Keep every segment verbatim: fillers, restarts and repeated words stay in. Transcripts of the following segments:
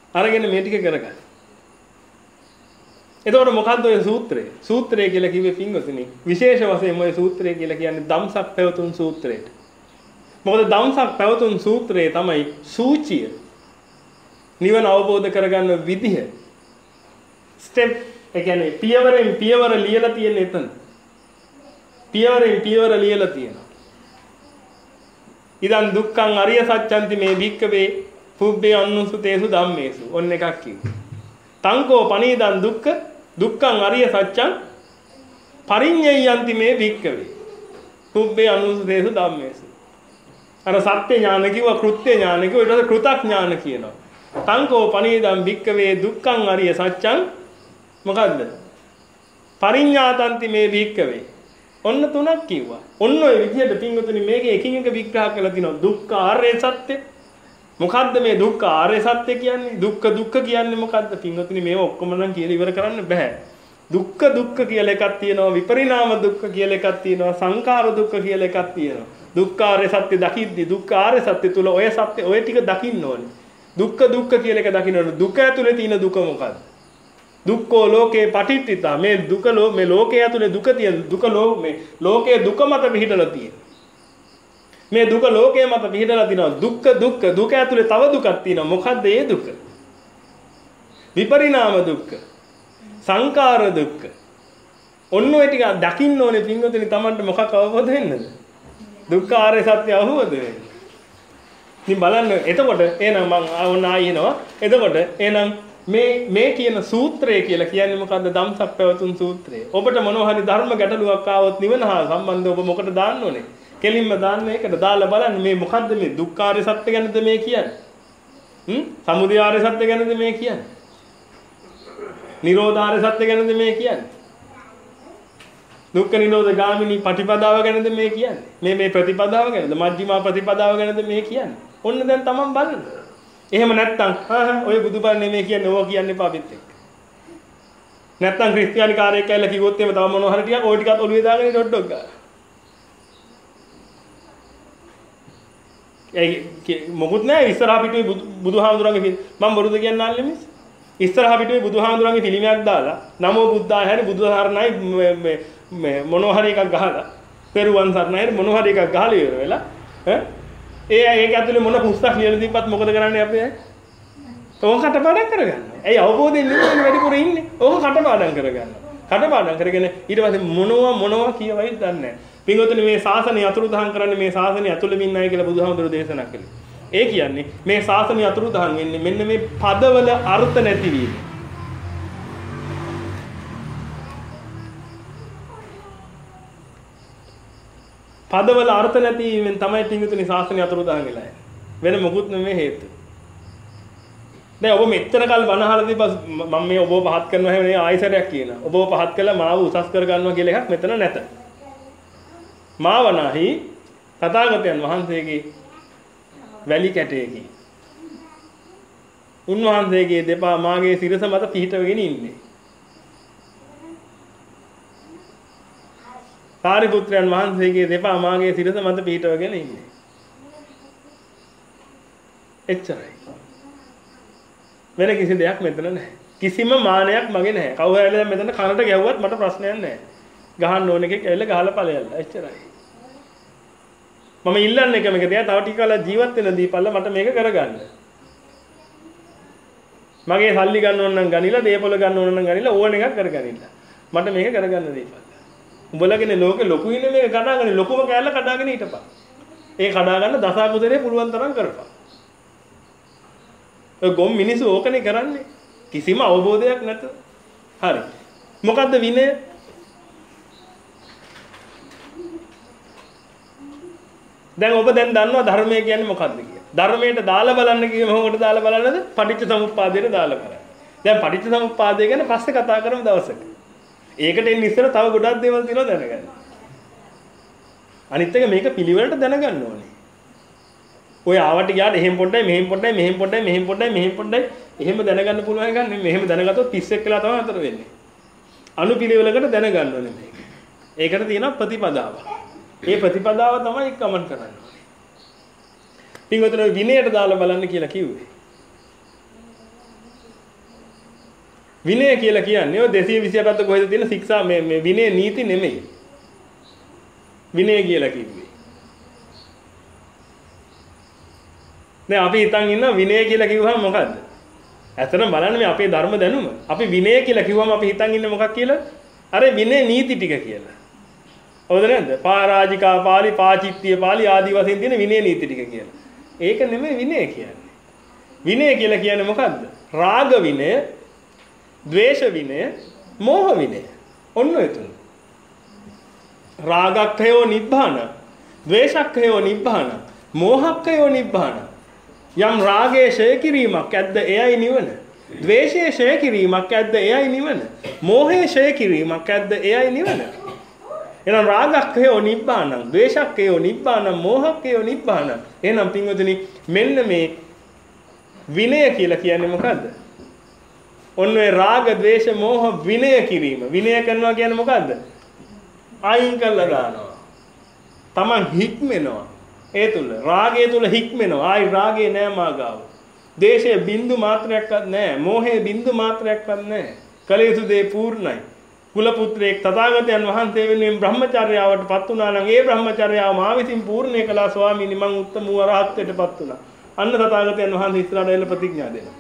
අරගෙන මේ ටික කරගන්න. එතකොට මොකද්ද ඔය සූත්‍රය? සූත්‍රය කියලා කිව්වේ පින්වතුනි විශේෂ වශයෙන් ඔය සූත්‍රය කියලා කියන්නේ ධම්සක් පැවතුම් සූත්‍රයට. මොකද ධම්සක් පැවතුම් සූත්‍රයේ තමයි සූචිය නිවන අවබෝධ කරගන්න විදිහ ස්ටෙප් ඒ කියන්නේ පියවරෙන් පියවර ලියලා තියෙන එතන. පියවරෙන් පියවර ලියලා තියෙනවා. ඉදන් දුක්ඛං අරිය සත්‍යන්ති මේ භික්ඛවේ පුබ්බේ අනුසුතේසු ධම්මේසු. ඔන්න එකක් කිව්වා. තංකෝ පනීදං දුක්ඛ දුක්ඛං අරිය සත්‍යං පරිඤ්ඤයන්ති මේ භික්ඛවේ පුබ්බේ අනුසුතේසු ධම්මේසු. අර සත්‍ය ඥාන කිව්වා කෘත්‍ය ඥාන කිව්වා ඊට පස්සේ කෘතඥාන කියනවා. තංකෝ පනීදං භික්ඛවේ දුක්ඛං අරිය සත්‍යං මොකද්ද? පරිඤ්ඤාතන්ති මේ භික්ඛවේ. ඔන්න තුනක් කිව්වා. ඔන්න ඔය විදිහට පින්වතුනි මේකේ එකින් එක විග්‍රහ කරලා තිනවා. දුක්ඛ ආර්ය සත්‍ය. මොකද්ද මේ දුක්ඛ ආර්ය සත්‍ය කියන්නේ? දුක්ඛ දුක්ඛ කියන්නේ මොකද්ද? පින්වතුනි මේව ඔක්කොම නම් කියලා ඉවර කරන්න බෑ. දුක්ඛ දුක්ඛ කියලා එකක් තියෙනවා. විපරිණාම දුක්ඛ කියලා එකක් තියෙනවා. සංඛාර දුක්ඛ කියලා එකක් තියෙනවා. දුක්ඛ ආර්ය සත්‍ය දකිද්දි දුක්ඛ ආර්ය සත්‍ය තුල ඔය සත්‍ය ඔය ටික දකින්න ඕනේ. දුක්ඛ දුක්ඛ කියලා එක දකින්න ඕනේ. දුක ඇතුලේ තියෙන දුක මොකද්ද? දුක්ඛෝ ලෝකේ පටිච්චිතා මේ දුක ලෝ මේ ලෝකයේ ඇතුලේ දුක තියෙන දුක ලෝ මේ ලෝකයේ දුක මත පිහිටලා තියෙන මේ දුක ලෝකයේ මත පිහිටලා තිනවා දුක්ඛ දුක්ඛ දුක ඇතුලේ තව දුකක් තියෙනවා මොකද්ද ඒ දුක විපරිණාම දුක්ඛ සංඛාර දුක්ඛ ඔන්න ඔය ටික දකින්න ඕනේ පින්වතුනි Tamanට මොකක් අවබෝධ වෙන්නද දුක්ඛ ආර්ය සත්‍ය අවබෝධ වෙන්න ඉතින් බලන්න එතකොට එහෙනම් මම ඕන ආයෙනවා එතකොට එහෙනම් මේ මේ කියන සූත්‍රය කියලා කියන්නේ මොකද්ද? ධම්සක් පැවතුම් සූත්‍රය. ඔබට මොනවා හරි ධර්ම ගැටලුවක් ආවොත් නිවන හා සම්බන්ධව ඔබ මොකට දාන්න ඕනේ? කෙලින්ම දාන්න ඒකට දාලා බලන්න මේ මොකද්ද මේ දුක්ඛාරය සත්‍ය ගැනද මේ කියන්නේ? හ්ම්? සමුදයාරය සත්‍ය ගැනද මේ කියන්නේ? නිරෝධාරය සත්‍ය ගැනද මේ කියන්නේ? දුක්ඛ නිරෝධ ගාමිනී පටිපදාව ගැනද මේ කියන්නේ? මේ මේ ප්‍රතිපදාව ගැනද? මජ්ක්‍ධිමා ප්‍රතිපදාව ගැනද මේ කියන්නේ? ඔන්න දැන් තමන් බලන්න. එහෙම නැත්තම් ඔය බුදුබණ නෙමෙයි කියන්නේ ඕවා කියන්න එපා අපිත් එක්ක. නැත්තම් ක්‍රිස්තියානි කාර්යයක් කියලා කිව්වොත් එහෙම තව මොනවා හරි ටිකක් ওই ටිකත් ඔළුවේ දාගෙන ඩොඩ්ඩොක් ගන්න. ඒ මොකුත් නැහැ ඉස්සරහා පිටුවේ බුදුහාමුදුරන්ගේ මම බොරුද කියන්න ආන්නේ මිස්. ඉස්සරහා පිටුවේ බුදුහාමුදුරන්ගේ පිළිමයක් දාලා නමෝ බුද්ධාය හරි බුදුහාරණයි මේ මොනවා හරි එකක් ගහලා පෙරුවන් සරණයි මොනවා හරි එකක් ගහලා ඉවර වෙලා ඈ ඒ ඒක ඇතුලේ මොන පුස්තක ලියලා තිබ්බත් මොකද කරන්නේ අපි? ඕක කටපාඩම් කරගන්නවා. ඇයි අවබෝධයෙන් නෙමෙයි වැඩිපුර ඉන්නේ. ඕක කටපාඩම් කරගන්නවා. කටපාඩම් කරගෙන ඊට පස්සේ මොනවා මොනවා කියවයිද දන්නේ නැහැ. පින්වතුනි මේ ශාසනය අතුරුදහන් කරන්නේ මේ ශාසනය ඇතුළේ ඉන්නයි කියලා බුදුහාමුදුරුවෝ දේශනා කළේ. ඒ කියන්නේ මේ ශාසනය අතුරුදහන් වෙන්නේ මෙන්න මේ පදවල අර්ථ නැතිවීම. පදවල අර්ථ නැතිවීමෙන් තමයි පින්විතනි ශාසනය අතුරුදහන් වෙලා යන්නේ. වෙන මොකුත් නෙමෙයි හේතුව. දැන් ඔබ මෙච්චර කල් වනහල තිබ්බ මම මේ ඔබව පහත් කරනවා හැම නේ ආයසරයක් කියනවා. ඔබව පහත් කළා මාව උසස් කර ගන්නවා කියලා එකක් මෙතන නැත. මාවනහි තථාගතයන් වහන්සේගේ වැලි කැටයකින් උන්වහන්සේගේ දෙපා මාගේ සිරස මත පිහිටවගෙන ඉන්නේ. සාරිපුත්‍රයන් වහන්සේගේ දෙපා මාගේ සිරස මත පිහිටවගෙන ඉන්නේ. එච්චරයි. වෙන කිසි දෙයක් මෙතන නැහැ. කිසිම මානයක් මගේ නැහැ. කවුරු හරි මෙතන කනට ගැහුවත් මට ප්‍රශ්නයක් නැහැ. ගහන්න ඕන එකෙක් ඇවිල්ලා ගහලා ඵලයල්ලා. එච්චරයි. මම ඉල්ලන්නේ එක මේක දෙයක් තව ටික කාලයක් ජීවත් වෙන දීපල්ලා මට මේක කරගන්න. මගේ සල්ලි ගන්න ඕන නම් ගනිලා, දේපොළ ගන්න ඕන නම් ගනිලා ඕන එකක් කරගනින්න. මට මේක කරගන්න දීපල්ලා. උඹලගේ ලෝකේ ලොකු ඉන්නේ මේක කඩාගෙන ලොකුම කෑල්ල කඩාගෙන හිටපන්. ඒ කඩා ගන්න දස අකුසලේ පුළුවන් තරම් කරපන්. ඔය ගොම් මිනිස්සු ඕකනේ කරන්නේ. කිසිම අවබෝධයක් නැත. හරි. මොකද්ද විනය? දැන් ඔබ දැන් දන්නවා ධර්මය කියන්නේ මොකක්ද කියලා. ධර්මයට දාලා බලන්න කිව්වේ මොකකට දාලා බලන්නද? පටිච්ච සමුප්පාදයට දාලා බලන්න. දැන් පටිච්ච සමුප්පාදය ගැන පස්සේ කතා කරමු දවසක. ඒකට එන්න ඉස්සර තව ගොඩක් දේවල් තියෙනවා දැනගන්න. අනිත් එක මේක පිළිවෙලට දැනගන්න ඕනේ. ඔය ආවට ගියාට එහෙම් පොඩ්ඩයි මෙහෙම් පොඩ්ඩයි මෙහෙම් පොඩ්ඩයි මෙහෙම් පොඩ්ඩයි මෙහෙම් පොඩ්ඩයි එහෙම දැනගන්න පුළුවන් එකක් නෙමෙයි. මෙහෙම දැනගත්තොත් තිස්සෙක් කියලා තමයි අතර වෙන්නේ. අනුපිළිවෙලකට දැනගන්න ඕනේ මේක. ඒකට තියෙනවා ප්‍රතිපදාව. ඒ ප්‍රතිපදාව තමයි කමෙන්ට් කරන්නේ. පින්වතුනි විනයට දාලා බලන්න කියලා කිව්වේ. විනය කියලා කියන්නේ ඔය දෙසිය විසි අටත් කොහෙද තියෙන ශික්ෂා මේ මේ විනය නීති නෙමෙයි. විනය කියලා කිව්වේ. දැන් අපි හිතන් ඉන්න විනය කියලා කිව්වම මොකද්ද? ඇත්තටම බලන්න මේ අපේ ධර්ම දැනුම. අපි විනය කියලා කිව්වම අපි හිතන් ඉන්නේ මොකක් කියලා? අර විනය නීති ටික කියලා. හවුද නැද්ද? පරාජිකා පාළි, පාචිත්‍ය පාළි ආදී වශයෙන් තියෙන විනය නීති ටික කියලා. ඒක නෙමෙයි විනය කියන්නේ. විනය කියලා කියන්නේ මොකද්ද? රාග විනය, ද්වේෂ විනය, මෝහ විනය. ඔන්න ඔය තුන. රාගක්ඛයෝ නිබ්බාන, ද්වේෂක්ඛයෝ නිබ්බාන, මෝහක්ඛයෝ නිබ්බාන. යම් රාගයේ ඡය කිරීමක් ඇද්ද එයයි නිවන. ද්වේෂයේ ඡය කිරීමක් ඇද්ද එයයි නිවන. මෝහයේ ඡය කිරීමක් ඇද්ද එයයි නිවන. එහෙනම් රාගක්ඛයෝ නිබ්බාන, ද්වේෂක්ඛයෝ නිබ්බාන, මෝහක්ඛයෝ නිබ්බාන. එහෙනම් පින්වතුනි මෙන්න මේ විනය කියලා කියන්නේ මොකද්ද? ඔන්න ඔය රාග, ද්වේෂ, මෝහ විනය කිරීම. විනය කරනවා කියන්නේ මොකද්ද? අයින් කළා දානවා. Taman හික්මෙනවා. ඒ තුල රාගය තුල හික්මෙනවා. ආයි රාගේ නෑ මාගාව. ද්වේෂයේ බින්දු මාත්‍රයක්වත් නෑ. මෝහයේ බින්දු මාත්‍රයක්වත් නෑ. කලයුතු දේ පූර්ණයි. කුල පුත්‍රයෙක් තථාගතයන් වහන්සේ වෙනුවෙන් බ්‍රහ්මචර්යාවට පත් වුණා නම් ඒ බ්‍රහ්මචර්යාව මා විසින් පූර්ණේ කළා ස්වාමීනි මං උත්තම වූ අරහත්ත්වයට පත් වුණා. අන්න තථාගතයන් වහන්සේ ඉස්සරහට එළ ප්‍රතිඥා දෙනවා.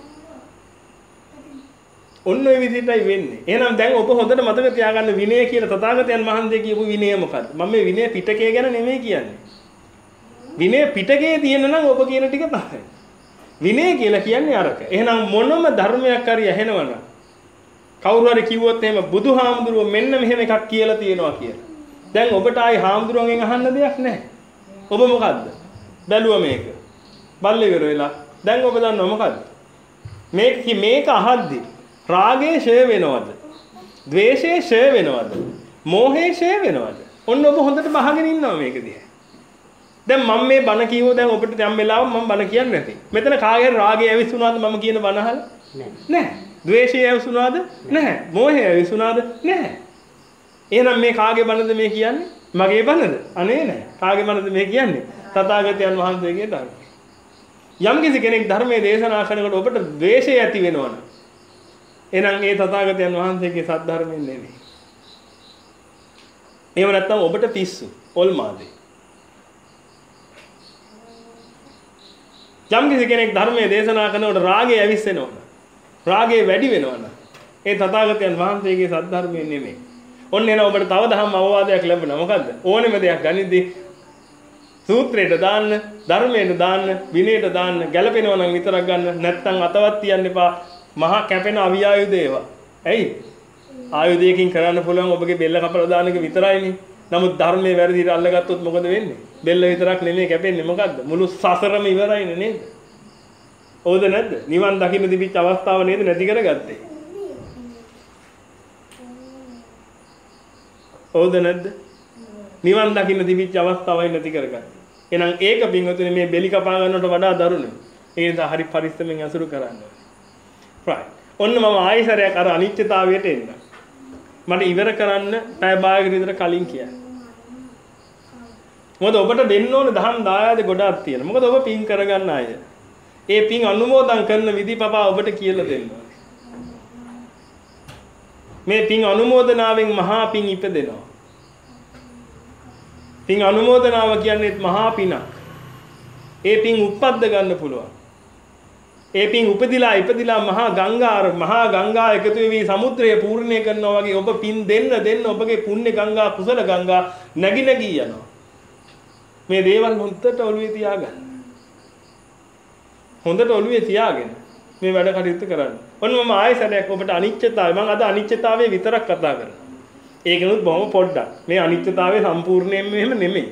ඔන්න ඔය විදිහටයි වෙන්නේ. එහෙනම් දැන් ඔබ හොඳට මතක තියාගන්න විනය කියලා තථාගතයන් වහන්සේ කියපු විනය මොකක්ද? මම මේ විනය පිටකය ගැන නෙමෙයි කියන්නේ. විනය පිටකයේ තියෙන නම් ඔබ කියන ටික තමයි. විනය කියලා කියන්නේ අරක. එහෙනම් මොනම ධර්මයක් හරි ඇහෙනවනම් කවුරු හරි කිව්වොත් එහෙම බුදුහාමුදුරුවෝ මෙන්න මෙහෙම එකක් කියලා තියෙනවා කියලා. දැන් ඔබට ආයි හාමුදුරුවන්ගෙන් අහන්න දෙයක් නැහැ. ඔබ මොකද්ද? බැලුවා මේක. බල්ල ඉවර වෙලා. දැන් ඔබ දන්නව මොකද්ද? මේක මේක අහද්දි රාගයේ ඡය වෙනවද? ද්වේෂයේ ඡය වෙනවද? මෝහයේ ඡය වෙනවද? ඔන්න ඔබ හොඳට බහගෙන ඉන්නවා මේක දිහා. දැන් මම මේ බණ කියවෝ දැන් ඔබට යම් වෙලාවක මම බණ කියන්නේ නැති. මෙතන කාගේ රාගය ඇවිස්සුනාද මම කියන බණ අහලා? නැහැ. නැහැ. ද්වේෂය ඇවිස්සුනාද? නැහැ. මෝහය ඇවිස්සුනාද? නැහැ. එහෙනම් මේ කාගේ බණද මේ කියන්නේ? මගේ බණද? අනේ නැහැ. කාගේ බණද මේ කියන්නේ? තථාගතයන් වහන්සේගේ ධර්ම. යම් කිසි කෙනෙක් ධර්මයේ දේශනා කරනකොට ඔබට ද්වේෂය ඇති වෙනවනම් එහෙනම් ඒ තථාගතයන් වහන්සේගේ සද්ධර්මයෙන් නෙවෙයි. එහෙම නැත්නම් ඔබට පිස්සු, ඔල්මාදේ. යම් කිසි කෙනෙක් ධර්මයේ දේශනා කරනකොට රාගය ඇවිස්සෙනවනම්, රාගය වැඩි වෙනවනම් ඒ තථාගතයන් වහන්සේගේ සද්ධර්මයෙන් නෙවෙයි. ඔන්න එන ඔබට තව දහම් අවවාදයක් ලැබුණා. මොකද්ද? ඕනෙම දෙයක් ගනිද්දී සූත්‍රයට දාන්න, ධර්මයට දාන්න, විනයට දාන්න, ගැළපෙනවා නම් විතරක් ගන්න. නැත්නම් අතවත් තියන්න එපා. මහා කැපෙන අවියායුධ ඒවා. ඇයි? ආයුධයකින් කරන්න පුළුවන් ඔබගේ බෙල්ල කපලා දාන එක විතරයිනේ. නමුත් ධර්මයේ වැරදිට අල්ලගත්තොත් මොකද වෙන්නේ? බෙල්ල විතරක් නෙමෙයි කැපෙන්නේ. මොකද්ද? මුළු සසරම ඉවරයිනේ නේද? ඕද නැද්ද? නිවන් දකින්න තිබිච්ච අවස්ථාව නේද නැති කරගත්තේ? ඕද නැද්ද? නිවන් දකින්න තිබිච්ච අවස්ථාවයි නැති කරගත්තේ. එහෙනම් ඒක පින්වතුනි මේ බෙලි කපා ගන්නවට වඩා දරුණුයි. ඒ නිසා හරි පරිස්සමෙන් අසුරු කරන්න ඕනේ. right. ඔන්න මම ආයෙසරයක් අර අනිත්‍යතාවයට එන්න. මට ඉවර කරන්න පැය භාගයකට විතර කලින් කියන්න. මොකද ඔබට දෙන්න ඕන දහම් දායාද ගොඩාක් තියෙනවා. මොකද ඔබ පින් කරගන්න අය. ඒ පින් අනුමෝදන් කරන විදි පවා ඔබට කියලා දෙන්න ඕනේ. මේ පින් අනුමෝදනාවෙන් මහා පින් ඉපදෙනවා. පින් අනුමෝදනාව කියන්නේ මහා පිනක්. ඒ පින් උප්පද්ද ගන්න පුළුවන්. ඒ පින් උපදිලා ඉපදිලා මහා ගංගා මහා ගංගා එකතු වෙවි සමුද්‍රය පූර්ණය කරනවා වගේ ඔබ පින් දෙන්න දෙන්න ඔබගේ පුණ්‍ය ගංගා කුසල ගංගා නැగి නැగి යනවා. මේ දේවල් හොඳට ඔළුවේ තියාගන්න. හොඳට ඔළුවේ තියාගෙන මේ වැඩ කටයුතු කරන්න. ඔන්න මම ආයෙසරයක් ඔබට අනිත්‍යතාවය මම අද අනිත්‍යතාවය විතරක් කතා කරනවා. ඒකනොත් බොහොම පොඩ්ඩක්. මේ අනිත්‍යතාවය සම්පූර්ණයෙන්ම එහෙම නෙමෙයි.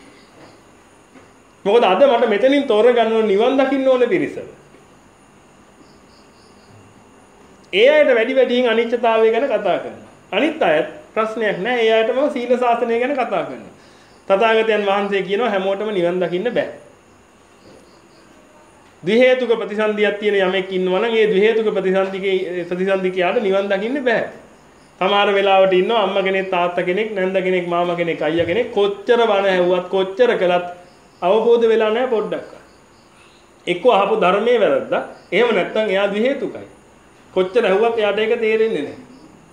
මොකද අද මට මෙතනින් තෝරගන්න ඕන නිවන් දකින්න ඕන පිරිස. ඒ අයට වැඩි වැඩියෙන් අනිත්‍යතාවය ගැන කතා කරනවා. අනිත් අයත් ප්‍රශ්නයක් නැහැ. ඒ අයටම සීල සාසනය ගැන කතා කරනවා. තථාගතයන් වහන්සේ කියනවා හැමෝටම නිවන් දකින්න බෑ. ද්වි හේතුක ප්‍රතිසන්දියක් තියෙන යමෙක් ඉන්නවා නම් ඒ ද්වි හේතුක ප්‍රතිසන්දිකේ ප්‍රතිසන්දිකයාට නිවන් දකින්න බෑ. සමහර වෙලාවට ඉන්නවා අම්මා කෙනෙක් තාත්තා කෙනෙක් නැන්ද කෙනෙක් මාමා කෙනෙක් අයියා කෙනෙක් කොච්චර බණ ඇහුවත් කොච්චර කළත් අවබෝධ වෙලා නැහැ පොඩ්ඩක්. එක්ක අහපු ධර්මයේ වැරද්දා. එහෙම නැත්නම් එයා ද්වි හේතුකයි. කොච්චර ඇහුවත් එයාට ඒක තේරෙන්නේ නැහැ.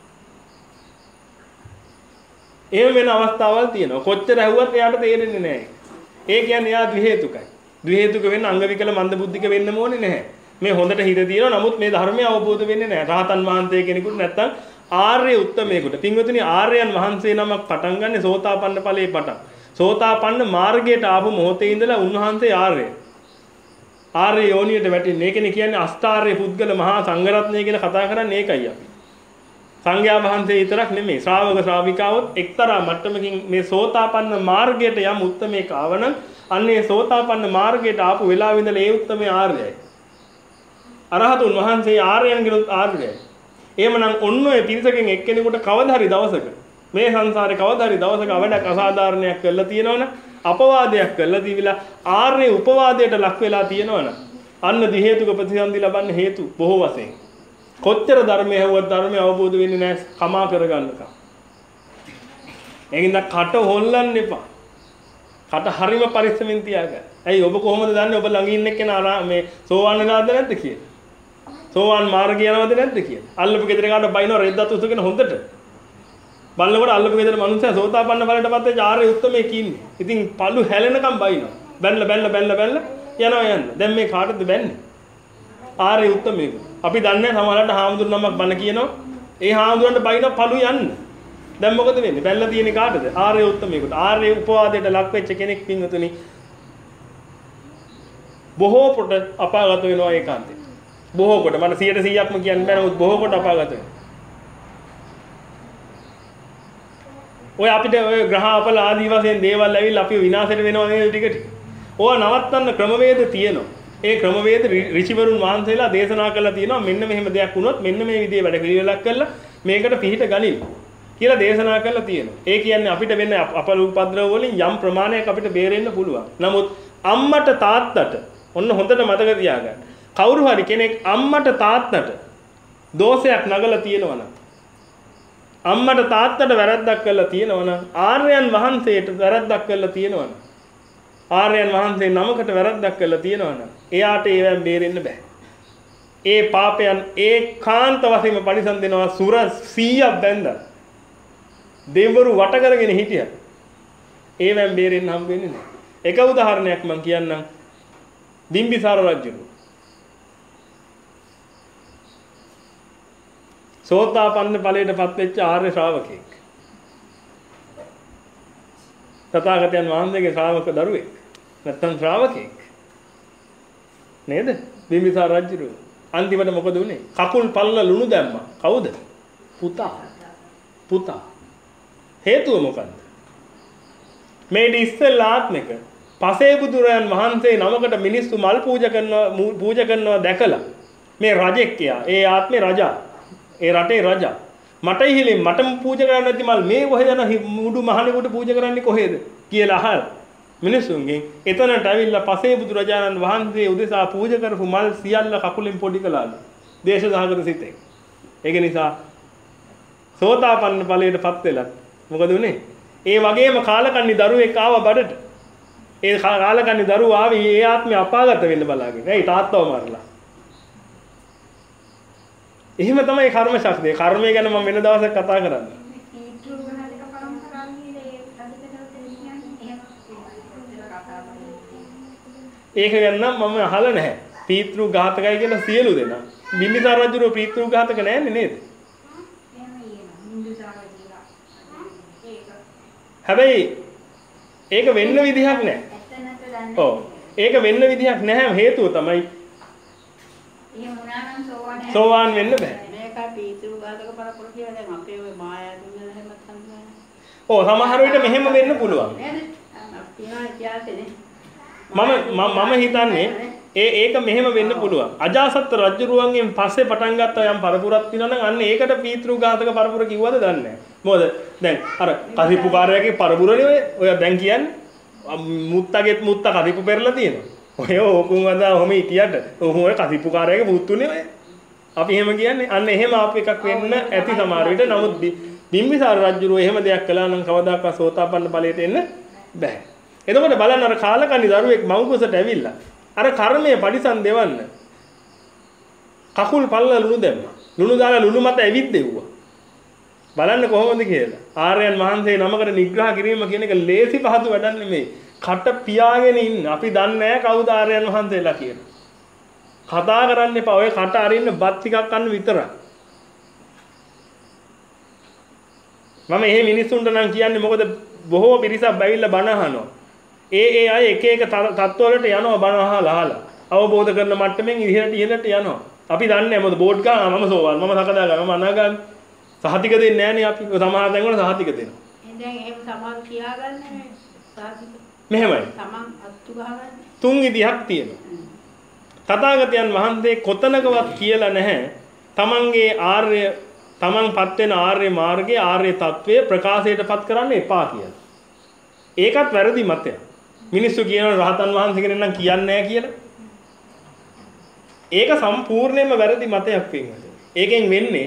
එහෙම වෙන අවස්ථාවල් තියෙනවා. කොච්චර ඇහුවත් එයාට තේරෙන්නේ නැහැ. ඒ කියන්නේ එයා ද්වි හේතුකයි. ද්වි හේතුක වෙන්න අංග විකල මන්ද බුද්ධික වෙන්න ඕනේ නැහැ. මේ හොඳට හිත තියෙනවා. නමුත් මේ ධර්මය අවබෝධ වෙන්නේ නැහැ. රහතන් වහන්සේ කෙනෙකුට නැත්තම් ආර්ය උත්තමයෙකුට. පින්වතුනි ආර්යයන් වහන්සේ නමක් පටන් ගන්නේ සෝතාපන්න ඵලයේ පටන්. සෝතාපන්න මාර්ගයට ආපු මොහොතේ ඉඳලා උන්වහන්සේ ආර්යයි. ආර්ය යෝනියට වැටෙන්නේ. ඒකනේ කියන්නේ අෂ්ටාර්ය පුද්ගල මහා සංඝරත්නය කියලා කතා කරන්නේ ඒකයි අපි. සංඝයා වහන්සේ විතරක් නෙමෙයි ශ්‍රාවක ශ්‍රාවිකාවොත් එක්තරා මට්ටමකින් මේ සෝතාපන්න මාර්ගයට යම් උත්තමයෙක් ආවනම් අන්නේ සෝතාපන්න මාර්ගයට ආපු වෙලාවෙ ඉඳලා ඒ උත්තමයා ආර්යයි. අරහතුන් වහන්සේ ආර්යයන්ගෙනුත් ආර්යයි. එහෙමනම් ඔන්න ඔය පිරිසකින් එක්කෙනෙකුට කවදා හරි දවසක මේ සංසාරේ කවදා හරි දවසක අවඩක් අසාධාරණයක් කරලා තියෙනවනම් අපවාදයක් කරලා දීවිලා ආර්ය උපවාදයට ලක් වෙලා තියෙනවනම් අන්න දි හේතුක ප්‍රතිසන්දි ලබන්න හේතු බොහෝ වශයෙන්. කොච්චර ධර්මයේ හවුවත් ධර්මය අවබෝධ වෙන්නේ නැහැ කමා කරගන්නකම්. ඒකින්ද කට හොල්ලන්න එපා. කට හරිම පරිස්සමෙන් තියාගන්න. ඇයි ඔබ කොහොමද දන්නේ ඔබ ළඟ ඉන්න එක්කෙනා මේ සෝවාන් වෙලාද නැද්ද කියලා? සෝවාන් මාර්ගය යනවද නැද්ද කියලා? අල්ලපු ගෙදර කාට බයිනව රෙද්දත් උසගෙන හොඳට. බලනකොට අල්ලපු ගෙදර මනුස්සයා සෝතාපන්න ඵලයට පත් වෙච්ච ආර්ය උත්තමයෙක් ඉන්නේ. ඉතින් පළු හැලෙනකම් බයිනවා. බැල්ල බැල්ල බැල්ල බැල්ල යනවා යන්න. දැන් මේ කාටද බැන්නේ? ආර්ය උත්තමයෙක්. අපි දන්නේ සමහරවිට හාමුදුරු නමක් බණ කියනවා. ඒ හාමුදුරන්ට බයින පළු යන්න. දැන් මොකද වෙන්නේ? බැල්ල තියෙන්නේ කාටද? ආර්ය උත්තමයෙකුට. ආර්ය උපවාදයට ලක් වෙච්ච කෙනෙක් පින්වතුනි බොහෝ කොට අපාගත වෙනවා ඒකාන්තයෙන්. බොහෝ කොට මම සියයට සීයක්ම කියන්න බෑ නමුත් බොහෝ කොට අපාගත වෙනවා. ඔය අපිට ඔය ග්‍රහ අපල ආදී වශයෙන් දේවල් ඇවිල්ලා අපි විනාශයට වෙනවා නේද ටික ටික. ඕවා නවත්තන්න ක්‍රමවේද තියෙනවා. ඒ ක්‍රමවේද ඍෂිවරුන් වහන්සේලා දේශනා කළා තියෙනවා මෙන්න මෙහෙම දෙයක් වුණොත් මෙන්න මේ විදිහේ වැඩ පිළිවෙලක් කළා මේකට පිහිට ගනින්න කියලා දේශනා කළා තියෙනවා. ඒ කියන්නේ අපිට වෙන අපල උපද්‍රව වලින් යම් ප්‍රමාණයක් අපිට බේරෙන්න පුළුවන්. නමුත් අම්මට තාත්තට ඔන්න හොඳට මතක තියාගන්න. කවුරු හරි කෙනෙක් අම්මට තාත්තට දෝෂයක් නගලා තියෙනවනම් අම්මට තාත්තට වැරද්දක් කළා තියෙනවනම් ආර්යයන් වහන්සේට වැරද්දක් කළා තියෙනවනම් ආර්යයන් වහන්සේ නමකට වැරද්දක් කළා තියෙනවනම් එයාට ඒවෙන් බේරෙන්න බෑ. ඒ පාපයන් ඒකාන්ත වශයෙන්ම පරිසම් දෙනවා සුර සීයක් බැඳලා. දෙවිවරු වට කරගෙන හිටියා. ඒවෙන් බේරෙන්න හම්බ වෙන්නේ නැහැ. එක උදාහරණයක් මම කියන්නම්. බිම්බිසාර රජුගේ සෝතාපන්න ඵලයට පත් වෙච්ච ආර්ය ශ්‍රාවකෙක්. තථාගතයන් වහන්සේගේ ශ්‍රාවක දරුවෙක්. නැත්තම් ශ්‍රාවකෙක්. නේද? බිම්බිසාර රජු අන්තිමට මොකද උනේ? කකුල් පල්ල ලුණු දැම්මා. කවුද? පුතා. පුතා. හේතුව මොකද්ද? මේ ඉස්සෙල්ලා ආත්මික පසේ බුදුරයන් වහන්සේ නමකට මිනිස්සු මල් පූජා කරනවා පූජා කරනවා දැකලා මේ රජෙක් කියා. ඒ ආත්මේ රජා. ඒ රටේ රජා. මට ඉහිලින් මටම පූජා කරන්න නැති මල් මේ කොහෙද යන මුඩු මහණෙකුට පූජා කරන්නේ කොහෙද කියලා අහලා මිනිසුන්ගෙන් එතනට ඇවිල්ලා පසේ බුදුරජාණන් වහන්සේ උදෙසා පූජා කරපු මල් සියල්ල කකුලෙන් පොඩි කළාලු. දේශසහගත සිතෙන්. ඒක නිසා සෝතාපන්න ඵලයටපත් වෙලා මොකද උනේ? ඒ වගේම කාලකන්ණි දරුවෙක් ආව බඩට. ඒ කාලකන්ණි දරුවා ආවේ ඒ ආත්මය අපාගත වෙන්න බලාගෙන. ඇයි තාත්තව මරලා. එහෙම තමයි කර්ම ශක්තිය. කර්මය ගැන මම වෙන දවසක් කතා කරන්නේ. ඒක ගැන නම් මම අහලා නැහැ. පීතෘ ඝාතකයි කියලා සියලු දෙනා. බිම්බිසාර රජුගේ පීතෘ ඝාතක නැන්නේ නේද? හැබැයි ඒක වෙන්න විදිහක් නැහැ. ඔව්. ඒක වෙන්න විදිහක් නැහැ. හේතුව තමයි සෝවාන් වෙන්න බෑ. මේක පීතෘ ඝාතක පරපුර කියලා දැන් අපේ ඔය මායා දුන්න එහෙමත් හම්බුනේ. ඔව් සමහර විට මෙහෙම වෙන්න පුළුවන්. නේද? අපිනා ඉතිහාසෙනේ. මම මම හිතන්නේ ඒ ඒක මෙහෙම වෙන්න පුළුවන්. අජාසත් රජුරුවන්ගෙන් පස්සේ පටන් ගත්ත යම් පරපුරක් තියෙනවා නම් අන්න ඒකට පීතෘ ඝාතක පරපුර කිව්වද දන්නේ නැහැ. මොකද දැන් අර කසිප්පු කාර්යයේ පරපුරනේ ඔය ඔය දැන් කියන්නේ මුත්තගෙත් මුත්ත කසිප්පු පෙරලා තියෙනවා. ඔය ඕකුන් වදා ඔහම හිටියට ඔහොම ඔය කසිප්පු කාර්යයේ පුතුනේ ඔය. අපි එහෙම කියන්නේ අන්න එහෙම ආපු එකක් වෙන්න ඇති සමහර විට. නමුත් බිම්බිසාර රජුරුව එහෙම දෙයක් කළා නම් කවදාකවත් සෝතාපන්න ඵලයට එන්න බෑ. එතකොට බලන්න අර කාලකන්ණි දරුවෙක් මව්කුසට ඇවිල්ලා අර කර්මයේ පරිසම් දෙවන්න කකුල් පල්ල ලුණු දැම්මා. ලුණු දාලා ලුණු මත ඇවිත් දෙව්වා. බලන්න කොහොමද කියලා. ආර්යයන් වහන්සේ නමකට නිග්‍රහ කිරීම කියන එක ලේසි පහසු වැඩක් නෙමෙයි. කට පියාගෙන ඉන්න. අපි දන්නේ නැහැ කවුද ආර්යයන් වහන්සේලා කියලා. කතා කරන්න එපා. ඔය කට අරින්න බත් ටිකක් කන්න විතරයි. මම මේ මිනිස්සුන්ට නම් කියන්නේ මොකද බොහෝ පිරිසක් බැවිලා බණ අහනවා. ඒ ඒ අය එක එක තත්ත්වවලට යනවා බණ අහලා අහලා. අවබෝධ කරන මට්ටමින් ඉහළට ඉහළට යනවා. අපි දන්නේ නැහැ මොකද බෝඩ් ගන්න මම සෝවාන් මම සකදාගාමී මම අනාගාමී. සහතික දෙන්නේ නැහැ නේ අපි. සමහර තැන් වල සහතික දෙනවා. දැන් එහෙම සමහර කියාගන්නේ සහතික. මෙහෙමයි. තමන් අත්තු ගහගන්නේ. තුන් විදිහක් තියෙනවා. තථාගතයන් වහන්සේ කොතනකවත් කියලා නැහැ. තමන්ගේ ආර්ය තමන්පත් වෙන ආර්ය මාර්ගයේ ආර්ය తත්වයේ ප්‍රකාශයටපත් කරන්න එපා කියලා. ඒකත් වැරදි මතයක්. මිනිස්සු කියනවා රහතන් වහන්සේ කෙනෙක් නම් කියන්නේ නැහැ කියලා. ඒක සම්පූර්ණයෙන්ම වැරදි මතයක් වෙන්නේ. ඒකෙන් වෙන්නේ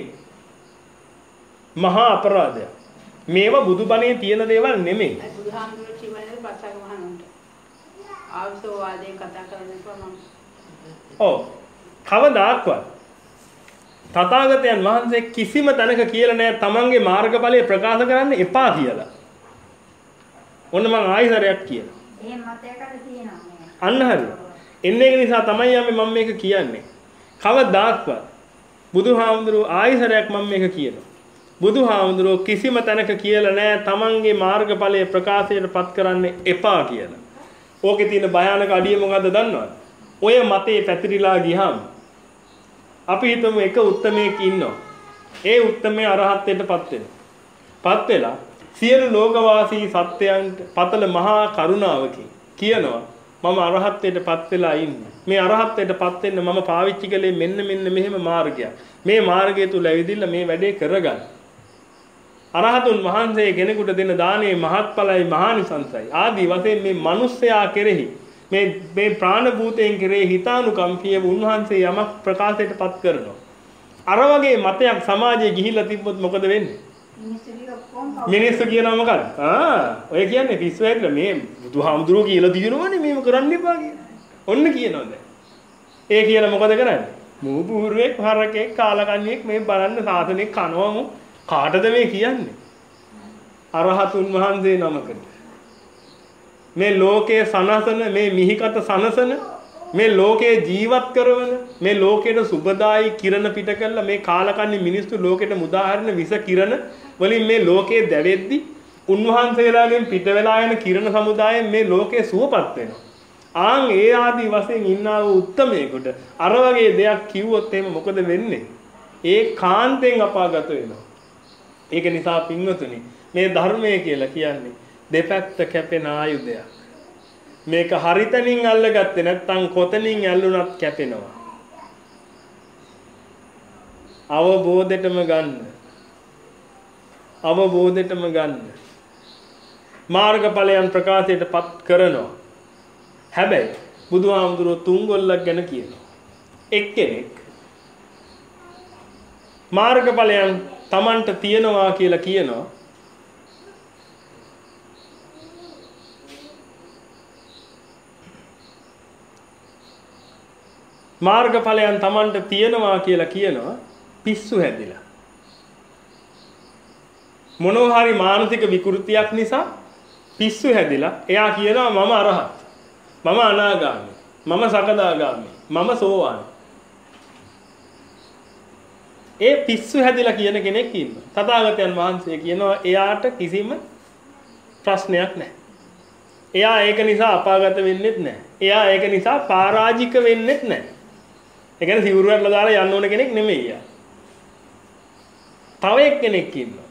මහා අපරාධයක්. මේවා බුදුබණේ තියෙන දේවල් නෙමෙයි. බුදුහාමුදුරුවෝ කියන්නේ පස්සක මහණුන්ට. ආවසෝ වාදයෙන් කතා කරනකොට මම ඔව්. කවදාක්වත් තථාගතයන් වහන්සේ කිසිම තැනක කියලා නැහැ තමන්ගේ මාර්ගඵලය ප්‍රකාශ කරන්න එපා කියලා. ඔන්න මම ආයිසරයක් කියනවා. එහෙම මතයකට තියෙනවා. අන්න හරි. එන්නේ ඒක නිසා තමයි යන්නේ මම මේක කියන්නේ. කවදාක්වත් බුදුහාමුදුරුවෝ ආයිසරයක් මම මේක කියනවා. බුදුහාමුදුරුවෝ කිසිම තැනක කියලා නැහැ තමන්ගේ මාර්ගඵලය ප්‍රකාශයටපත් කරන්න එපා කියලා. ඕකේ තියෙන භයානක අඩිය මොකද්ද දන්නවද? ඔය මතේ පැතිරිලා ගියාම අපි හිතමු එක උත්තමයෙක් ඉන්නවා. ඒ උත්තමයේ අරහත්ත්වයටපත් වෙනවා. පත් වෙලා සියලු ලෝකවාසී සත්‍යයන්ට පතල මහා කරුණාවකින් කියනවා මම අරහත්ත්වයටපත් වෙලා ඉන්නේ. මේ අරහත්ත්වයටපත් වෙන්න මම පාවිච්චි කළේ මෙන්න මෙන්න මෙහෙම මාර්ගයක්. මේ මාර්ගය තුල ඇවිදින්න මේ වැඩේ කරගන්න. අරහතුන් වහන්සේ කෙනෙකුට දෙන දානේ මහත්ඵලයි මහානිසංසයි. ආදී වශයෙන් මේ මිනිස්යා කෙරෙහි මේ මේ ප්‍රාණ භූතයෙන් කෙරෙහි හිතානුකම්පිය උන්වහන්සේ යමක් ප්‍රකාශයටපත් කරනවා. අර වගේ මතයක් සමාජයේ ගිහිල්ලා තිබ්බොත් මොකද වෙන්නේ? මිනිස්සු කියනවා මොකද? ආ ඔය කියන්නේ පිස්සු ඇදලා මේ බුදුහාමුදුරුවෝ කියලා දිනනවනේ මේව කරන්න එපා කියලා. ඔන්න කියනවා දැන්. ඒ කියලා මොකද කරන්නේ? මූ පූර්වෙක් හරකෙක් කාලකන්ණියෙක් මේ බලන්න සාසනෙක් කනවම කාටද මේ කියන්නේ? අරහතුන් වහන්සේ නමකට. මේ ලෝකයේ සනසන මේ මිහිකත සනසන මේ ලෝකයේ ජීවත් කරවන මේ ලෝකයට සුබදායි කිරණ පිට කළා මේ කාලකන්ණි මිනිස්සු ලෝකෙට මුදාහරින විස කිරණ වලින් මේ ලෝකයේ දැවෙද්දි උන්වහන්සේලාගෙන් පිට වෙලා යන කිරණ සමුදායෙන් මේ ලෝකයේ සුවපත් වෙනවා. ආන් ඒ ආදී වශයෙන් ඉන්නා වූ උත්තමයෙකුට අර වගේ දෙයක් කිව්වොත් එහෙම මොකද වෙන්නේ? ඒ කාන්තෙන් අපාගත වෙනවා. ඒක නිසා පින්වතුනි මේ ධර්මය කියලා කියන්නේ දෙපැත්ත කැපෙන ආයුධයක්. මේක හරිතනින් අල්ලගත්තේ නැත්නම් කොතනින් ඇල්ලුණත් කැපෙනවා. අවබෝධෙටම ගන්න. අවබෝධෙටම ගන්න. මාර්ගඵලයන් ප්‍රකාශයටපත් කරනවා. හැබැයි බුදුහාමුදුරුවෝ තුන් ගොල්ලක් ගැන කියනවා. එක්කෙනෙක් මාර්ගඵලයන් Tamanට තියනවා කියලා කියනවා. මාර්ගඵලයන් Tamanට තියනවා කියලා කියනවා පිස්සු හැදිලා. මොනවා හරි මානසික විකෘතියක් නිසා පිස්සු හැදිලා එයා කියනවා මම අරහත්. මම අනාගාමී. මම සකදාගාමී. මම සෝවාන්. ඒ පිස්සු හැදිලා කියන කෙනෙක් ඉන්නවා. තථාගතයන් වහන්සේ කියනවා එයාට කිසිම ප්‍රශ්නයක් නැහැ. එයා ඒක නිසා අපාගත වෙන්නෙත් නැහැ. එයා ඒක නිසා පරාජික වෙන්නෙත් නැහැ. ඒ කියන්නේ සිවුරුවටලා දාලා යන්න ඕන කෙනෙක් නෙමෙයි යා. තව එක්කෙනෙක් ඉන්නවා.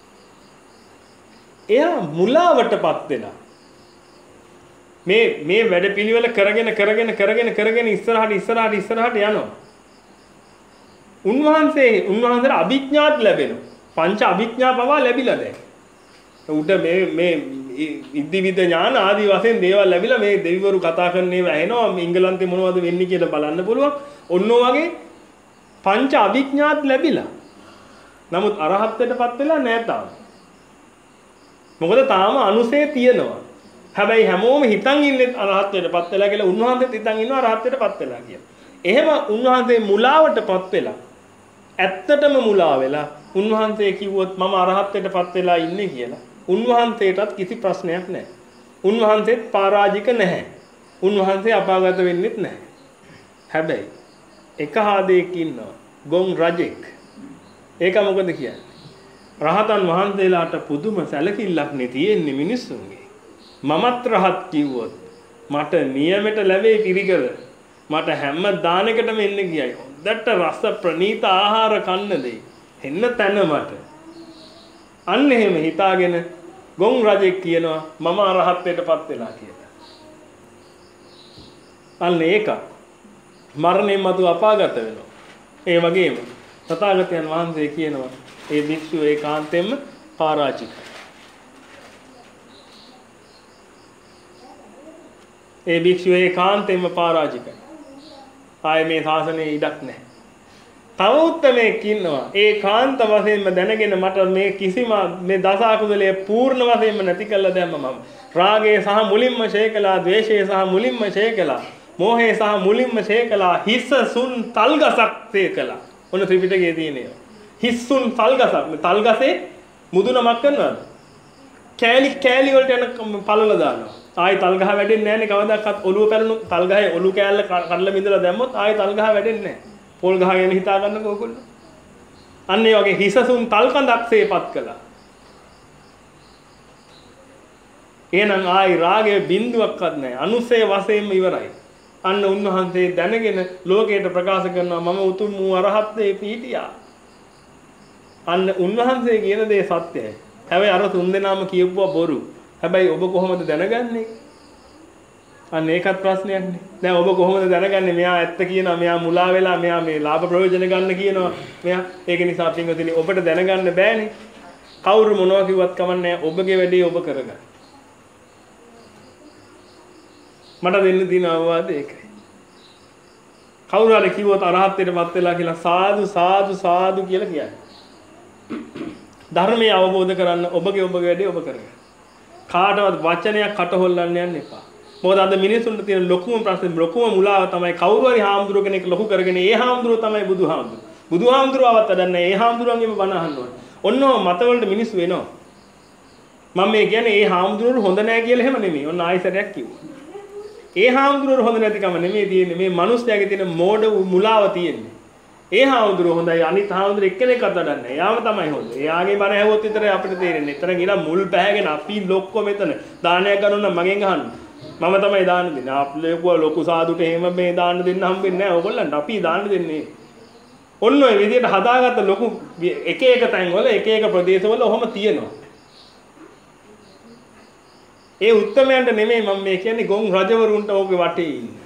එයා මුලාවටපත් වෙලා මේ මේ වැඩපිළිවෙල කරගෙන කරගෙන කරගෙන කරගෙන ඉස්සරහට ඉස්සරහට ඉස්සරහට යනවා. උන්වහන්සේ උන්වහන්සේට අභිඥාත් ලැබෙනවා. පංච අභිඥා පවා ලැබිලා දැන්. උඩ මේ මේ ඉද්ධිවිද ඥාන ආදී වශයෙන් දේවල් ලැබිලා මේ දෙවිවරු කතා කරන ඒවා ඇහෙනවා. ඉංගලන්තේ මොනවද වෙන්නේ කියලා බලන්න පුළුවන්. ඔන්න වගේ පංච අභිඥාත් ලැබිලා. නමුත් අරහත්ත්වයටපත් වෙලා නැහැ තාම. මොකද තාම අනුසේ තියෙනවා. හැබැයි හැමෝම හිතන් ඉන්නේ අරහත්ත්වයටපත් වෙලා කියලා. උන්වහන්සේත් හිතන් ඉන්නවා අරහත්ත්වයටපත් වෙලා කියලා. එහෙම උන්වහන්සේ මුලාවටපත් වෙලා ඇත්තටම මුලා වෙලා උන්වහන්සේ කිව්වොත් මම අරහත්ත්වයටපත් වෙලා ඉන්නේ කියලා. උන්වහන්සේටත් කිසි ප්‍රශ්නයක් නැහැ. උන්වහන්සේත් පරාජික නැහැ. උන්වහන්සේ අපාගත වෙන්නෙත් නැහැ. හැබැයි එක ආදේක ඉන්නවා. ගොන් රජෙක්. ඒක මොකද කියන්නේ? රහතන් වහන්සේලාට පුදුම සැලකිල්ලක් නේ තියෙන්නේ මිනිස්සුන්ගේ. මමත් රහත් කිව්වොත් මට නියමෙට ලැබෙයි පිරිකර. මට හැම දානයකටම එන්න කියයි. හොඳට රස ප්‍රණීත ආහාර කන්න දෙයි. එන්න තැන මට. අන්න එහෙම හිතාගෙන ගොන් රජෙක් කියනවා මම අරහත්ත්වයටපත් වෙලා කියලා. අන්න ඒක මරණයෙන් මතු අපාගත වෙනවා. ඒ වගේම තථාගතයන් වහන්සේ කියනවා ඒ භික්ෂුව ඒකාන්තයෙන්ම පරාජිකයි. ඒ භික්ෂුව ඒකාන්තයෙන්ම පරාජිකයි. ආයේ මේ ශාසනයේ ඉඩක් නැහැ. තව උත්තරයක් ඉන්නවා. ඒකාන්ත වශයෙන්ම දැනගෙන මට මේ කිසිම මේ දස අකුසලයේ පූර්ණ වශයෙන්ම නැති කළා දැම්ම මම. රාගය සහ මුලින්ම ඡය කළා, ද්වේෂය සහ මුලින්ම ඡය කළා, මෝහය සහ මුලින්ම ඡය කළා, හිස්ස සුන් තල්ගසක් ඡය කළා. ඔන්න ත්‍රිපිටකයේ තියෙනවා. හිස්සුන් තල්ගසක්. තල්ගසේ මුදුනමක් කරනවාද? කෑලි කෑලි වලට යන පළල දානවා. ආයි තල්ගහ වැඩෙන්නේ නැහැනේ කවදාවත්. ඔළුව පැලුණු තල්ගහේ ඔලු කෑල්ල කඩලා මිදලා දැම්මොත් ආයි තල්ගහ වැඩෙන්නේ නැහැ. පොල් ගහගෙන හිතා ගන්නකෝ ඔයගොල්ලෝ. අන්න ඒ වගේ හිසසුන් තල්කඳක්සේපත් කළා. එහෙනම් ආයි රාගයේ බිඳුවක්වත් නැහැ. අනුසය වශයෙන්ම ඉවරයි. අන්න උන්වහන්සේ දැනගෙන ලෝකයට ප්‍රකාශ කරනවා මම උතුම් වූ අරහත්ත්වයේ පිහිටියා. අන්න උන්වහන්සේ කියන දේ සත්‍යයි. හැබැයි අර තුන් දෙනාම කියපුවා බොරු. හැබැයි ඔබ කොහොමද දැනගන්නේ? අන්න ඒකත් ප්‍රශ්නයක් නේ. දැන් ඔබ කොහොමද දැනගන්නේ මෙයා ඇත්ත කියනවා, මෙයා මුලා වෙලා, මෙයා මේ ලාභ ප්‍රයෝජන ගන්න කියනවා. මෙයා ඒක නිසා පින්වතුනි ඔබට දැනගන්න බෑනේ. කවුරු මොනවා කිව්වත් කමන්නේ ඔබගේ වැඩේ ඔබ කරගන්න. මට දෙන්න තියෙන අවවාදය ඒකයි. කවුරු හරි කිව්වොත් අරහත්ත්වයටපත් වෙලා කියලා සාදු සාදු සාදු කියලා කියන්නේ. ධර්මය අවබෝධ කරන්න ඔබගේ ඔබගේ වැඩේ ඔබ කරගන්න. කාටවත් වචනයක් කට හොල්ලන්න යන්න එපා. මොකද අද මිනිසුන්ට තියෙන ලොකුම ප්‍රශ්නේ ලොකුම මුලාව තමයි කවුරු හරි හාමුදුරුව කෙනෙක් ලොකු කරගෙන ඒ හාමුදුරුව තමයි බුදුහාමුදුරුව. බුදුහාමුදුරුවවත් වැඩන්නේ ඒ හාමුදුරුවන්ගේම බණ අහන්න ඕනේ. ඔන්නෝ මතවලට මිනිස්සු වෙනවා. මම මේ කියන්නේ ඒ හාමුදුරුවෝ හොඳ නැහැ කියලා එහෙම නෙමෙයි. ඔන්න ආයෙසරයක් කිව්වා. ඒ හාමුදුරුවෝ හොඳ නැතිකම නෙමෙයි තියෙන්නේ. මේ මිනිස්යාගේ තියෙන මෝඩ මුලාව තියෙන්නේ. ඒ හාමුදුරුවෝ හොඳයි අනිත් හාමුදුරුවෝ එක්කෙනෙක්වත් වැඩක් නැහැ. යාම තමයි හොඳ. එයාගේ බණ ඇහුවොත් විතරයි අපිට තේරෙන්නේ. එතන ගිහලා මුල් පැහැගෙන අපි ලොක්කො මෙතන දානයක් ගන්න නම් මගෙන් අහන්න. මම තමයි දාන දෙන්නේ. අපලේකුවා ලොකු සාදුට එහෙම මේ දාන දෙන්න හම්බෙන්නේ නැහැ. ඕගොල්ලන්ට අපි දාන දෙන්නේ. ඔන්න ඔය විදිහට හදාගත්ත ලොකු එක එක තැන්වල එක එක ප්‍රදේශවල ඔහොම තියෙනවා. ඒ උත්තමයන්ට නෙමෙයි මම මේ කියන්නේ ගොන් රජවරුන්ට ඕකේ වටේ ඉන්නේ.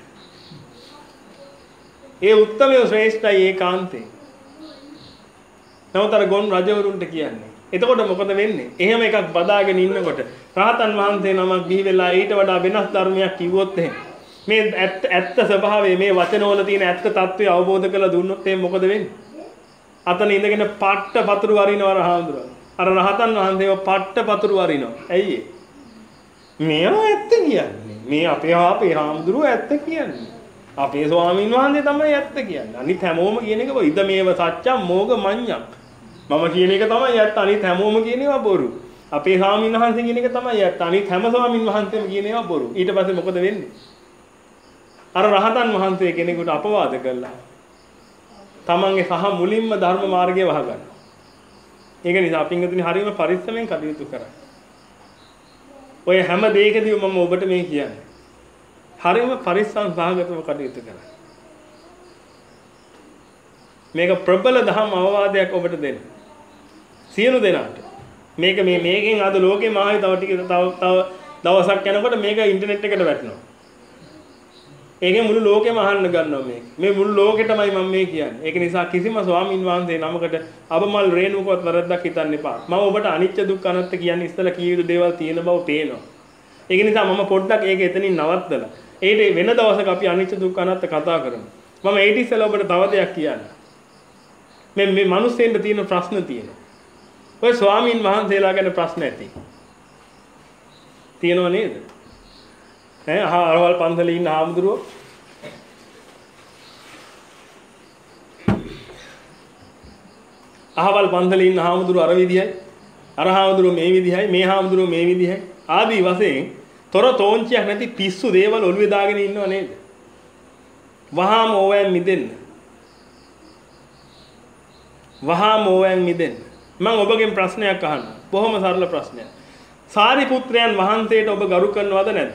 ඒ උත්තමයෝ ශ්‍රේෂ්ඨයි ඒකාන්තේ. නමුත් අර ගොන් රජවරුන්ට කියන්නේ. එතකොට මොකද වෙන්නේ? එහෙම එකක් බදාගෙන ඉන්නකොට රහතන් වහන්සේ නමක් බිහි වෙලා ඊට වඩා වෙනස් ධර්මයක් කිව්වොත් එහෙම මේ ඇත්ත ඇත්ත ස්වභාවය මේ වචනවල තියෙන ඇත්ත తත්වය අවබෝධ කරලා දුන්නොත් එහෙනම් මොකද වෙන්නේ? අතන ඉඳගෙන පට්ට පතුරු වරිනවා රහඳුරන. අර රහතන් වහන්සේව පට්ට පතුරු වරිනවා. ඇයි ඒ? මෙයා ඇත්ත කියන්නේ. මේ අපේ අපේ හාමුදුරුවෝ ඇත්ත කියන්නේ. අපේ ස්වාමීන් වහන්සේ තමයි ඇත්ත කියන්නේ. අනිත් හැමෝම කියන එක ඉද මේව සත්‍යම් මෝග මඤ්ඤම්. මම කියන එක තමයි ඇත්ත. අනිත් හැමෝම කියන ඒවා බොරු. අපේ ස්වාමීන් වහන්සේ කියන එක තමයි ඇත්ත. අනිත් හැම ස්වාමීන් වහන්සේම කියන ඒවා බොරු. ඊට පස්සේ මොකද වෙන්නේ? අර රහතන් වහන්සේ කෙනෙකුට අපවාද කළා. තමන්ගේ සහ මුලින්ම ධර්ම මාර්ගය වහගන්න. ඒක නිසා පින්වතුනි හරියම පරිස්සමෙන් කටයුතු කරන්න. ඔය හැම දෙයකදී මම ඔබට මේ කියන්නේ. හරියම පරිස්සම් සහගතව කටයුතු කරන්න. මේක ප්‍රබල දහම් අවවාදයක් ඔබට දෙන්න. සියලු දෙනාට. මේක මේ මේකෙන් අද ලෝකේ මායි තව ටික තව තව දවසක් යනකොට මේක ඉන්ටර්නෙට් එකට වැටෙනවා. ඒකේ මුළු ලෝකෙම අහන්න ගන්නවා මේක. මේ මුළු ලෝකෙටමයි මම මේ කියන්නේ. ඒක නිසා කිසිම ස්වාමින් වහන්සේ නමකට අබමල් රේණුකවත් වැරද්දක් හිතන්න එපා. මම ඔබට අනිත්‍ය දුක්ඛ අනාත්ම කියන්නේ ඉස්සලා කී යුතු දේවල් තියෙන බව පේනවා. ඒක නිසා මම පොඩ්ඩක් ඒක එතනින් නවත්තලා ඒට වෙන දවසක අපි අනිත්‍ය දුක්ඛ අනාත්ම කතා කරමු. මම ඊට ඉස්සලා ඔබට තව දෙයක් කියන්න. මේ මේ මිනිස්සුන්ට තියෙන ප්‍රශ්න තියෙනවා. ඔය ස්වාමින් වහන්සේලා ගැන ප්‍රශ්න ඇති. තියෙනව නේද? ඈ අහවල් පන්සලේ ඉන්න ආමුදුරෝ අහවල් පන්සලේ ඉන්න හාමුදුරුවෝ අර විදිහයි. අර හාමුදුරුවෝ මේ විදිහයි. මේ හාමුදුරුවෝ මේ විදිහයි. ආදී වශයෙන් තොර තෝංචියක් නැති පිස්සු දේවල් ඔළුවේ දාගෙන ඉන්නව නේද? වහාම ඕවැන් මිදෙන්න. වහාම ඕවැන් මිදෙන්න. මම ඔබගෙන් ප්‍රශ්නයක් අහන්නම්. බොහොම සරල ප්‍රශ්නයක්. සාරිපුත්‍රයන් වහන්සේට ඔබ ගරු කරනවද නැද්ද?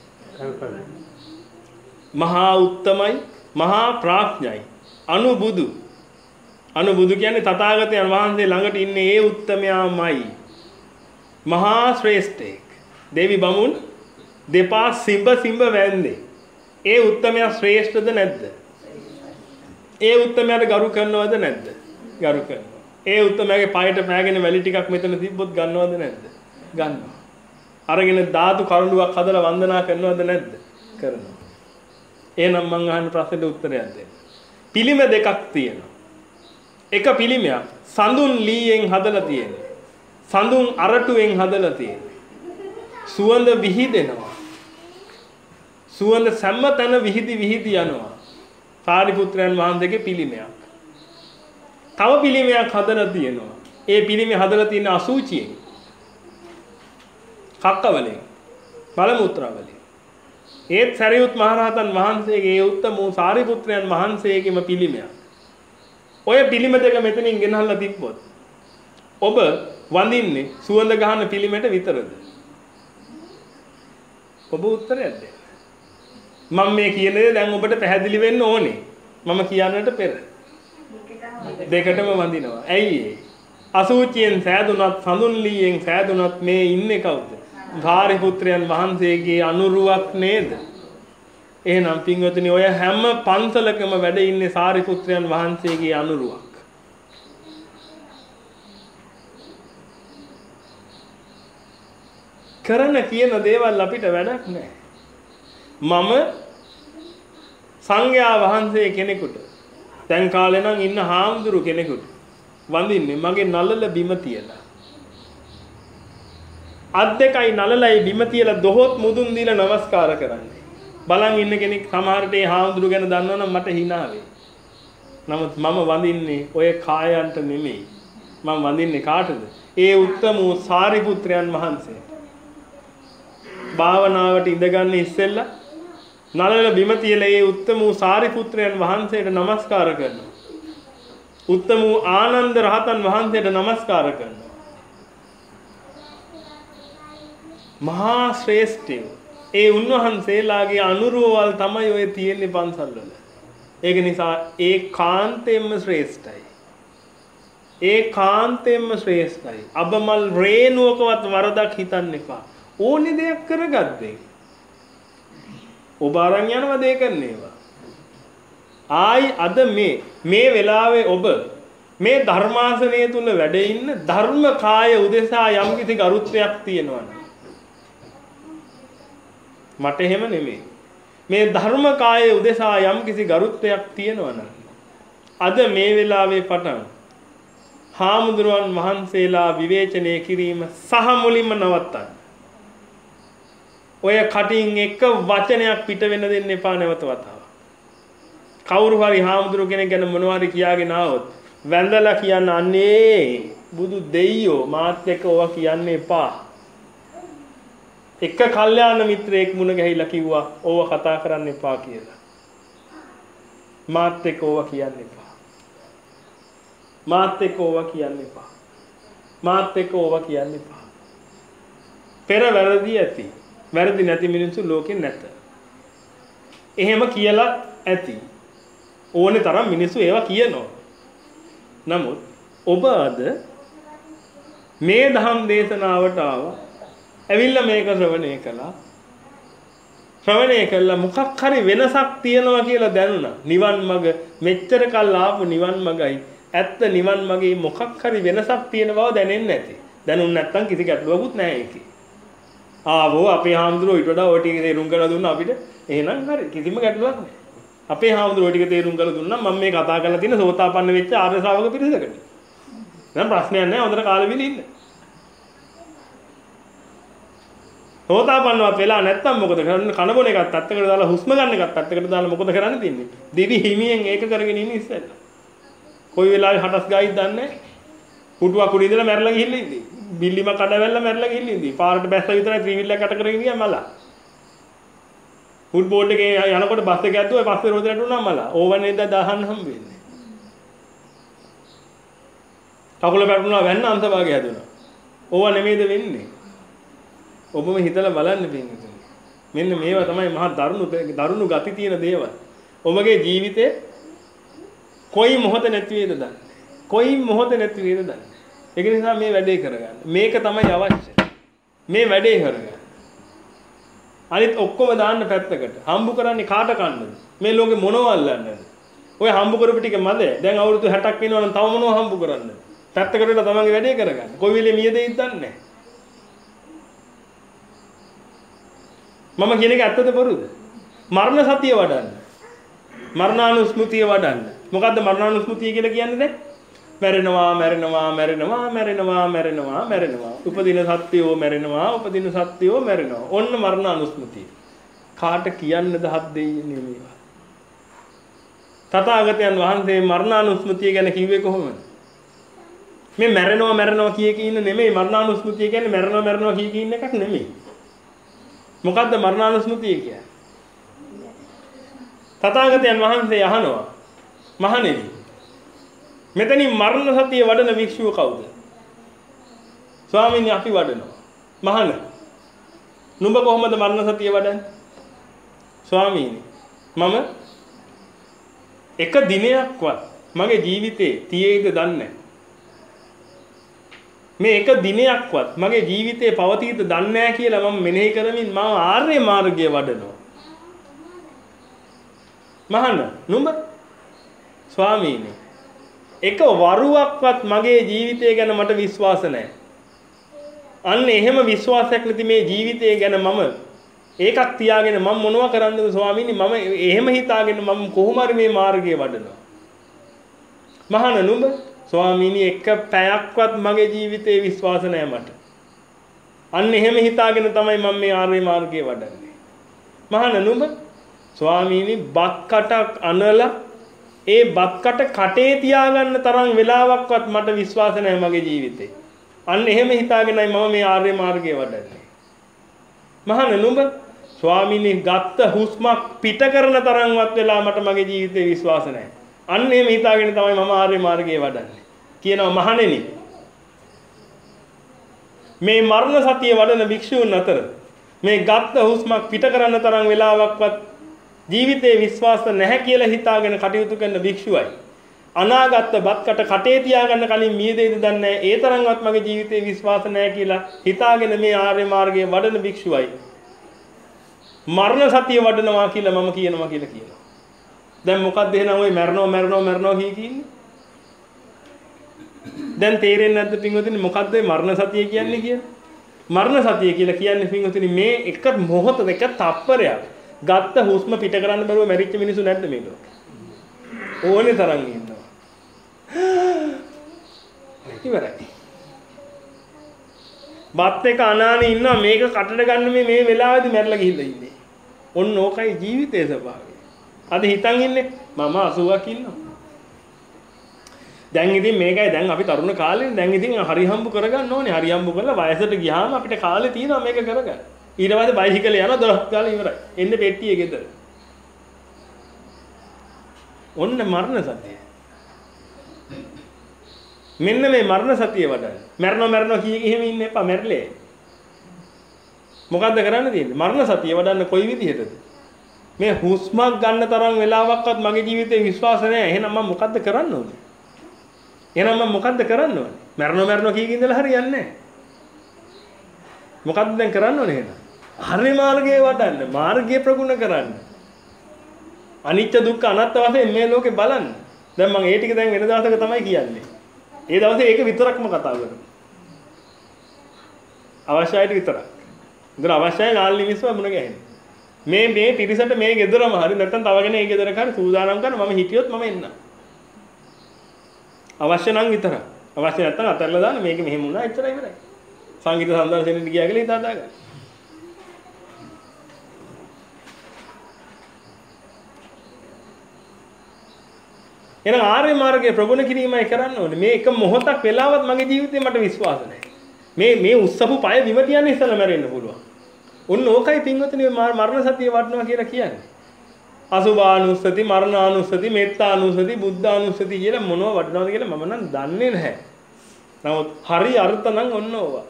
මහා උත්තමයි, මහා ප්‍රඥයි, අනුබුදු. අනුබුදු කියන්නේ තථාගතයන් වහන්සේ ළඟට ඉන්නේ ඒ උත්තමයාමයි. මහා ශ්‍රේෂ්ඨෙක්. දෙවි බමුන් දෙපා සිඹ සිඹ වැන්දේ. ඒ උත්තමයා ශ්‍රේෂ්ඨද නැද්ද? ඒ උත්තමයාට ගරු කරනවද නැද්ද? ගරු කරනවා. ඒ උත්තමයාගේ පායට පෑගෙන වැලි ටිකක් මෙතන තිබ්බොත් ගන්නවද නැද්ද? ගන්නවා. අරගෙන ධාතු කරුණුවක් හදලා වන්දනා කරනවද නැද්ද? කරනවා. එහෙනම් මං අහන්න ප්‍රශ්නෙට උත්තරයක් දෙන්න. පිළිම දෙකක් තියෙනවා. එක පිළිමයක් සඳුන් ලීයෙන් හදලා තියෙනවා. සඳුන් අරටුවෙන් හදලා තියෙනවා. සුවඳ විහිදෙනවා. සුවඳ සම්ම තන විහිදි විහිදි යනවා. සාරිපුත්‍රයන් වහන්සේගේ පිළිමයක්. තව පිළිමයක් හදලා තියෙනවා. ඒ පිළිමේ හදලා තියෙන අසුචියෙන්. කක්කවලින්. බලමුත්‍රාවලින්. ඒත් සරියුත් මහරහතන් වහන්සේගේ ඒ උත්තම වූ සාරිපුත්‍රයන් වහන්සේගේම පිළිමයක්. ඔය පිළිම දෙක මෙතනින් ගෙනහල්ලා තිබ්බොත් ඔබ වඳින්නේ සුවඳ ගහන පිළිමෙට විතරද? ඔබ උත්තරයක් දෙන්න. මම මේ කියන දේ දැන් ඔබට පැහැදිලි වෙන්න ඕනේ. මම කියන්නට පෙර. දෙකටම වඳිනවා. ඇයි ඒ? අසුචියෙන් සෑදුනත් සඳුන් ලීයෙන් සෑදුනත් මේ ඉන්නේ කවුද? සාරිපුත්‍රයන් වහන්සේගේ අනුරුවක් නේද? එහෙනම් පින්වතුනි ඔය හැම පන්සලකම වැඩ ඉන්නේ සාරිපුත්‍රයන් වහන්සේගේ අනුරුවක්. කරන කියන දේවල් අපිට වැඩක් නැහැ. මම සංඝයා වහන්සේ කෙනෙකුට දැන් කාලේ නම් ඉන්න හාමුදුරු කෙනෙකුට වඳින්නේ මගේ නළල බිම තියලා. අත් දෙකයි නළලයි බිම තියලා දොහොත් මුදුන් දීලා নমස්කාර කරන්නේ. බලන් ඉන්න කෙනෙක් සමහරට ඒ හාමුදුරු ගැන දන්නවනම් මට hina වෙයි. නමුත් මම වඳින්නේ ඔය කායයන්ට නෙමෙයි. මම වඳින්නේ කාටද? ඒ උත්තම වූ සාරිපුත්‍රයන් වහන්සේට. භාවනාවට ඉඳගන්න ඉස්සෙල්ලා නළල බිම තියලා ඒ උත්තම වූ සාරිපුත්‍රයන් වහන්සේට নমස්කාර කරනවා. උත්තම වූ ආනන්ද රහතන් වහන්සේට নমස්කාර කරනවා. මහා ශ්‍රේෂ්ඨයෝ ඒ උන්වහන්සේලාගේ අනුරෝවල් තමයි ඔය තියෙන්නේ පන්සල්වල. ඒක නිසා ඒ කාන්තෙන්ම ශ්‍රේෂ්ඨයි. ඒ කාන්තෙන්ම ශ්‍රේෂ්ඨයි. අබමල් රේණුවකවත් වරදක් හිතන්න එපා. ඕනේ දෙයක් කරගත්තේ. ඔබ අරන් යනවා දෙය කරන්නේවා. ආයි අද මේ මේ වෙලාවේ ඔබ මේ ධර්මාසනය තුල වැඩ ඉන්න ධර්ම කාය උදෙසා යම්කිසි ගරුත්වයක් තියෙනවා. මට එහෙම නෙමෙයි. මේ ධර්ම කාය උදෙසා යම්කිසි ගරුත්වයක් තියෙනවා නම් අද මේ වෙලාවේ පටන් හාමුදුරුවන් වහන්සේලා විවේචනය කිරීම සහ මුලින්ම නවත්තන්න. ඔය කටින් එක වචනයක් පිට වෙන්න දෙන්න එපා නැවත වතාවක්. කවුරු හරි හාමුදුරු කෙනෙක් ගැන මොනවා හරි කියාගෙන ආවොත් වැඳලා කියන්න අනේ බුදු දෙයියෝ මාත් එක්ක ඔවා කියන්න එපා. එක කල්යාණ මිත්‍රයෙක් මුණ ගැහිලා කිව්වා ඕවා කතා කරන්න එපා කියලා. මාත් එක්ක ඕවා කියන්න එපා. මාත් එක්ක ඕවා කියන්න එපා. මාත් එක්ක ඕවා කියන්න එපා. පෙර වැරදි ඇති. වැරදි නැති මිනිස්සු ලෝකේ නැත. එහෙම කියලා ඇති. ඕනේ තරම් මිනිස්සු ඒවා කියනවා. නමුත් ඔබ අද මේ ධම් දේශනාවට ආවා. ඇවිල්ලා මේක ශ්‍රවණය කළා. ශ්‍රවණය කළා මොකක් හරි වෙනසක් තියනවා කියලා දැනුණා. නිවන් මඟ මෙච්චර කල් ආපු නිවන් මඟයි ඇත්ත නිවන් මගේ මොකක් හරි වෙනසක් තියෙන බව දැනෙන්නේ නැති. දැනුන්නේ නැත්නම් කිසි ගැටලුවකුත් නැහැ ඒකේ. ආවෝ අපේ හාමුදුරුවෝ ඊට වඩා ඔය ටික තේරුම් කරලා දුන්නා අපිට. එහෙනම් හරි කිසිම ගැටලුවක් නැහැ. අපේ හාමුදුරුවෝ ටික තේරුම් කරලා දුන්නා මම මේ කතා කරලා තියෙන සෝතාපන්න වෙච්ච ආර්ය ශ්‍රාවක පිරිසකට. දැන් ප්‍රශ්නයක් නැහැ හොඳට කාලෙ විල ඉන්න. සෝතාපන්නවත් වෙලා නැත්තම් මොකද කරන්නේ? කන බොන එකත් අත්තකට දාලා හුස්ම ගන්න එකත් අත්තකට දාලා මොකද කරන්න තියන්නේ? දිවි හිමියෙන් ඒක කරගෙන ඉන්නේ ඉස්සෙල්ලා. කොයි වෙලාවෙ හටස් ගායිද දන්නේ නැහැ. පුටුවක් උඩ ඉඳලා මැරලා ගිහිල්ලා ඉඳී. බිල්ලිම කඩවැල්ල මැරලා ගිහිල්ලා ඉඳී. පාරට බැස්ස විතරයි ත්‍රිවිල්ලක් කට කරගෙන ගියා මලා. ෆුට් බෝඩ් එකේ යනකොට බස් එක ඇද්දුවා පස්සේ රෝදේ රැටුණා මලා. ඕවන් නේද දාහන්න හම්බ වෙන්නේ. කකුල පැටුණා වැන්න අන්තභාගය හැදුණා. ඕවා නෙමෙයිද වෙන්නේ. ඔබම හිතලා බලන්න පින්තුනි. මෙන්න මේවා තමයි මහා දරුණු දරුණු ගති තියෙන දේවල්. ඔබගේ ජීවිතේ කොයි මොහොත නැති වේද දන්නේ. කොයි මොහොත නැති වේද දන්නේ. ඒක නිසා මේ වැඩේ කරගන්න. මේක තමයි අවශ්‍ය. මේ වැඩේ කරගන්න. අනිත් ඔක්කොම දාන්න පැත්තකට. හම්බු කරන්නේ කාට කන්නද? මේ ලෝකේ මොනව අල්ලන්නද? ඔය හම්බු කරපු ටික මැද දැන් අවුරුදු හැටක් වෙනවා නම් තව මොනව හම්බු කරන්නද? පැත්තකට වෙලා තමන්ගේ වැඩේ කරගන්න. කොයි වෙලේ මිය දෙයිද දන්නේ නැහැ. මම කියන එක ඇත්තද බොරුද? මරණ සතිය වඩන්න. මරණානුස්මෘතිය වඩන්න. මොකද්ද මරණානුස්මෘතිය කියලා කියන්නේ දැන්? මැරෙනවා මැරෙනවා මැරෙනවා මැරෙනවා මැරෙනවා මැරෙනවා. උපදින සත්‍යෝ මැරෙනවා උපදින සත්‍යෝ මැරෙනවා. ඔන්න මරණානුස්මෘතිය. කාට කියන්නද හත් දෙයියනේ මේවා? තථාගතයන් වහන්සේ මරණානුස්මෘතිය ගැන කිව්වේ කොහොමද? මේ මැරෙනවා මැරෙනවා කිය කී ඉන්න නෙමෙයි මරණානුස්මෘතිය කියන්නේ මැරෙනවා මැරෙනවා කිය කී ඉන්න එකක් නෙමෙයි. මොකද්ද මරණානුස්මෘතිය කියන්නේ? තථාගතයන් වහන්සේ අහනවා මහණෙනි මෙතනින් මරණ සතිය වඩන වික්ෂුව කවුද? ස්වාමීනි අපි වඩනවා. මහණ නුඹ කොහොමද මරණ සතිය වඩන්නේ? ස්වාමීනි මම එක දිනයක්වත් මගේ ජීවිතේ තියේද දන්නේ නැහැ. මේ එක දිනයක්වත් මගේ ජීවිතේ පවතීද දන්නේ නැහැ කියලා මම මෙනෙහි කරමින් මම ආර්ය මාර්ගය වඩනවා. මහණ නුඹ ස්වාමීනි එක වරුවක්වත් මගේ ජීවිතය ගැන මට විශ්වාස නැහැ. අන්න එහෙම විශ්වාසයක් නැති මේ ජීවිතය ගැන මම ඒකක් තියාගෙන මම මොනවා කරන්නද ස්වාමීනි මම එහෙම හිතාගෙන මම කොහොම හරි මේ මාර්ගය වඩනවා. මහණ නුඹ ස්වාමීනි එක පැයක්වත් මගේ ජීවිතේ විශ්වාස නැහැ මට. අන්න එහෙම හිතාගෙන තමයි මම මේ ආර්ය මාර්ගය වඩන්නේ. මහණ නුඹ ස්වාමීනි බත් කටක් අනලා ඒ බත් කට කටේ තියාගන්න තරම් වෙලාවක්වත් මට විශ්වාස නැහැ මගේ ජීවිතේ. අන්න එහෙම හිතාගෙනයි මම මේ ආර්ය මාර්ගය වඩන්නේ. මහණ නුඹ ස්වාමීනි ගත්ත හුස්මක් පිට කරන තරම්වත් වෙලා මට මගේ ජීවිතේ විශ්වාස නැහැ. අන්න එහෙම හිතාගෙන තමයි මම ආර්ය මාර්ගය වඩන්නේ. කියනවා මහණෙනි මේ මරණ සතිය වඩන භික්ෂූන් අතර මේ ගත්ත හුස්මක් පිට කරන තරම් වෙලාවක්වත් ජීවිතේ විශ්වාස නැහැ කියලා හිතාගෙන කටයුතු කරන භික්ෂුවයි අනාගත බත්කට කටේ තියාගන්න කලින් මිය දෙයිද දන්නේ නැහැ. ඒ තරම්වත් මගේ ජීවිතේ විශ්වාස නැහැ කියලා හිතාගෙන මේ ආර්ය මාර්ගයේ වඩන භික්ෂුවයි මරණ සතිය වඩනවා කියලා මම කියනවා කියලා කියනවා. දැන් මොකක්ද එහෙනම් ওই මරනවා මරනවා මරනවා කිය කියන්නේ? දැන් තේරෙන්නේ නැද්ද පින්වතුනි මොකක්ද මේ මරණ සතිය කියන්නේ කියලා? මරණ සතිය කියලා කියන්නේ පින්වතුනි මේ එක මොහොතක එක තප්පරයක් ගත්ත හුස්ම පිට කරන්න බැරුව මැරිච්ච මිනිස්සු නැද්ද මේ ලෝකේ? ඕනේ තරම් ඉන්නවා. ඉවරයි. බත් එක අනානේ ඉන්නවා මේක කටට ගන්න මේ මේ වෙලාවේදී මැරලා ගිහිල්ලා ඉන්නේ. ඔන්න ඕකයි ජීවිතයේ ස්වභාවය. අද හිතන් ඉන්නේ මම අසූවක් ඉන්නවා. දැන් ඉතින් මේකයි දැන් අපි තරුණ කාලේ දැන් ඉතින් හරි හම්බු කරගන්න ඕනේ. හරි හම්බු කරලා වයසට ගියාම අපිට කාලේ තියෙනවා මේක කරගන්න. ඊට පස්සේ බයිසිකල් යනවා දොළොස් කාලේ ඉවරයි. එන්නේ පෙට්ටියේ ගෙදර. ඔන්න මරණ සතිය. මෙන්න මේ මරණ සතිය වඩන්න. මරනවා මරනවා කිය කිය එහෙම ඉන්න එපා මැරිලේ. මොකද්ද කරන්න තියෙන්නේ? මරණ සතිය වඩන්න කොයි විදිහටද? මේ හුස්මක් ගන්න තරම් වෙලාවක්වත් මගේ ජීවිතේ විශ්වාස නැහැ. එහෙනම් මම මොකද්ද කරන්න ඕනේ? එහෙනම් මම මොකද්ද කරන්න ඕනේ? මරනවා මරනවා කිය කිය ඉඳලා හරියන්නේ නැහැ. මොකද්ද දැන් කරන්න ඕනේ එහෙනම්? හරි මාර්ගයේ වඩන්න, මාර්ගය ප්‍රගුණ කරන්න. අනිත්‍ය දුක්ඛ අනාත්ම වශයෙන් මේ ලෝකේ බලන්න. දැන් මම ඒ ටික දැන් වෙන දවසක තමයි කියන්නේ. ඒ දවසේ ඒක විතරක්ම කතා කරමු. අවශ්‍යයිට විතරක්. ඉතින් අවශ්‍යයි නාලි මිස්ව මුණ ගැහෙන්න. මේ මේ පිරිසට මේ ගෙදරම හරි නැත්නම් තව කෙනෙක් ඒ ගෙදරක හරි සූදානම් කරන මම හිටියොත් මම එන්නම්. අවශ්‍ය නම් විතරක්. අවශ්‍ය නැත්නම් අතල්ලා දාන්න මේක මෙහෙම වුණා එච්චරයි ඉවරයි. සංගීත සම්දර්ශනෙට ගියා කියලා හිතා දාගන්න. එහෙනම් ආර්ය මාර්ගයේ ප්‍රගුණ කිරීමයි කරන්න ඕනේ. මේ එක මොහොතක් වෙලාවත් මගේ ජීවිතේ මට විශ්වාස නැහැ. මේ මේ උස්සපු පය බිම තියන්නේ ඉස්සලා මැරෙන්න පුළුවන්. ඔන්න ඕකයි පින්වතුනි මරණ සතිය වඩනවා කියලා කියන්නේ. අසුභානුස්සති, මරණානුස්සති, මෙත්තානුස්සති, බුද්ධානුස්සති කියලා මොනව වඩනවද කියලා මම නම් දන්නේ නැහැ. නමුත් හරි අර්ථ නම් ඔන්න ඕවා.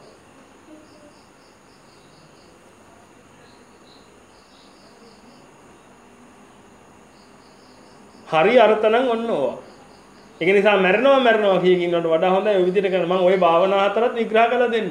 හරි අර්ථ නම් ඔන්න ඕවා. ඒක නිසා මැරෙනවා මැරෙනවා කිය කිනවට වඩා හොඳයි ඔය විදිහට කරන. මම ওই භාවනා හතරත් විග්‍රහ කරලා දෙන්න.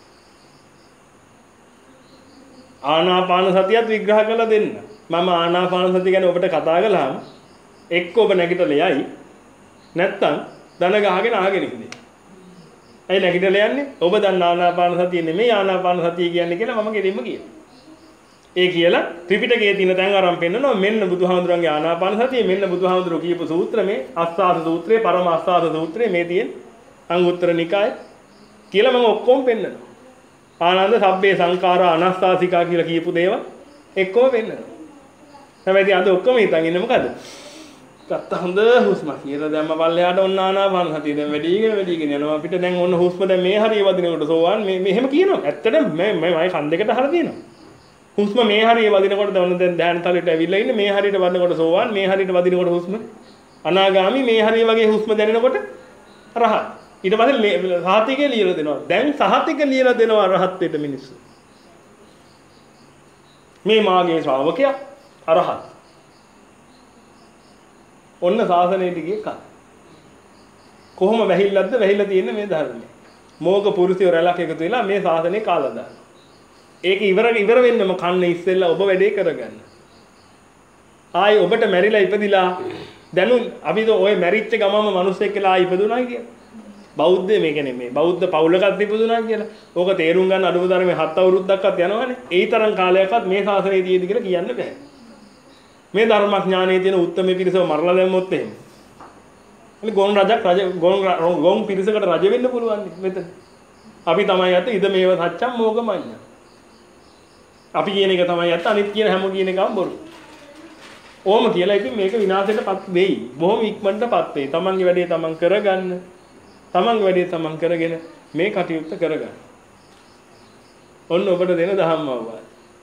ආනාපාන සතියත් විග්‍රහ කරලා දෙන්න. මම ආනාපාන සතිය ගැන ඔබට කතා කළාම එක්ක ඔබ නැගිටලා යයි නැත්තම් දන ගහගෙන ආගෙන ඉන්නේ. ඇයි නැගිටලා යන්නේ? ඔබ දන්න ආනාපාන සතිය නෙමෙයි ආනාපාන සතිය කියන්නේ කියලා මම ගෙලින්ම කියනවා. ඒ කියලා ත්‍රිපිටකයේ තියෙන තැන් අරන් පෙන්නනවා මෙන්න බුදුහාමුදුරන්ගේ ආනාපාන සතිය මෙන්න බුදුහාමුදුරුවෝ කියපු සූත්‍ර මේ අස්සාද සූත්‍රේ පරම අස්සාද සූත්‍රේ මේ තියෙන අංගුත්තර නිකාය කියලා මම ඔක්කොම පෙන්නනවා. ආනන්ද සබ්බේ සංඛාරා අනස්සාසිකා කියලා කියපු දේවල් එක්කම පෙන්නනවා. හැබැයි අද ඔක්කොම හිතන් ඉන්නේ මොකද? ගත්ත හොඳ හුස්ම කියලා දැම්ම පල්ලෙහාට ඔන්න ආනාපාන සතිය දැන් වැඩිගෙන වැඩිගෙන යනවා අපිට දැන් ඔන්න හුස්ම දැන් මේ හරිය වදිනකොට සෝවාන් මේ මෙහෙම කියනවා. ඇත්තටම මේ මම කන් දෙකට අහලා තියෙනවා. හුස්ම මේ හරිය වදිනකොට දැන් දැන් ධ්‍යාන තලයට ඇවිල්ලා ඉන්නේ මේ හරියට වදිනකොට සෝවාන් මේ හරියට වදිනකොට හුස්ම අනාගාමි මේ හරිය වගේ හුස්ම දැනෙනකොට රහත් ඊට පස්සේ සහතිකේ ලියලා දෙනවා දැන් සහතික ලියලා දෙනවා රහත් වෙට මිනිස්සු මේ මාගේ ශ්‍රාවකයා අරහත් ඔන්න ශාසනයට ගියේ කල් කොහොම වැහිල්ලක්ද වැහිලා තියෙන්නේ මේ ධර්මයේ මෝග පුරුෂයෝ රැලක් එකතු වෙලා මේ ශාසනය කාලා දානවා ඒක ඉවර ඉවර වෙන්නම කන්න ඉස්සෙල්ලා ඔබ වැඩේ කරගන්න. ආයි ඔබට මැරිලා ඉපදිලා දැනු අපි ඔය මැරිච්ච ගමම මිනිස්සෙක් කියලා ආයි ඉපදුනා කියලා. බෞද්ධ මේ කියන්නේ මේ බෞද්ධ පවුලකත් ඉපදුනා කියලා. ඕක තේරුම් ගන්න අඩුම තරමේ හත් අවුරුද්දක්වත් යනවනේ. ඒ තරම් කාලයක්වත් මේ ශාසනයේ තියෙදි කියලා කියන්න බෑ. මේ ධර්මඥානයේ තියෙන උත්තරම පිරිසව මරලා දැම්මොත් එහෙම. අනේ ගෝන් රජක් රජ ගෝන් ගෝන් පිරිසකට රජ වෙන්න පුළුවන් මෙතන. අපි තමයි අත ඉද මේව සත්‍යම් මොගමඤ්ඤ. අපි කියන එක තමයි ඇත්ත අනිත් කියන හැම කියන එකම බොරු. ඕම කියලා ඉතින් මේක විනාශයටපත් වෙයි. බොහොම ඉක්මනටපත් වෙයි. තමන්ගේ වැඩේ තමන් කරගන්න. තමන්ගේ වැඩේ තමන් කරගෙන මේ කටයුත්ත කරගන්න. ඔන්න ඔබට දෙන දහම් අවවාද.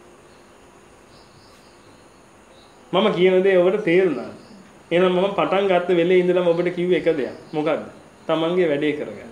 මම කියන දේ ඔබට තේරුණා. එහෙනම් මම පටන් ගත්ත වෙලේ ඉඳලම ඔබට කිව්වේ එක දෙයක්. මොකද්ද? තමන්ගේ වැඩේ කරගන්න.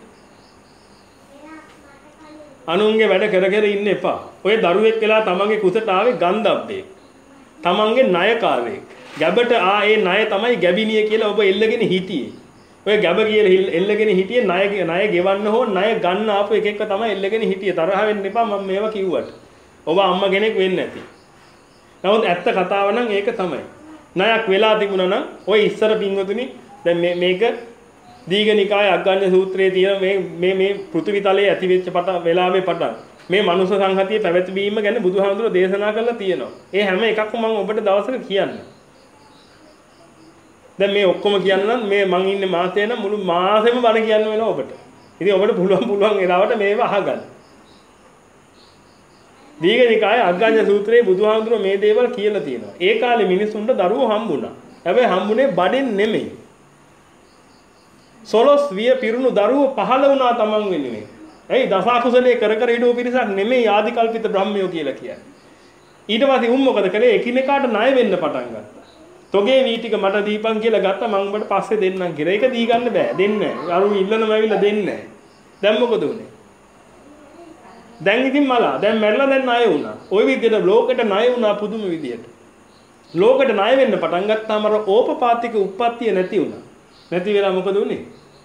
අනුන්ගේ වැඩ කර කර ඉන්න එපා. ඔය දරුවෙක් වෙලා තමන්ගේ කුසට ආවේ ගන්ධබ්බේ. තමන්ගේ ණයකාරයෙක්. ගැබට ආ ඒ ණය තමයි ගැබිනිය කියලා ඔබ එල්ලගෙන හිටියේ. ඔය ගැබ කියලා එල්ලගෙන හිටියේ ණය ණය ගෙවන්න හෝ ණය ගන්න ආපු එක එක තමයි එල්ලගෙන හිටියේ. තරහ වෙන්න එපා මම මේවා කිව්වට. ඔබ අම්මා කෙනෙක් වෙන්නේ නැති. නමුත් ඇත්ත කතාව නම් ඒක තමයි. ණයක් වෙලා තිබුණා නම් ඔය ඉස්සර පින්වතුනි දැන් මේ මේක දීඝනිකාය අග්ගඤ්ඤ සූත්‍රයේ තියෙන මේ මේ මේ පෘථිවි තලයේ ඇති වෙච්ච පට වෙලාවේ පටන් මේ මනුෂ්‍ය සංහතිය පැවැත්වීම ගැන බුදුහාමුදුරුවෝ දේශනා කරලා තියෙනවා. ඒ හැම එකක්ම මම ඔබට දවසක කියන්න. දැන් මේ ඔක්කොම කියන්න නම් මේ මං ඉන්නේ මාසෙ නම් මුළු මාසෙම බණ කියන්න වෙනවා ඔබට. ඉතින් ඔබට පුළුවන් පුළුවන් වෙලාවට මේව අහගන්න. දීඝනිකාය අග්ගඤ්ඤ සූත්‍රයේ බුදුහාමුදුරුවෝ මේ දේවල් කියලා තියෙනවා. ඒ කාලේ මිනිසුන්ට දරුවෝ හම්බුණා. හැබැයි හම්බුනේ බඩෙන් නෙමෙයි. සොලොස් විය පිරුණු දරුවෝ පහළ වුණා තමන් වෙනුවෙන්. එයි දසකුසලයේ කර කර හිටව පිරිසක් නෙමෙයි ආදිකල්පිත බ්‍රහ්මයෝ කියලා කියන්නේ. ඊට පස්සේ උන් මොකද කළේ? එකිනෙකාට ණය වෙන්න පටන් ගත්තා. තොගේ වී ටික මට දීපන් කියලා ගත්තා මම උඹට පස්සේ දෙන්නම් කියලා. ඒක දී ගන්න බෑ. දෙන්නේ නැහැ. අරු ඉල්ලනම ඇවිල්ලා දෙන්නේ නැහැ. දැන් මොකද උනේ? දැන් ඉතින් මලා දැන් මැරලා දැන් ණය වුණා. ওই විදිහට ලෝකෙට ණය වුණා පුදුම විදිහට. ලෝකෙට ණය වෙන්න පටන් ගත්තාම අර ඕපපාතික උප්පත්තිය නැති වුණා. නැති වෙලා මොකද උනේ?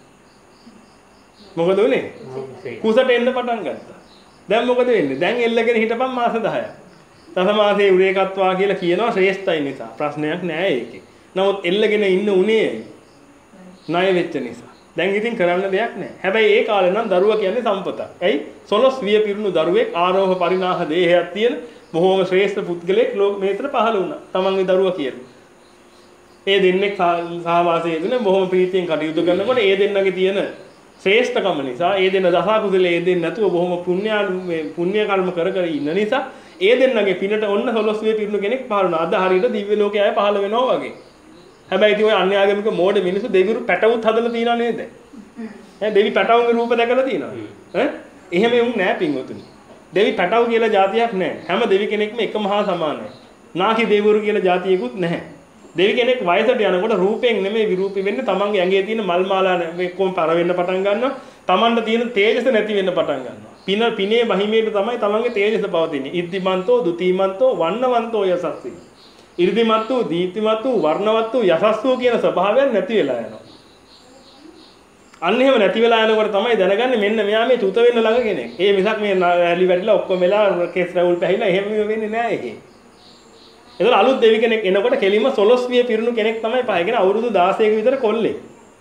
මොකද උනේ? කුසට එන්න පටන් ගත්තා. දැන් මොකද වෙන්නේ? දැන් එල්ලගෙන හිටපන් මාස දහයක්. දසමාසේ උරේකත්වා කියලා කියනවා ශ්‍රේෂ්ඨයි නිසා. ප්‍රශ්නයක් නෑ ඒකේ. නමුත් එල්ලගෙන ඉන්න උනේ ණය වෙච්ච නිසා. දැන් ඉතින් කරන්න දෙයක් නෑ. හැබැයි ඒ කාලේ නම් දරුවා කියන්නේ සම්පතක්. ඇයි? සොලොස් විය පිරුණු දරුවෙක් ආරෝහ පරිණාහ දේහයක් තියෙන බොහෝම ශ්‍රේෂ්ඨ පුද්ගලෙක් ලෝක මේතර පහළ වුණා. තමන්ගේ දරුවා කියලා. ඒ දෙන්නෙක් සහවාසයේ දෙන බොහොම ප්‍රීතියෙන් කටයුතු කරනකොට ඒ දෙන්නගේ තියෙන ශ්‍රේෂ්ඨකම නිසා ඒ දෙන්න දසකුසලයේ ඒ දෙන්න නැතුව බොහොම පුණ්‍ය මේ පුණ්‍ය කර්ම කර කර ඉන්න නිසා ඒ දෙන්නගේ පිනට ඔන්න සොලොස් විය පිරුණු කෙනෙක් පහළ වුණා. අද හරියට දිව්‍ය ලෝකයේ අය පහළ වෙනවා වගේ. හැබැයි ඉතින් ඔය අන්‍යාගමික මෝඩ මිනිස්සු දෙවිවරු පැටවුත් හදලා තියනා නේද? ඈ දෙවි පැටවුන්ගේ රූප දැකලා තියනවා. ඈ එහෙම උන් නෑ පින්වතුනි. දෙවි පැටව කියලා જાතියක් නෑ. හැම දෙවි කෙනෙක්ම එකම හා සමානයි. නාකි දෙවිවරු කියලා જાතියකුත් නැහැ. දෙවි කෙනෙක් වයසට යනකොට රූපයෙන් නෙමෙයි විරූපී වෙන්නේ. තමන්ගේ ඇඟේ තියෙන මල් මාලා කොම් පර වෙන්න පටන් ගන්නවා. තමන්ට තියෙන තේජස නැති වෙන්න පටන් ගන්නවා. පින පිනේ මහිමේට තමයි තමන්ගේ තේජස පවතින්නේ. ඉද්ධිමන්තෝ, දුතිමන්තෝ, වන්නවන්තෝ යසස්සී. ඉර්ධිමත් වූ, දීප්තිමත් වූ, වර්ණවත් වූ, යසස් වූ කියන ස්වභාවයන් නැති වෙලා යනවා. අන්න එහෙම නැති වෙලා යනකොට තමයි දැනගන්නේ මෙන්න මෙයා මේ චුත වෙන්න ළඟ කෙනෙක්. ඒ මිසක් මේ ඇලි වැටිලා ඔක්කොම වෙලා කේස් රවුල් පැහිලා එහෙම වෙන්නේ නැහැ ඒකේ. ඒතර අලුත් දෙවි කෙනෙක් එනකොට කෙලින්ම සොළොස්විය පිරුණු කෙනෙක් තමයි පායගෙන අවුරුදු දාසයක විතර කොල්ලේ.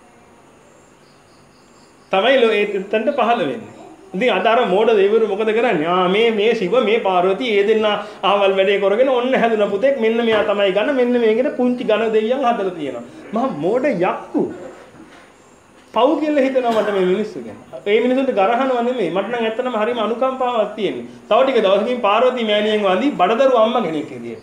තමයි ලෝ එතනට පහළ වෙන්නේ. ඉතින් අද අර මෝඩ දෙවිවරු මොකද කරන්නේ? ආ මේ මේ ශිව මේ පාර්වතී ඒ දෙන්න ආවල් වැඩේ කරගෙන ඔන්න හැදුන පුතෙක් මෙන්න මෙයා තමයි ගන්න මෙන්න මේකට පුංචි ඝන දෙවියන් හදලා තියෙනවා. මහා මෝඩ යක්කු. පව් කියලා හිතනවා මට මේ මිනිස්සු ගැන. ඒ මිනිස්සුන්ට ගරහනවා නෙමෙයි. මට නම් ඇත්තටම හරිම අනුකම්පාවක් තියෙන්නේ. තව ටික දවසකින් පාර්වතී මෑණියෙන් වඳි බඩදරු අම්මා කෙනෙක් විදියට.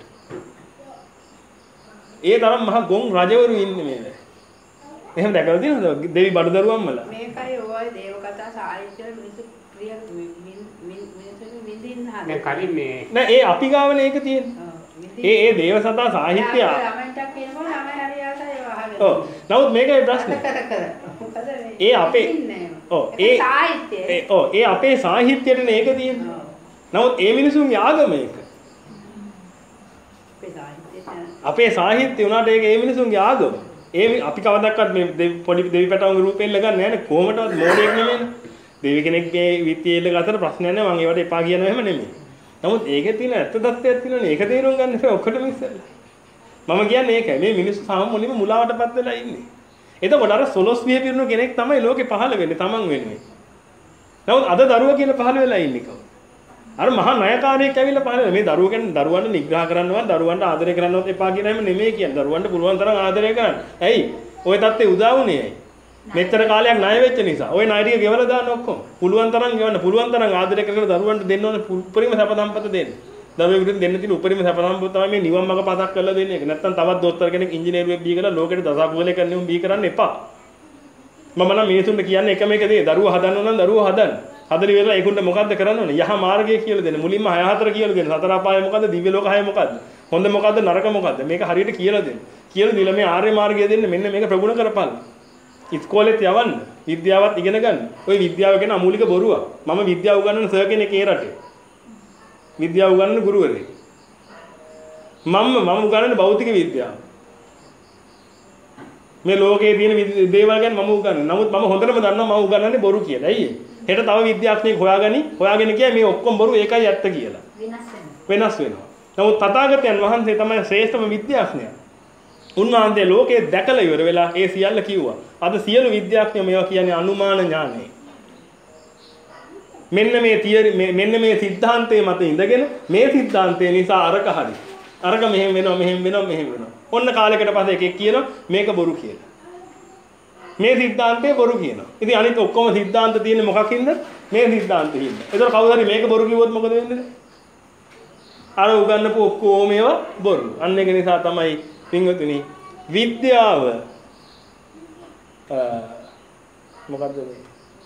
ඒ තරම් මහා ගොන් රජවරු ඉන්නේ මේ වෙලාවේ. එහෙම දැකලා තියෙනවද දෙවි බඩදරු අම්මලා? මේකයි ඔය දේව කතා සාහිත්‍ය මිනිස්සු ප්‍රිය මිනිස්සු විඳින්න හදන. දැන් කලින් මේ නෑ ඒ අපි ගාවනේ ඒක තියෙන්නේ. ඒ ඒ දේව සතා සාහිත්‍ය ළමෙන්ටක් කියනකොට ළමයි හරියට ඒව අහගෙන. ඔව්. නමුත් මේකයි ප්‍රශ්නේ. ඒ අපේ ඔව් ඒ සාහිත්‍යය. ඒ ඔව් ඒ අපේ සාහිත්‍යයටනේ ඒක තියෙන්නේ. නමුත් ඒ මිනිසුන්ගේ ආගම ඒක. අපේ සාහිත්‍ය උනාට ඒක ඒ මිනිසුන්ගේ ආගම. ඒ අපි කවදාවත් මේ පොඩි දෙවි පැටවුන්ගේ රූපෙල්ල ගන්න නැහැ නේ. කොහොමදවත් මොඩෙක් නෙමෙයිනේ. දෙවි කෙනෙක් මේ විත්තියෙල්ල ගතට ප්‍රශ්නයක් නැහැ. මම ඒවට එපා කියනවා එහෙම නෙමෙයි. නමුත් ඒකේ තියෙන ඇත්ත தත්ත්වයක් තියෙනවනේ. ඒක තේරුම් ගන්න එපා ඔක්කොටම ඉස්සෙල්ලා. මම කියන්නේ ඒකයි. මේ මිනිස්සු සාමුලින්ම මුලාවටපත් වෙලා ඉන්නේ. එතකොට අර සොළොස්විය පිරුණු කෙනෙක් තමයි ලෝකේ පහළ වෙන්නේ Taman වෙනුවෙන්. නමුත් අද දරුවා කියලා පහළ වෙලා ඉන්නේ කවුද? අර මහා ණයකාරයෙක් ඇවිල්ලා පහළ වෙලා මේ දරුවෝ කියන්නේ දරුවන්ට නිග්‍රහ කරන්නවත් දරුවන්ට ආදරය කරන්නවත් එපා කියන හැම නෙමෙයි කියන්නේ. දරුවන්ට පුළුවන් තරම් ආදරය කරන්න. ඇයි? ওই தත්ත්වේ උදා වුණේ ඇයි? මෙච්චර කාලයක් ණය වෙච්ච නිසා. ওই ණය ටික ගෙවලා දාන්න ඔක්කොම. පුළුවන් තරම් ගෙවන්න. පුළුවන් තරම් ආදරය කරගෙන දරුවන්ට දෙන්න ඕනේ උපරිම සැප සම්පත දෙන්න. දරුවෙකුට දෙන්න තියෙන උපරිම සැප සම්පත තමයි මේ නිවන් මාර්ග පතක් කරලා දෙන්නේ. ඒක නැත්තම් තවත් දොස්තර කෙනෙක් ඉංජිනේරුවෙක් බී කරලා ලෝකෙට දසකුසලයක් කරන්න උන් බී කරන්න එපා. මම නම් මිනිසුන්ට කියන්නේ එකම එක දේ දරුවෝ හදන්න ඕන නම් දරුවෝ හදන්න. හදලි වෙලා ඒකුන්ට මොකද්ද කරන්න ඕනේ? යහ මාර්ගය කියලා දෙන්න. මුලින්ම හය හතර කියලා දෙන්න. සතර අපාය මොකද්ද? දිව්‍ය ලෝක හය මොකද්ද? හොඳ මොකද්ද? නරක මොකද්ද? මේක හරියට කියලා දෙන්න. කියලා දීලා මේ ආර්ය මාර්ගය දෙන්න මෙන්න මේක ප්‍රගුණ කරපන්. ඉස්කෝලේත් යවන්න. විද්‍යාවත් ඉගෙන ගන්න. ওই විද්‍යාව ගැන අමූලික බොරුවක්. මම විද්‍යාව උගන්වන සර් කෙනෙක් ඒ රටේ. විද්‍යාව උගන්වන ගුරුවරයෙක්. මම මම උගන්වන්නේ භෞතික විද්‍යාව. මේ ලෝකයේ තියෙන දේවල් ගැන මම උගන්වන්නේ. නමුත් මම හොඳටම දන්නවා මම උගන්වන්නේ බොරු කියලා. ඇයි ඒ? හෙට තව විද්‍යාඥයෙක් හොයාගනි. හොයාගෙන කියයි මේ ඔක්කොම බොරු ඒකයි ඇත්ත කියලා. වෙනස් වෙනවා. වෙනස් වෙනවා. නමුත් තථාගතයන් වහන්සේ තමයි ශ්‍රේෂ්ඨම විද්‍යාඥයා. උන්වහන්සේ ලෝකේ දැකලා ඉවර වෙලා ඒ සියල්ල කිව්වා. අද සියලු විද්‍යාඥයෝ මේවා කියන්නේ අනුමාන ඥානය. මෙන්න මේ තියරි මෙන්න මේ સિદ્ધාන්තයේ මත ඉඳගෙන මේ સિદ્ધාන්තය නිසා අරක හරි. අරක මෙහෙම වෙනවා මෙහෙම වෙනවා මෙහෙම වෙනවා. ඔන්න කාලයකට පස්සේ එකෙක් කියනවා මේක බොරු කියලා. මේ સિદ્ધාන්තේ බොරු කියනවා. ඉතින් අනිත් ඔක්කොම સિદ્ધාන්ත තියෙන්නේ මොකකින්ද? මේ સિદ્ધාන්තෙ හින්දා. ඒතර කවුරු හරි මේක බොරු කිව්වොත් මොකද වෙන්නේ? අර උගන්නපු ඔක්කොම ඒවා බොරු. අන්න ඒක නිසා තමයි පින්වතුනි විද්‍යාව අ මොකද්ද මේ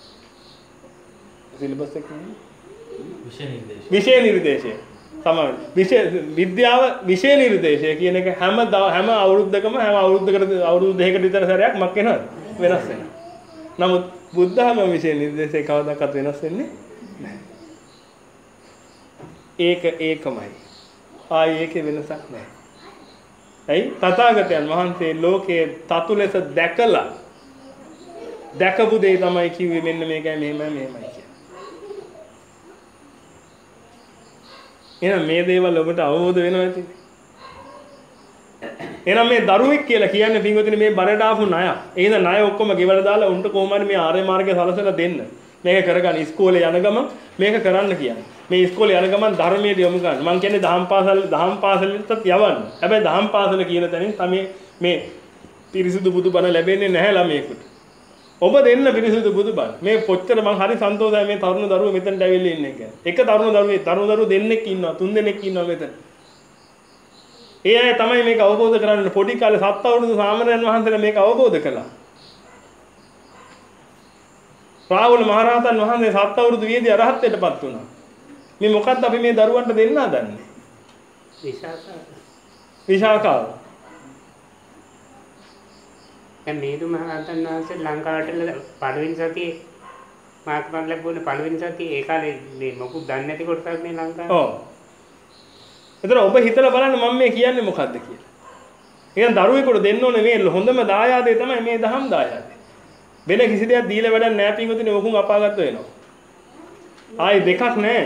සිලබස් එක විෂය නිර්දේශය. විෂය නිර්දේශය. සමාන. විෂය විද්‍යාව විෂය නිර්දේශය කියන එක හැම හැම අවුරුද්දකම හැම අවුරුද්දකට අවුරුදු දෙකකට විතර සැරයක් මක් වෙනවද? වෙනස් වෙනවා. නමුත් බුද්ධ ධර්ම විෂය නිර්දේශය කවදාකවත් වෙනස් වෙන්නේ නැහැ. ඒක ඒකමයි. ආයි ඒකේ වෙනසක් නැහැ. ඇයි? තථාගතයන් වහන්සේ ලෝකයේ තතු ලෙස දැකලා දැකපු දේ තමයි කිව්වේ මෙන්න මේකයි මෙහෙමයි මෙහෙමයි කියලා. එහෙනම් මේ දේවල් ඔබට අවබෝධ වෙනවා ඇති. එහෙනම් මේ දරුවෙක් කියලා කියන්නේ පින්වතුනි මේ බරට ආපු ණය. ඒ හින්දා ණය ඔක්කොම ගෙවලා දාලා උන්ට කොහොම හරි මේ ආර්ය මාර්ගය සලසලා දෙන්න. මේක කරගන්න ඉස්කෝලේ යන ගමන් මේක කරන්න කියන්නේ. මේ ඉස්කෝලේ යන ගමන් ධර්මයට යොමු කරන්න. මම කියන්නේ දහම් පාසල් දහම් පාසලෙත් යවන්න. හැබැයි දහම් පාසල කියන තැනින් තමයි මේ පිරිසිදු බුදුබණ ලැබෙන්නේ නැහැ ළමයෙකුට. ඔබ දෙන්න පිරිසිදු බුදුබණ. මේ කොච්චර මං හරි සන්තෝෂයි මේ තරුණ දරුවෝ මෙතනට ඇවිල්ලා ඉන්නේ කියලා. එක තරුණ දරුවෙක් තරුණ දරුවෝ දෙන්නෙක් ඉන්නවා, තුන් දෙනෙක් ඉන්නවා මෙතන. ඒ අය තමයි මේක අවබෝධ කරගන්න පොඩි කාලේ සත් අවුරුදු සාමණේරයන් වහන්සේලා මේක අවබෝධ කළා. රාහුල මහරහතන් වහන්සේ සත් අවුරුදු වියේදී අරහත්ත්වයටපත් වුණා. මේ මොකද්ද අපි මේ දරුවන්ට දෙන්න හදන්නේ? විශාඛා. විශාඛාව. දැන් මේදු මහරහතන් වහන්සේ ලංකාවට පළවෙනි සතියේ මාත්මන් ලැබුණේ පළවෙනි සතියේ ඒ කාලේ මේ මොකුත් දන්නේ නැති කොටසක් මේ ලංකාවේ. ඔව්. එතන ඔබ හිතලා බලන්න මම මේ කියන්නේ මොකද්ද කියලා. එහෙනම් දරුවෙකුට දෙන්න ඕනේ මේ හොඳම දායාදේ තමයි මේ දහම් දායාදේ. වෙන කිසි දෙයක් දීලා වැඩක් නැහැ පින්වතුනි ඔකුන් අපාගත වෙනවා. ආයි දෙකක් නැහැ.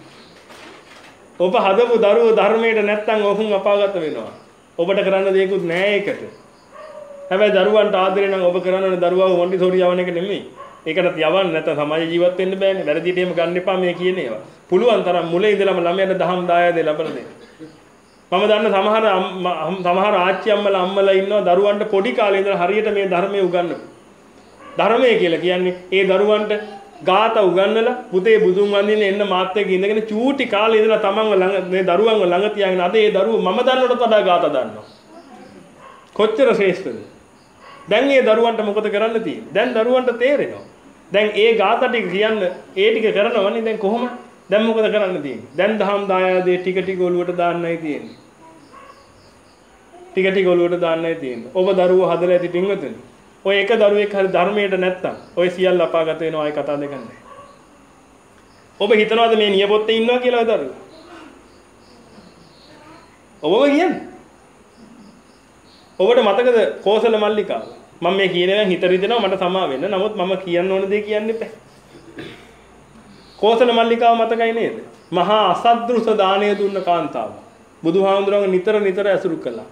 ඔබ හදපු දරුවෝ ධර්මයට නැත්තම් ඔකුන් අපාගත වෙනවා. ඔබට කරන්න දෙයක්වත් නැහැ ඒකට. හැබැයි දරුවන්ට ආදරේ නම් ඔබ කරන්නේ දරුවව මොන්ටිසෝරි යවන එක නෙමෙයි. ඒකටත් යවන්න නැත්නම් සමාජ ජීවත් වෙන්න බෑනේ. වැරදිට එහෙම ගන්න එපා මේ කියන ඒවා. පුළුවන් තරම් මුල ඉඳලම ළමයට දහම් දායාදේ ලබන දෙන්න. මම දන්න සමහර සමහර ආච්චි අම්මලා අම්මලා ඉන්නවා දරුවන්ට පොඩි කාලේ ඉඳලා හරියට මේ ධර්මයේ උගන්වනවා. ධර්මයේ කියලා කියන්නේ ඒ දරුවන්ට ගාත උගන්වලා පුතේ බුදුන් වඳින්න එන්න මාත් එක්ක ඉඳගෙන චූටි කාලේ ඉඳලා තමන්ව ළඟ මේ දරුවන්ව ළඟ තියාගෙන අද ඒ දරුවෝ මම දන්නවට වඩා ගාත දන්නවා. කොච්චර ශ්‍රේෂ්ඨද? දැන් ඒ දරුවන්ට මොකද කරන්න තියෙන්නේ? දැන් දරුවන්ට තේරෙනවා. දැන් ඒ ගාත ටික කියන්න ඒ ටික කරනවනේ දැන් කොහොමද? දැන් මොකද කරන්න තියෙන්නේ? දැන් දහම් දායාදේ ටික ටික ඔලුවට දාන්නයි තියෙන්නේ. ටික ටික ඔලුවට දාන්නයි තියෙන්නේ. ඔබ දරුවෝ හදලා ඇති පින්වතුනි. ඔය එක දරුවෙක් හරි ධර්මයට නැත්තම් ඔය සියල්ල අපාගත වෙනවා ආයි කතා දෙකක් නැහැ. ඔබ හිතනවාද මේ නියපොත්තේ ඉන්නවා කියලා ඔය දරුවෝ? ඔබම කියන්නේ. ඔබට මතකද කෝසල මල්ලිකාව? මම මේ කියන ඒවා හිත රිදෙනවා මට සමා වෙන්න. නමුත් මම කියන්න ඕන දේ කියන්න එපා. කෝසල මල්ලිකාව මතකයි නේද? මහා අසද්දෘස දාණය දුන්න කාන්තාව. බුදුහාමුදුරන්ව නිතර නිතර ඇසුරු කළා.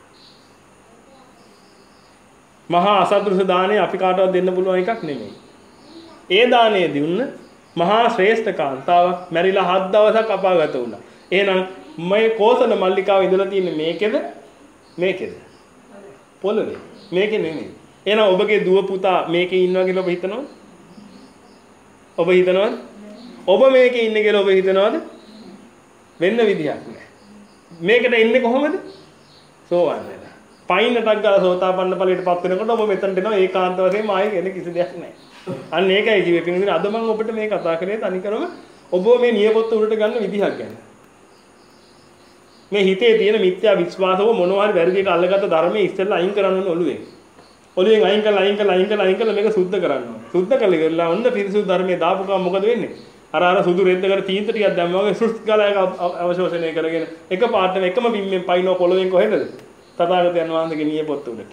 මහා අසද්දෘස දාණය අපි කාටවත් දෙන්න පුළුවන් එකක් නෙමෙයි. ඒ දාණය දුන්න මහා ශ්‍රේෂ්ඨ කාන්තාවක් මැරිලා හත් දවසක් අපාගත වුණා. එහෙනම් මේ කෝසල මල්ලිකාව ඉඳලා තියෙන්නේ මේකේද? මේකේද? පොළවේ. මේකේ නෙමෙයි. එහෙනම් ඔබගේ දුව පුතා මේකේ ඉන්නවා කියලා ඔබ හිතනවද? ඔබ හිතනවද? ඔබ මේකේ ඉන්නේ කියලා ඔබ හිතනවද? වෙන්න විදියක් නැහැ. මේකට එන්නේ කොහොමද? සෝවන් වෙලා. පයින්නටක් ගාලා සෝතාපන්න ඵලයටපත් වෙනකොට ඔබ මෙතනට එනවා ඒකාන්ත වශයෙන්ම ආයෙ වෙන කිසි දෙයක් නැහැ. අන්න ඒකයි කිව්වේ පින්වතුනි අද මම ඔබට මේ කතා කරේ තනිකරම ඔබ මේ නියපොත්ත උඩට ගන්න විදිහක් ගැන. මේ හිතේ තියෙන මිත්‍යා විශ්වාසව මොනවා හරි වැරදියට අල්ලගත්ත ධර්මයේ ඉස්සෙල්ලා අයින් කරන්න ඕන ඔළුවෙන්. ඔළුවෙන් අයින් කරලා අයින් කරලා අයින් කරලා අයින් කරලා මේක සුද්ධ කරන්න ඕන. සුද්ධ කළේ කරලා ඔන්න පිරිසුදු ධර්මයේ දාපු ගමන් මොකද වෙන්නේ? අර අර සුදු රෙද්දකට තීන්ත ටිකක් දැම්මා වගේ සෘෂ්ටි කලයක අවශෝෂණය කරගෙන එක පාටම එකම බිම්මෙන් පයින්ව පොළවෙන් කොහෙද? තථාගතයන් වහන්සේගේ නියපොත්ත උඩට.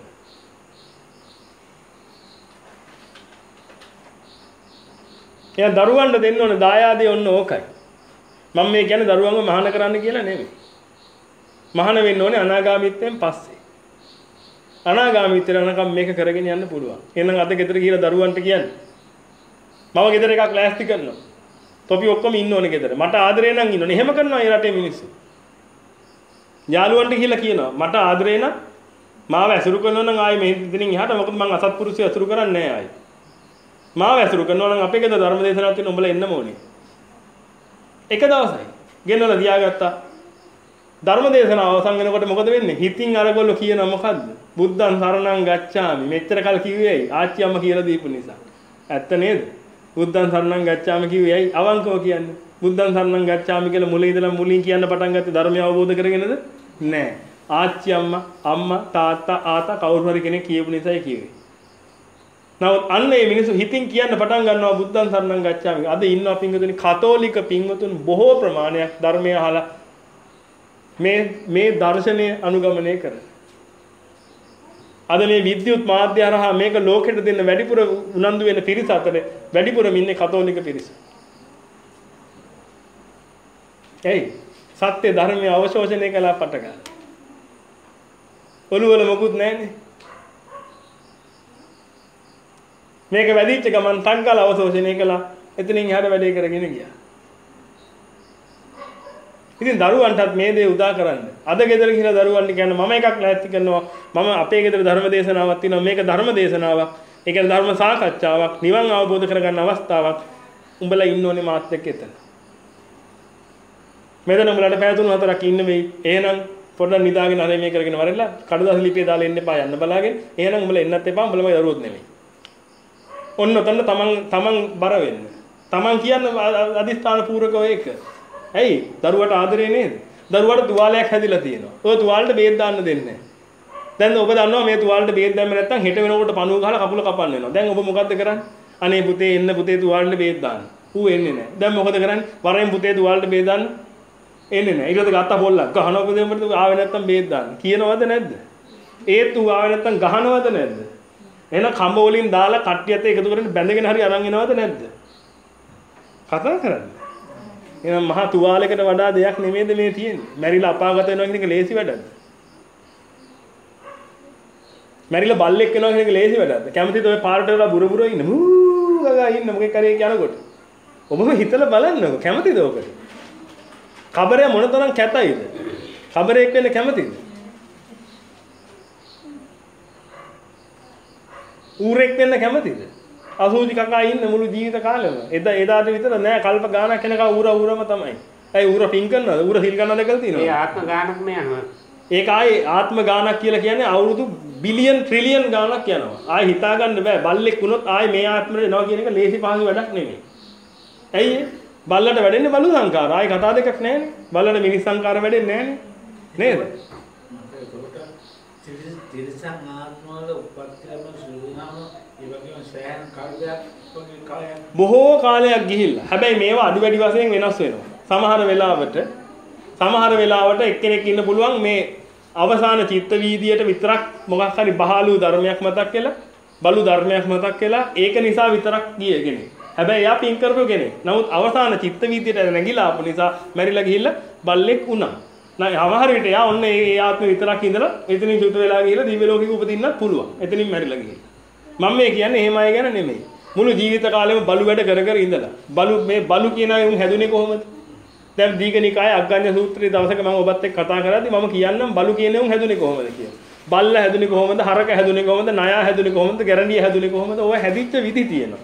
එයා දරුවන්ට දෙන්න ඕන දායාදේ ඔන්න ඕකයි. මම මේ කියන්නේ දරුවන්ව මහාන කරන්න කියලා නෙමෙයි. මහාන වෙන්න ඕනේ අනාගාමීත්වයෙන් පස්සේ. අනාගාමීත්වයට යනකම් මේක කරගෙන යන්න පුළුවන්. එහෙනම් අද ගෙදර ගිහලා දරුවන්ට කියන්නේ මම ගෙදර එකක් ලෑස්ති කරනවා. තොපි ඔක්කොම ඉන්න ඕනේ ගෙදර. මට ආදරේ නම් ඉන්න ඕනේ. එහෙම කරනවා මේ රටේ මිනිස්සු. යාළුවන්ට කියලා කියනවා මට ආදරේ නම් මාව ඇසුරු කරනවා නම් ආයේ මේ ඉතින් එහාට මොකද මං අසත්පුරුෂය ඇසුරු කරන්නේ නැහැ ආයේ. මාව ඇසුරු කරනවා නම් අපේ ගෙදර ධර්ම දේශනාවක් තියෙන උඹලා එන්නම ඕනේ. එක දවසයි ගෙනලා තියාගත්තා. ධර්ම දේශනාව අවසන් වෙනකොට මොකද වෙන්නේ? හිතින් අරගොල්ලෝ කියනවා මොකද්ද? බුද්ධං සරණං ගච්ඡාමි. මෙච්චර කල් කිව්වේ ඇයි? ආච්චි අම්මා කියලා දීපු නිසා. ඇත්ත නේද? බුද්ධං සරණං ගච්ඡාමි කිව්වේ ඇයි? අවංකව කියන්නේ. බුද්ධං සරණං ගච්ඡාමි කියලා මුලින් ඉඳලා මුලින් කියන්න පටන් ගත්තේ ධර්මය අවබෝධ කරගෙනද? නෑ. ආච්චි අම්මා, අම්මා, තාත්තා, ආතා කවුරු හරි කෙනෙක් කියපු නිසායි කිව්වේ. නමුත් අන්න මේ මිනිස්සු හිතින් කියන්න පටන් ගන්නවා බුද්ධං සරණං ගච්ඡාමි. අද ඉන්නවා පින්වතුනි කතෝලික පින්වතුන් බොහෝ ප්‍රමාණයක් ධර්මය අහලා මේ මේ දර්ශනය අනුගමනය කරන. අද මේ විද්‍යුත් මාධ්‍ය හරහා මේක ලෝකෙට දෙන්න වැඩිපුර උනන්දු වෙන පිරිස අතර වැඩිපුරම ඉන්නේ කතෝලික පිරිස. එයි සත්‍ය ධර්මය අවශෝෂණය කළා පට ගන්න. ඔළුවල මොකුත් නැහැනේ. මේක වැඩිච්ච ගමන් තංගල අවශෝෂණය කළා. එතනින් එහාට වැඩේ කරගෙන ගියා. ඉතින් දරුවන්ටත් මේ දේ උදා කරන්න. අද ගෙදර ගිහලා දරුවන්ට කියන්න මම එකක් ලෑස්ති කරනවා. මම අපේ ගෙදර ධර්ම දේශනාවක් තියෙනවා. මේක ධර්ම දේශනාවක්. ඒ කියන්නේ ධර්ම සාකච්ඡාවක්, නිවන් අවබෝධ කරගන්න අවස්ථාවක්. උඹලා ඉන්න ඕනේ මාත් එක්ක එතන. මෙතන උඹලට පැය තුන හතරක් ඉන්න වෙයි. එහෙනම් පොඩ්ඩක් නිදාගෙන හරි මේ කරගෙන වරෙලා කඩදාසි ලිපිය දාලා එන්න එපා යන්න බලාගෙන. එහෙනම් උඹලා එන්නත් එපා උඹලම දරුවොත් නෙමෙයි. ඔන්න ඔතන තමන් තමන් බර වෙන්න. තමන් කියන්න අදිස්ථාන පූර්වකව ඒක. ඇයි? දරුවට ආදරේ නේද? දරුවට තුවාලයක් හැදිලා තියෙනවා. ඔය තුවාලෙට බේත් දාන්න දෙන්නේ නැහැ. දැන් ඔබ දන්නවා මේ තුවාලෙට බේත් දැම්ම නැත්නම් හෙට වෙනකොට පණුව ගහලා කකුල කපන්න වෙනවා. දැන් ඔබ මොකද්ද කරන්නේ? අනේ පුතේ එන්න පුතේ තුවාලෙට බේත් දාන්න. ඌ එන්නේ නැහැ. දැන් මොකද කරන්නේ? වරෙන් පුතේ තුවාලෙට බේත් දාන්න එන්නේ නැහැ. ඊට පස්සේ ගත්තා පොල්ලක්. ගහනවා පුතේ උඹට ආවේ නැත්නම් බේත් දාන්න. කියනවද නැද්ද? ඒත් ඌ ආවේ නැත්නම් ගහනවද නැද්ද? එහෙනම් කඹ වලින් දාලා කට්ටියත් එකතු කරගෙන බැඳගෙන හරි අරන් එනවද නැද්ද? කතා කරන්නේ. එහෙනම් මහා තුවාලයකට වඩා දෙයක් නෙමෙයිද මේ තියෙන්නේ. මැරිලා අපාගත වෙනවා කියන එක ලේසි වැඩක්ද? මැරිලා බල්ලෙක් වෙනවා කියන එක ලේසි වැඩක්ද? කැමතිද ඔය පාරට වෙලා බුර බුර ඉන්න? මූ ගගා ඉන්න මොකෙක් කරේ යනකොට. ඔබම හිතලා බලන්නකො කැමතිද ඔකට? කබරේ මොනතරම් කැතයිද? කබරේක් වෙන්න කැමතිද? ඌරෙක් වෙන්න කැමතිද? අසූචි කකා ඉන්න මුළු ජීවිත කාලෙම. එදා එදාට විතර නෑ කල්ප ගානක් යනකම් ඌර ඌරම තමයි. ඇයි ඌර පින් කරනවද? ඌර සිල් ගන්නවද කියලා තියෙනවා. ඒ ආත්ම ගානක්ම යනවා. ඒක ආයේ ආත්ම ගානක් කියලා කියන්නේ අවුරුදු බිලියන් ට්‍රිලියන් ගානක් යනවා. ආයේ හිතා ගන්න බෑ. බල්ලෙක් වුණොත් ආයේ මේ ආත්මෙට එනවා කියන එක ලේසි පහසු වැඩක් නෙමෙයි. ඇයි ඒ? බල්ලට වැඩෙන්නේ බලු සංකාර. ආයේ කතා දෙකක් නැහැනේ. බල්ලට මිනිස් සංකාර වැඩෙන්නේ නැහැනේ. නේද? තිරසං ආත්මවල උපත් ලැබෙන සුළුනාම ඒ වගේම සෑහන කාලයක් වගේ කාලයක් බොහෝ කාලයක් ගිහිල්ලා. හැබැයි මේවා අඩු වැඩි වශයෙන් වෙනස් වෙනවා. සමහර වෙලාවට සමහර වෙලාවට එක්කෙනෙක් ඉන්න පුළුවන් මේ අවසාන චිත්ත වීදියට විතරක් මොකක් හරි බහලු ධර්මයක් මතක් වෙලා බලු ධර්මයක් මතක් වෙලා ඒක නිසා විතරක් ගිය කෙනෙක්. හැබැයි එයා පින් කරපු කෙනෙක්. නමුත් අවසාන චිත්ත වීදියට නැගිලා ආපු නිසා මැරිලා ගිහිල්ලා බල්ලෙක් වුණා. නෑ සමහර විට එයා ඔන්න ඒ ආත්ම විතරක් ඉඳලා එතනින් චුත වෙලා ගිහිල්ලා දිව්‍ය ලෝකෙක උපදින්නත් පුළුවන්. එතනින් මැරිලා ගිහිල්ලා. මම මේ කියන්නේ එහෙම අය ගැන නෙමෙයි. මුළු ජීවිත කාලෙම බලු වැඩ කර කර ඉඳලා බලු මේ බලු කියන අය උන් හැදුනේ කොහොමද? දැන් දීඝනිකායේ අග්ගඤ්ඤ සූත්‍රයේ දවසක මම ඔබත් එක්ක කතා කරද්දී මම කියන්නම් බලු කියන උන් හැදුනේ කොහොමද කියලා. බල්ල හැදුනේ කොහොමද? හරක හැදුනේ කොහොමද? නයා හැදුනේ කොහොමද? ගැරන්ඩිය හැදුනේ කොහොමද? ඔය හැදිච්ච විදි තියෙනවා.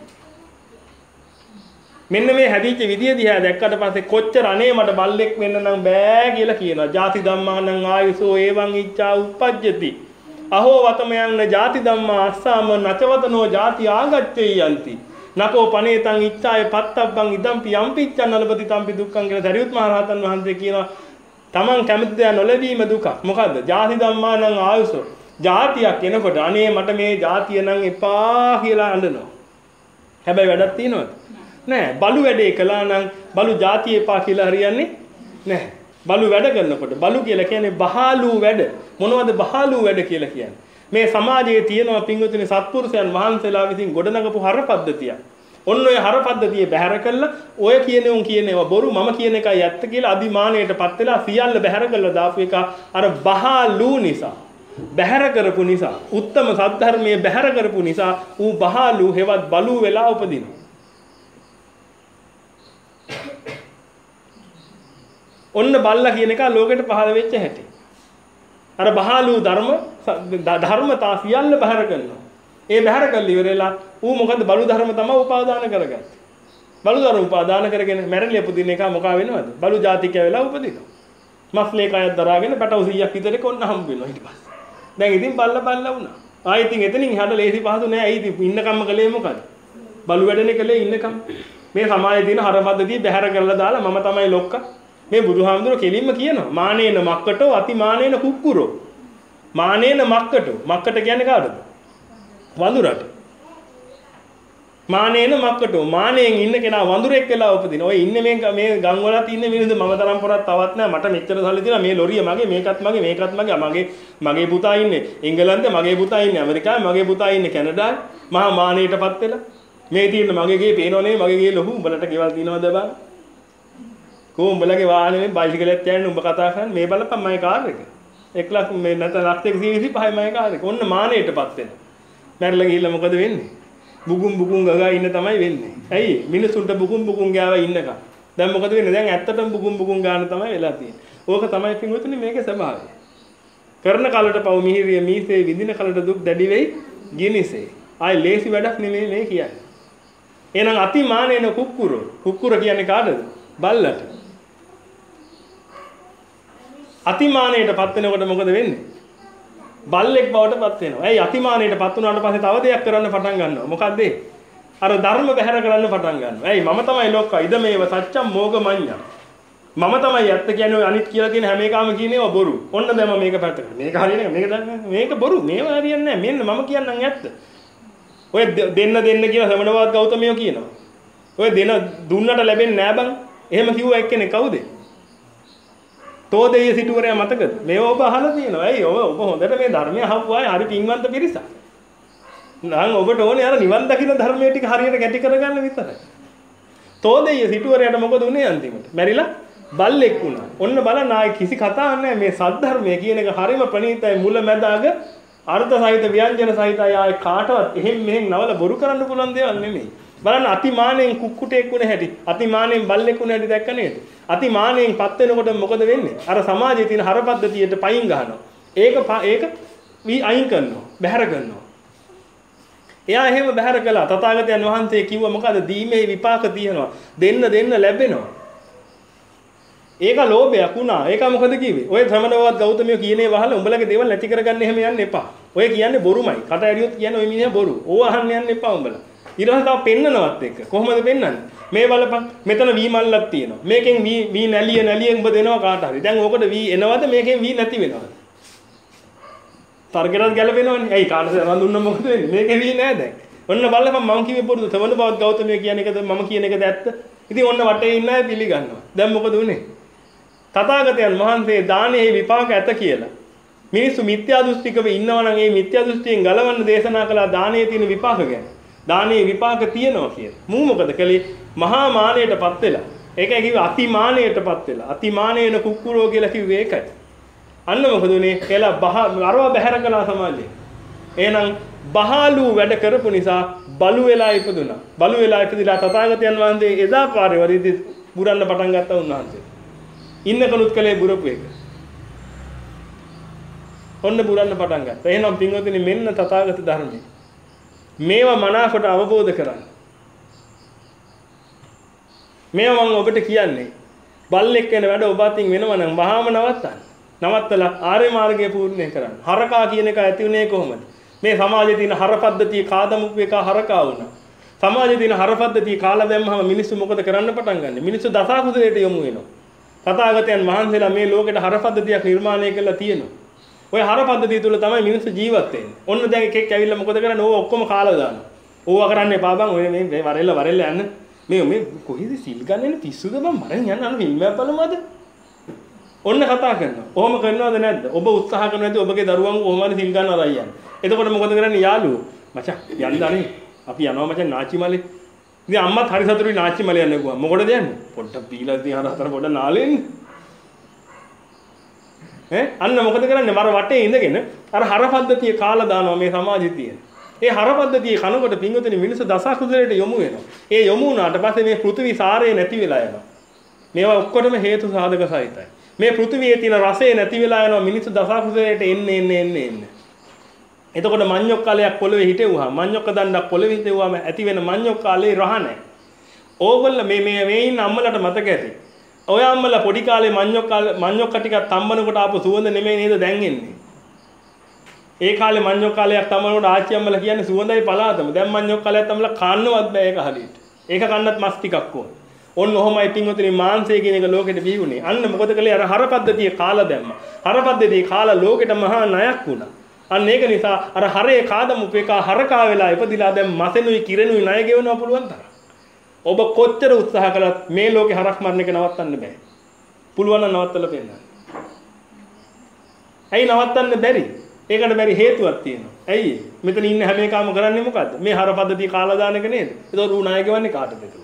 මෙන්න මේ හැදිච්ච විදිය දිහා දැක්කට පස්සේ කොච්චර අනේ මට බල්ලෙක් වෙන්න නම් බෑ කියලා කියනවා. ජාති ධම්මානං ආයුසෝ එවං ඉච්ඡා උප්පජ්ජති. අහෝ වතමයන් ජාති ධම්මා අස්සාම නචවතනෝ ජාති ආගච්ඡේ යන්ති. නකෝ පනේතං ඉච්ඡාය පත්තබ්බං ඉදම්පි යම්පිච්ඡන් නලපති තම්පි දුක්ඛං කියලා දරියුත් මහ රහතන් වහන්සේ කියනවා. Taman කැමති දේ නොලැබීම දුක. මොකද්ද? ජාති ධම්මානං ආයුසෝ. ජාතියක් එනකොට අනේ මට මේ ජාතිය නම් එපා කියලා අඬනවා. හැබැයි වැඩක් තියෙනවද? නෑ. බලු වැඩේ කළා නම් බලු ජාතිය එපා කියලා හරියන්නේ නෑ. බලු වැඩ කරනකොට බලු කියලා කියන්නේ බහාලු වැඩ. මොනවද බහාලු වැඩ කියලා කියන්නේ? මේ සමාජයේ තියෙනවා පින්වතුනි සත්පුරුෂයන් වහන්සේලා විසින් ගොඩනගපු හර පද්ධතිය. ඔන්න ඔය හර පද්ධතිය බැහැර කළා ඔය කියන්නේ උන් කියන ඒවා බොරු මම කියන එකයි ඇත්ත කියලා අදිමානයටපත් වෙලා සියල්ල බැහැර කළා දාපු එක අර බහාලු නිසා. බැහැර කරපු නිසා උත්තම සද්ධර්මයේ බැහැර කරපු නිසා ඌ බහාලු හෙවත් බලු වෙලා උපදිනවා. ඔන්න බල්ලා කියන එක ලෝකෙට පහළ වෙච්ච හැටි. අර බහාලු ධර්ම ධර්මතා සියල්ල බැහැර කරනවා. ඒ බැහැර කළ ඉවරලා ඌ මොකද බලු ධර්ම තමයි උපාදාන කරගත්තේ. බලු ධර්ම උපාදාන කරගෙන මැරෙලා උපදින එක මොකා වෙනවද? බලු ජාතිකය වෙලා උපදිනවා. මස්ලේ කයක් දරාගෙන පැටව සීයක් විතර කොන්න හම්බ වෙනවා ඊට පස්සේ. දැන් ඉතින් බල්ලා බල්ලා වුණා. ආයෙ ඉතින් එතනින් එහාට ලේසි පහසු නෑ. ඇයි ඉතින් ඉන්නකම්ම කලේ මොකද? බලු වැඩනේ කලේ ඉන්නකම්. මේ සමාජයේ තියෙන හර පද්ධතිය බැහැර කරලා දාලා මම තමයි ලොක්කා. මේ බුදුහාමුදුරුවෝ කෙලින්ම කියනවා මානේන මක්කටෝ අති මානේන කුක්කුරෝ. මානේන මක්කටෝ. මක්කට කියන්නේ කාටද? වඳුරට. මානේන මක්කටෝ. මානෙන් ඉන්න කෙනා වඳුරෙක් වෙලා උපදින. ඔය ඉන්නේ මේ මේ ගම් වලත් ඉන්නේ මිනිස්සු මම තරම් පොරක් තවත් නෑ. මට මෙච්චර සල්ලි තියෙනවා. මේ ලොරිය මගේ, මේකත් මගේ, මේකත් මගේ. මගේ මගේ පුතා ඉන්නේ එංගලන්තේ, මගේ පුතා ඉන්නේ ඇමරිකාවේ, මගේ පුතා ඉන්නේ කැනඩාවේ. මහා මානෙටපත් වෙලා මේ තියෙන මගේ ගේ පේනවනේ මගේ ගේ ලොකු උඹලට ගෙවල් තියෙනවද බං? කො උඹලගේ වාහනේ බයිසිකලයක් යන්නේ උඹ කතා කරන්නේ මේ බලපන් මගේ කාර් එක. එක ලක්ෂ මේ නැත්නම් ලක්ෂ එකසිය විසිපහයි මගේ කාර් එක. ඔන්න මානෙටපත් වෙන. මැරලා ගිහිල්ලා මොකද වෙන්නේ? බුගුම් බුගුම් ගගා ඉන්න තමයි වෙන්නේ. ඇයි? මිනිසුන්ට බුගුම් බුගුම් ගාවා ඉන්නකම්. දැන් මොකද වෙන්නේ? දැන් ඇත්තටම බුගුම් බුගුම් ගාන තමයි වෙලා තියෙන්නේ. ඕක තමයි පින්වතුනි මේකේ ස්වභාවය. කරන කලට පව් මිහිරිය මීසේ විඳින කලට දුක් දැඩි වෙයි ගිනිසේ. ආයි ලේසි වැඩක් නෙමෙයි මේ කියන්නේ. එහෙනම් අතිමානේන කුක්කුර. කුක්කුර කියන්නේ කාටද? බල්ලට. අතිමානයටපත් වෙනකොට මොකද වෙන්නේ? බල්ලෙක් බවටපත් වෙනවා. ඇයි අතිමානයටපත් වුණාට පස්සේ තව දෙයක් කරන්න පටන් ගන්නවා. මොකද්ද ඒ? අර ධර්ම බැහැර කරන්න පටන් ගන්නවා. ඇයි මම තමයි ලෝක ඉදමේව සත්‍යම් මෝගමඤ්ඤා. මම තමයි ඇත්ත කියන්නේ අනිත් කියලා තියෙන හැම එකම කියනේවා බොරු. ඔන්න දැන් මම මේක පැත්තකට. මේක හරියන්නේ මේක දැන් මේක බොරු. මේව හරියන්නේ නැහැ. මෙන්න මම කියන්නම් ඇත්ත. ඔය දෙන්න දෙන්න කියලා ශ්‍රමණවත් ගෞතමයෝ කියනවා. ඔය දෙන දුන්නට ලැබෙන්නේ නෑ බං. එහෙම කිව්ව එක්කෙනෙක් කවුද? තෝදෙය සිටුවරයා මතකද? මේව ඔබ අහලා තියෙනවා. ඇයි ඔබ ඔබ හොඳට මේ ධර්මය අහපුවායි හරි පින්වන්ත පිරිසක්. නම් ඔබට ඕනේ අර නිවන් දකින්න ධර්මයේ ටික හරියට ගැටි කරගන්න විතරයි. තෝදෙය සිටුවරයාට මොකද උනේ අන්තිමට? මැරිලා බල්ලෙක් වුණා. ඔන්න බලන්න ආයි කිසි කතාවක් නැහැ. මේ සද්ධර්මය කියන එක හරිම ප්‍රණීතයි මුල මැද අග අර්ථ සහිත ව්‍යංජන සහිතයි. ආයි කාටවත් එහෙම මෙහෙම නවල බොරු කරන්න පුළුවන් දේවල් නෙමෙයි. බලන්න අතිමානෙන් කුක්කුටෙක් වුණ හැටි, අතිමානෙන් බල්ලෙක් වුණ හැටි දැක්ක නේද? අතිමානෙන් පත් වෙනකොට මොකද වෙන්නේ? අර සමාජයේ තියෙන හරපද්ධතියට පයින් ගහනවා. ඒක ඒක වී අයින් කරනවා, බැහැර කරනවා. එයා එහෙම බැහැර කළා. තථාගතයන් වහන්සේ කිව්වා මොකද? දීමේ විපාක තියෙනවා. දෙන්න දෙන්න ලැබෙනවා. ඒක ලෝභයක් වුණා. ඒක මොකද කිව්වේ? ඔය ශ්‍රමණවත් ගෞතමයෝ කියනේ වහල උඹලගේ දේවල් නැති කරගන්න එහෙම යන්න එපා. ඔය කියන්නේ බොරුමයි. කට ඇරියොත් කියන්නේ ඔය මිනිහා බොරු. ඕව අහන්න යන්න එපා උඹලා. ඊට පස්සේ තව පෙන්නනවත් එක්ක. කොහොමද පෙන්නන්නේ? මේ බලපන් මෙතන වී මල්ලක් තියෙනවා. මේකෙන් වී වී නැලිය නැලිය උඹ දෙනවා කාට හරි. දැන් ඕකට වී එනවද මේකෙන් වී නැති වෙනවද? තර්කයට ගැලපෙනවනේ. ඇයි කාටද රඳුන්න මොකද වෙන්නේ? මේකේ වී නෑ දැන්. ඔන්න බලපන් මම කිව්වේ බොරුද? ශ්‍රමණවත් ගෞතමයෝ කියන එකද මම කියන එකද ඇත්ත? ඉතින් ඔන්න වටේ ඉන්න අය පිළිගන්නවා. දැන් මොකද උනේ? තථාගතයන් වහන්සේ දානයේ විපාක ඇත කියලා. මිනිස්සු මිත්‍යා දෘෂ්ටිකව ඉන්නවා නම් ඒ මිත්‍යා දෘෂ්ටියෙන් ගලවන්න දේශනා කළා දානයේ තියෙන විපාක ගැන. දානයේ විපාක තියෙනවා කියලා. මූ මොකද කළේ? මහා මානයටපත් වෙලා. ඒකයි කිව්වේ අතිමානයටපත් වෙලා. අතිමානේන කුක්කුරෝ කියලා කිව්වේ ඒකයි. අන්න මොකද උනේ? එලා බහ අරව බැහැර කළා සමාජයේ. එහෙනම් බහලු වැඩ කරපු නිසා බලු වෙලා ඉපදුනා. බලු වෙලා ඉපදිලා තථාගතයන් වහන්සේ එදා පාරේ වරිදි බුරන්න පටන් ගත්තා උන්වහන්සේ. ඉන්න කලුත් කලේ බුරපු එක. ඔන්න බුරන්න පටන් ගත්තා. එහෙනම් පින්වතුනි මෙන්න තථාගත ධර්මය. මේවා මනාකොට අවබෝධ කරගන්න. මේවා මම ඔබට කියන්නේ බල්ලෙක් වෙන වැඩ ඔබ අතින් වෙනවා නම් වහාම නවත්තන්න. නවත්තලා ආර්ය මාර්ගය පූර්ණේ කරන්න. හරකා කියන එක ඇති උනේ කොහොමද? මේ සමාජයේ තියෙන හරපද්ධතිය කාදමුපු එක හරකා වුණා. සමාජයේ තියෙන හරපද්ධතිය කාලා දැම්මම මිනිස්සු මොකද කරන්න පටන් ගන්නේ? මිනිස්සු දසකුසලයට යොමු වෙනවා. තථාගතයන් වහන්සේලා මේ ලෝකෙට හරපද්ධතියක් නිර්මාණය කළා තියෙනවා. ඔය හරපද්ධතිය තුල තමයි මිනිස්සු ජීවත් වෙන්නේ. ඔන්න දැන් එකෙක් ඇවිල්ලා මොකද කරන්නේ? ඕව ඔක්කොම කාලා දානවා. ඕවා කරන්නේ පාපන් ඔය මේ වරෙල්ල වරෙල්ල යන්න. මේ මේ කොහෙද සිල් ගන්නනේ පිස්සුද බං මරන් යන්න අර ෆිල්ම් එකක් බලමුද? ඔන්න කතා කරනවා. ඔහොම කරනවද නැද්ද? ඔබ උත්සාහ කරනවා නැද්ද ඔබගේ දරුවන් කොහොම හරි සිල් ගන්නවද අයියන්? එතකොට මොකද කරන්නේ යාළුවෝ? මචං යන්න අනේ. අපි යනවා මචං නාචි මලේ. ඉතින් අම්මත් හරි සතුටුයි නාචි මලේ යන්න ගුවා. මොකටද යන්නේ? පොඩ්ඩක් පීලා ඉතින් අර හතර පොඩ්ඩක් නාලෙන්න. ඈ අන්න මොකද කරන්නේ? මර වටේ ඉඳගෙන අර හරපද්ධතිය කාලා දානවා මේ සමාජෙ තියෙන. ඒ හරපද්ධතිය කනකොට පින්වතුනි මිනිස්සු දසකුසලයට යොමු වෙනවා. ඒ යොමු වුණාට පස්සේ මේ පෘථිවි සාරය නැති වෙලා යනවා. මේවා ඔක්කොටම හේතු සාධක සහිතයි. මේ පෘථිවියේ තියෙන රසය නැති වෙලා යනවා මිනිස්සු දසකුසලයට එන්නේ එන්නේ එන්නේ එන්නේ. එතකොට මඤ්ඤොක් කාලයක් පොළවේ හිටෙවුවා. මඤ්ඤොක් දණ්ඩක් පොළවේ හිටෙවුවාම ඇති වෙන මඤ්ඤොක් කාලේ රහ නැහැ. ඕගොල්ල මේ මේ මේ ඉන්න අම්මලට මතක ඇති. ඔය අම්මලා පොඩි කාලේ මඤ්ඤොක් මඤ්ඤොක් ටිකක් තම්බනකොට ආපු සුවඳ නෙමෙයි නේද දැන් එන්නේ. ඒ කාලේ මඤ්ඤොක් කාලයක් තම්බනකොට ආච්චි අම්මලා කියන්නේ සුවඳයි පලාතම. දැන් මඤ්ඤොක් කාලයක් තම්බලා කන්නවත් බෑ ඒක හරියට. ඒක කන්නත් මස් ටිකක් ඕන. ඔන්න ඔහොමයි පින්වතුනි මාංශය කියන එක ලෝකෙට බිහිුනේ. අන්න මොකද කළේ අර හරපද්ධතිය කාලා දැම්මා. හරපද්ධතිය කාලා ලෝකෙට මහා ණයක් වුණා. අන්න ඒක නිසා අර හරේ කාදමු පේකා හරකා වෙලා ඉපදිලා දැන් මසෙනුයි කිරෙනුයි ණය ගෙවනවා පුළුවන් තරම්. ඔබ කොච්චර උත්සාහ කළත් මේ ලෝකේ හරක් මරණ එක නවත්තන්න බෑ. පුළුවන් නම් නවත්තලා පෙන්නන්න. ඇයි නවත්තන්න බැරි? ඒකට බැරි හේතුවක් තියෙනවා. ඇයි? මෙතන ඉන්න හැම එකම කරන්නේ මොකද්ද? මේ හරපද්ධතිය කාලා දාන එක නේද? ඒක ඌ ණය ගෙවන්නේ කාටද ඒක?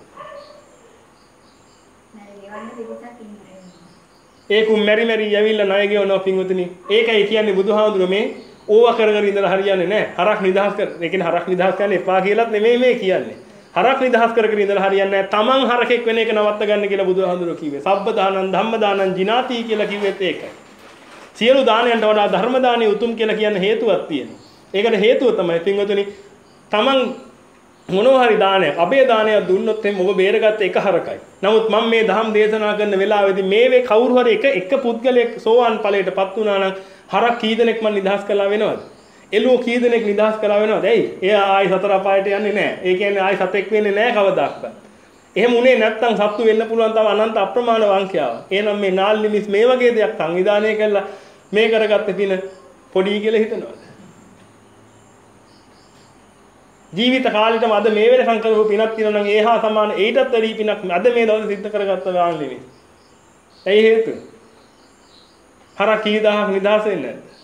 ඒකුම් මෙරි මෙරි යවිල්ලා ණය ගෙවනවා පින්වතුනි. ඒකයි කියන්නේ බුදුහාමුදුරුවෝ මේ ඕවා කර කර ඉඳලා හරියන්නේ නැහැ. හරක් නිදහස් කර. ඒ කියන්නේ හරක් නිදහස් කරන්න එපා කියලාත් නෙමෙයි මේ කියන්නේ. හරක් නිදහස් කර කර ඉඳලා හරියන්නේ නැහැ. තමන් හරකෙක් වෙන එක නවත්ත ගන්න කියලා බුදුහාමුදුරුවෝ කිව්වේ. සබ්බ දානං ධම්ම දානං ජිනාති කියලා කිව්වෙත් ඒකයි. සියලු දානයන්ට වඩා ධර්ම දානෙ උතුම් කියලා කියන හේතුවක් තියෙනවා. ඒකට හේතුව තමයි පින්වතුනි තමන් මොනවා හරි දානයක් අබේ දානයක් දුන්නොත් එහෙනම් ඔබ බේරගත්ත එක හරකයි. නමුත් මම මේ ධම් දේශනා කරන වෙලාවේදී මේ වේ කවුරු හරි එක එක පුද්ගලයෙක් සෝවාන් ඵලයටපත් වුණා නම් හරක් කී දෙනෙක් මන් නිදහස් කළා වෙනවද? එළුව කී දෙනෙක් නිදහස් කළා වෙනවද? ඇයි? එයා ආයි සතර අපායට යන්නේ නැහැ. ඒ කියන්නේ ආයි සතෙක් වෙන්නේ නැහැ කවදාවත්. එහෙම උනේ නැත්නම් සත්තු වෙන්න පුළුවන් තව අනන්ත අප්‍රමාණ වංශයාව. එහෙනම් මේ නාල්ලි මිස් මේ වගේ දෙයක් සංවිධානය කළා මේ කරගත්ත පින පොඩි කියලා හිතනවාද? ජීවිත කාලෙටම අද මේ වෙනකන් කරපු පිනක් තියෙනවා නම් ඒහා සමාන ඊටත් වැඩි පිනක් අද මේ දවසේ සිද්ධ කරගත්ත නාල්ලි මිස්. ඇයි හේතුව? හරක් කී දහහක් නිදහස් වෙන්නේ නැද්ද?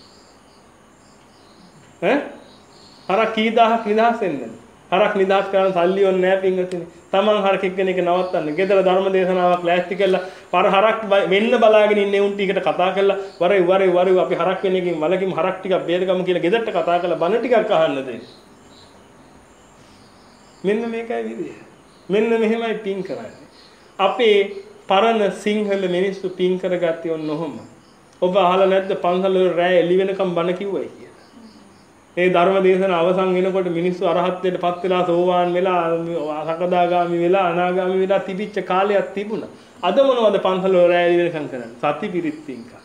ඈ? හරක් කී දහහක් නිදහස් වෙන්නේ නැද්ද? හරක් නිදහස් කරන සල්ලි ඕනේ නැහැ පින්වතුනි. Taman හරක් එක්කෙන එක නවත්තන්න. ගෙදර ධර්ම දේශනාවක් ලෑස්ති කළා. පර හරක් වෙන්න බලාගෙන ඉන්නේ උන් ටිකට කතා කරලා වරේ වරේ වරේ අපි හරක් වෙන එකකින් වලකින් හරක් ටිකක් බේරගමු කියලා ගෙදරට කතා කරලා බණ ටිකක් අහන්න දෙන්න. මෙන්න මේකයි විදිය. මෙන්න මෙහෙමයි පින් කරන්නේ. අපේ පරණ සිංහල මිනිස්සු පින් කරගත්තේ ඔන්න ඔහොම. ඔබ අහලා නැද්ද පන්සල් වල රැය එළි වෙනකම් බණ කිව්වයි කියලා? මේ ධර්ම දේශන අවසන් වෙනකොට මිනිස්සු අරහත්ත්වයට පත් වෙලා සෝවාන් වෙලා සකදාගාමි වෙලා අනාගාමි වෙලා තිබිච්ච කාලයක් තිබුණා. අද මොනවද පන්සල් වල රැය එළි වෙනකම් කරන්නේ? සති පිරිත් පින්කම්.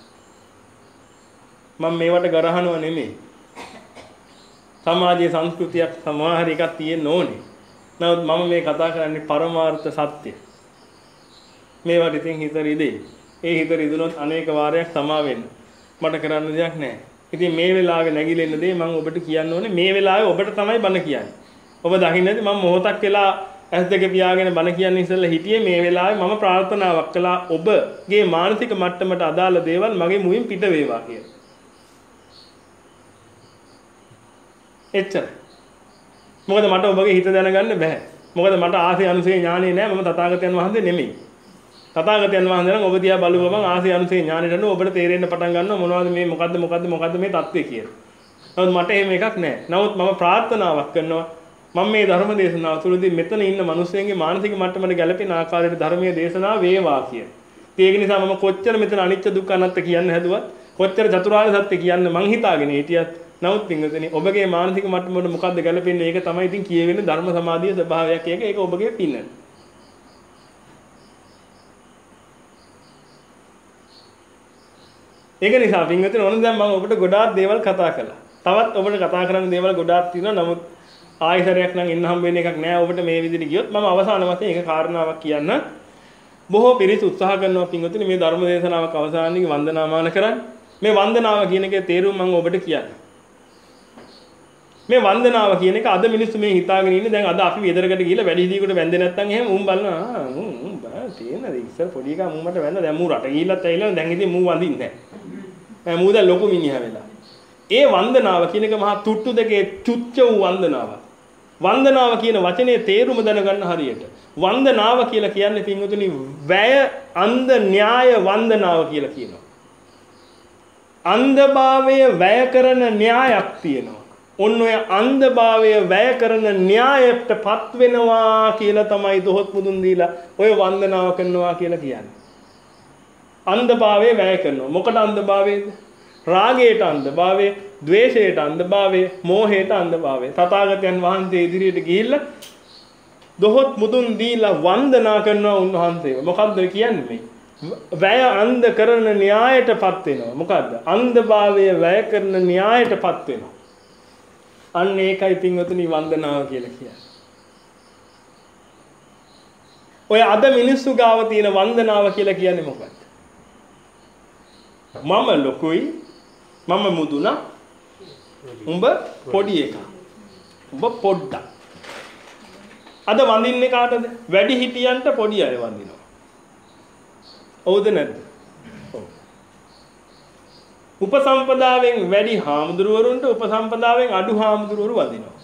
මම මේවට ගරහනව නෙමෙයි. සමාජයේ සංස්කෘතියක් සමාහරි එකක් තියෙන්න ඕනේ. නමුත් මම මේ කතා කරන්නේ පරමාර්ථ සත්‍ය. මේවට ඉතින් හිත රිදෙයි. ඒ හිත රිදුනොත් අනේක වාරයක් සමා වෙන්න. මට කරන්න දෙයක් නැහැ. ඉතින් මේ වෙලාවේ නැගිලෙන්න දේ මම ඔබට කියන්න ඕනේ මේ වෙලාවේ ඔබට තමයි බණ කියන්නේ. ඔබ දකින්නද මම මොහොතක් වෙලා ඇස් දෙක පියාගෙන බණ කියන්න ඉස්සෙල්ලා හිටියේ මේ වෙලාවේ මම ප්‍රාර්ථනාවක් කළා ඔබගේ මානසික මට්ටමට අදාළ දේවල් මගේ මුවින් පිට වේවා කියලා. එච්චරයි. මොකද මට ඔබගේ හිත දැනගන්න බෑ. මොකද මට ආසේ අනුසේ ඥානෙ නෑ මම තථාගතයන් වහන්සේ නෙමෙයි. තථාගතයන් වහන්සේ නම් ඔබ දිහා බලුව ගමන් ආසේ අනුසේ ඥානෙට නෝ ඔබට තේරෙන්න පටන් ගන්නවා මොනවද මේ මොකද්ද මොකද්ද මොකද්ද මේ தත්ත්වය කියලා. නමුත් මට එහෙම එකක් නෑ. නමුත් මම ප්‍රාර්ථනාවක් කරනවා මම මේ ධර්ම දේශනාව තුළදී මෙතන ඉන්න මිනිස්සුන්ගේ මානසික මට්ටමට ගැලපෙන ආකාරයට ධර්මයේ දේශනාව වේවා කිය. ඒක නිසා මම කොච්චර මෙතන අනිත්‍ය දුක්ඛ අනාත්ම කියන්න හැදුවත් කොච්චර චතුරාර්ය සත්‍ය කියන්න මං හිතාගෙන හිටියත් නමුත් පින්වතුනි ඔබගේ මානසික මට්ටමට මොකද්ද ගැලපෙන්නේ ඒක තමයි ඉතින් කියවෙන්නේ ධර්ම සමාධිය ස්වභාවයක් එක ඒක ඔබගේ පින්න. ඒක නිසා පින්වතුනි ඕන දැන් මම ඔබට ගොඩාක් දේවල් කතා කළා. තවත් ඔබට කතා කරන්න දේවල් ගොඩාක් තියෙනවා. නමුත් ආයතරයක් නම් ඉන්න හම්බ වෙන එකක් නෑ ඔබට මේ විදිහට ගියොත් මම අවසාන වශයෙන් එක කාරණාවක් කියන්න. බොහෝ පිරිස උත්සාහ කරනවා පින්වතුනි මේ ධර්ම දේශනාවක් අවසානයේ වන්දනාමාන කරන්න. මේ වන්දනාව කියන එකේ තේරුම මම ඔබට කියන්නම්. මේ වන්දනාව කියන එක අද මිනිස්සු මේ හිතාගෙන ඉන්නේ දැන් අද අපි වෙදරකට ගිහිල්ලා වැඩි හිටියෙකුට වැඳේ නැත්නම් එහෙම උන් බලනවා ආ උන් උන් බා තේනද ඉස්සර පොඩි එකා මුන් මට වැඳ දැන් මූ රට ගිහිල්ලත් ඇවිල්ලා දැන් ඉතින් මූ වඳින්නේ නැහැ. මූ දැන් ලොකු මිනිහා වෙලා. ඒ වන්දනාව කියන එක මහා තුට්ටු දෙකේ චුච්ච වූ වන්දනාවක්. වන්දනාව කියන වචනේ තේරුම දැනගන්න හරියට. වන්දනාව කියලා කියන්නේ පින්වතුනි වැය අන්ධ න්‍යාය වන්දනාව කියලා කියනවා. අන්ධභාවය වැය කරන න්‍යායක් තියෙනවා. ඔන්න ඔය අන්ධභාවය වැය කරන න්‍යායයටපත් වෙනවා කියලා තමයි දොහොත් මුදුන් දීලා ඔය වන්දනාව කරනවා කියලා කියන්නේ. අන්ධභාවය වැය කරනවා. මොකද අන්ධභාවයද? රාගයට අන්ධභාවය, ද්වේෂයට අන්ධභාවය, මෝහයට අන්ධභාවය. තථාගතයන් වහන්සේ ඉදිරියට ගිහිල්ලා දොහොත් මුදුන් දීලා වන්දනා කරනවා උන්වහන්සේව. මොකද්ද කියන්නේ මේ? වැය අන්ධ කරන න්‍යායයටපත් වෙනවා. මොකද්ද? අන්ධභාවය වැය කරන න්‍යායයටපත් වෙනවා. අන්න ඒකයි පින්වතුනි වන්දනාව කියලා කියන්නේ. ඔය අද මිනිස්සු ගාව තියෙන වන්දනාව කියලා කියන්නේ මොකක්ද? මම ලොකුයි, මම මුදුනා, උඹ පොඩි එකා. උඹ පොඩ්ඩක්. අද වඳින්නේ කාටද? වැඩි හිටියන්ට පොඩි අය වඳිනවා. හවුද නැද්ද? උපසම්පදාවෙන් වැඩි හාමුදුරුවරුන්ට උපසම්පදාවෙන් අඩු හාමුදුරුවරු වදිනවා.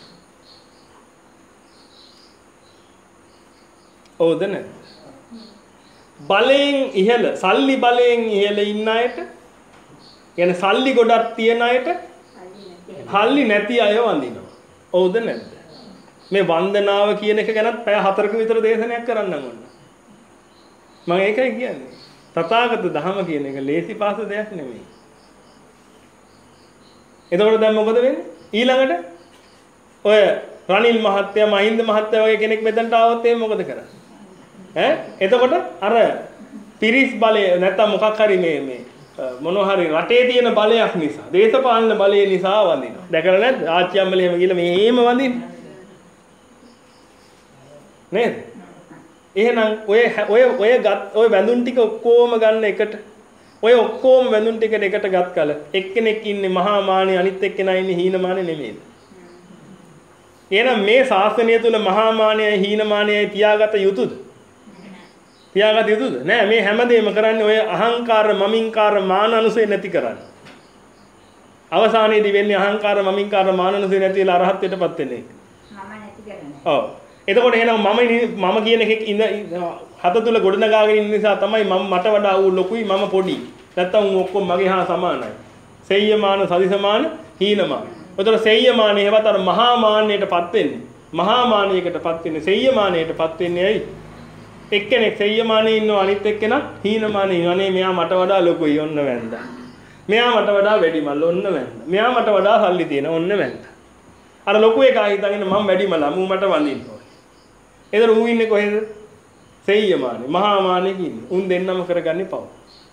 ඕද නැද්ද? බලයෙන් ඉහළ, සල්ලි බලයෙන් ඉහළ ඉන්න අයට, يعني සල්ලි ගොඩක් තියන අයට හල්ලි නැති අය වඳිනවා. ඕද නැද්ද? මේ වන්දනාව කියන එක ගැනත් පැය හතරක විතර දේශනයක් කරන්නම් ඕන. මම ඒකයි කියන්නේ. තථාගත ධහම කියන එක ලේසි පාස දෙයක් නෙමෙයි. එතකොට දැන් මොකද වෙන්නේ? ඊළඟට ඔය රනිල් මහත්තයා මහින්ද මහත්තයා වගේ කෙනෙක් මෙතනට ආවොත් එහෙනම් මොකද කරන්නේ? ඈ එතකොට අර පිරිස් බලය නැත්තම් මොකක් හරි මේ මේ මොනවා හරි රටේ තියෙන බලයක් නිසා දේශපාලන බලය නිසා වඳිනවා. දැකලා නැද්ද? ආච්චි අම්මලා එහෙම ගිහලා මේම වඳින්නේ. නේද? එහෙනම් ඔය ඔය ඔය ඔය වැඳුම් ටික ඔක්කොම ගන්න එකට ඔය ඔක්කොම වැඳුම් ටිකට එකට ගත් කල එක්කෙනෙක් ඉන්නේ මහා මානෙ අනිත් එක්කෙනා ඉන්නේ හීන මානෙ නෙමෙයිද? එහෙනම් මේ ශාසනය තුල මහා මානයයි හීන මානයයි තියාගත යුතුද? තියාගත යුතුද? නෑ මේ හැමදේම කරන්නේ ඔය අහංකාර මමින්කාර මාන අනුසය නැති කරන්නේ. අවසානයේදී වෙන්නේ අහංකාර මමින්කාර මාන අනුසය නැති වෙලා අරහත්ත්වයටපත් වෙන එක. මම නැති කරන්නේ. ඔව්. එතකොට එහෙනම් මම මම කියන එකෙක් ඉඳ හත තුල ගොඩනගාගෙන ඉන්න නිසා තමයි මම මට වඩා ඌ ලොකුයි මම පොඩි. නැත්තම් ඌ ඔක්කොම මගේ හා සමානයි. සෙය්‍යමාන සදිසමාන හීනමාන. ඒතර සෙය්‍යමානේ හේවත් අර මහා මාන්නයටපත් වෙන්නේ. මහා මානයකටපත් වෙන්නේ සෙය්‍යමානයටපත් වෙන්නේ ඇයි? එක්කෙනෙක් සෙය්‍යමානේ ඉන්නවා අනිත් එක්කෙනා හීනමානේ ඉන්නවා. අනේ මෙයා මට වඩා ලොකුයි ඔන්න වැන්දා. මෙයා මට වඩා වැඩිමල් ඔන්න වැන්දා. මෙයා මට වඩා සල්ලි තියෙන ඔන්න වැන්දා. අර ලොකු එකා හිතගෙන මම වැඩිමල මූ මට වඳින්න ඕනේ. ඒතර ඌ ඉන්නේ කොහෙද? සෙය්‍යමානේ මහා මානේ කියන්නේ. උන් දෙන්නම කරගන්නේ පව.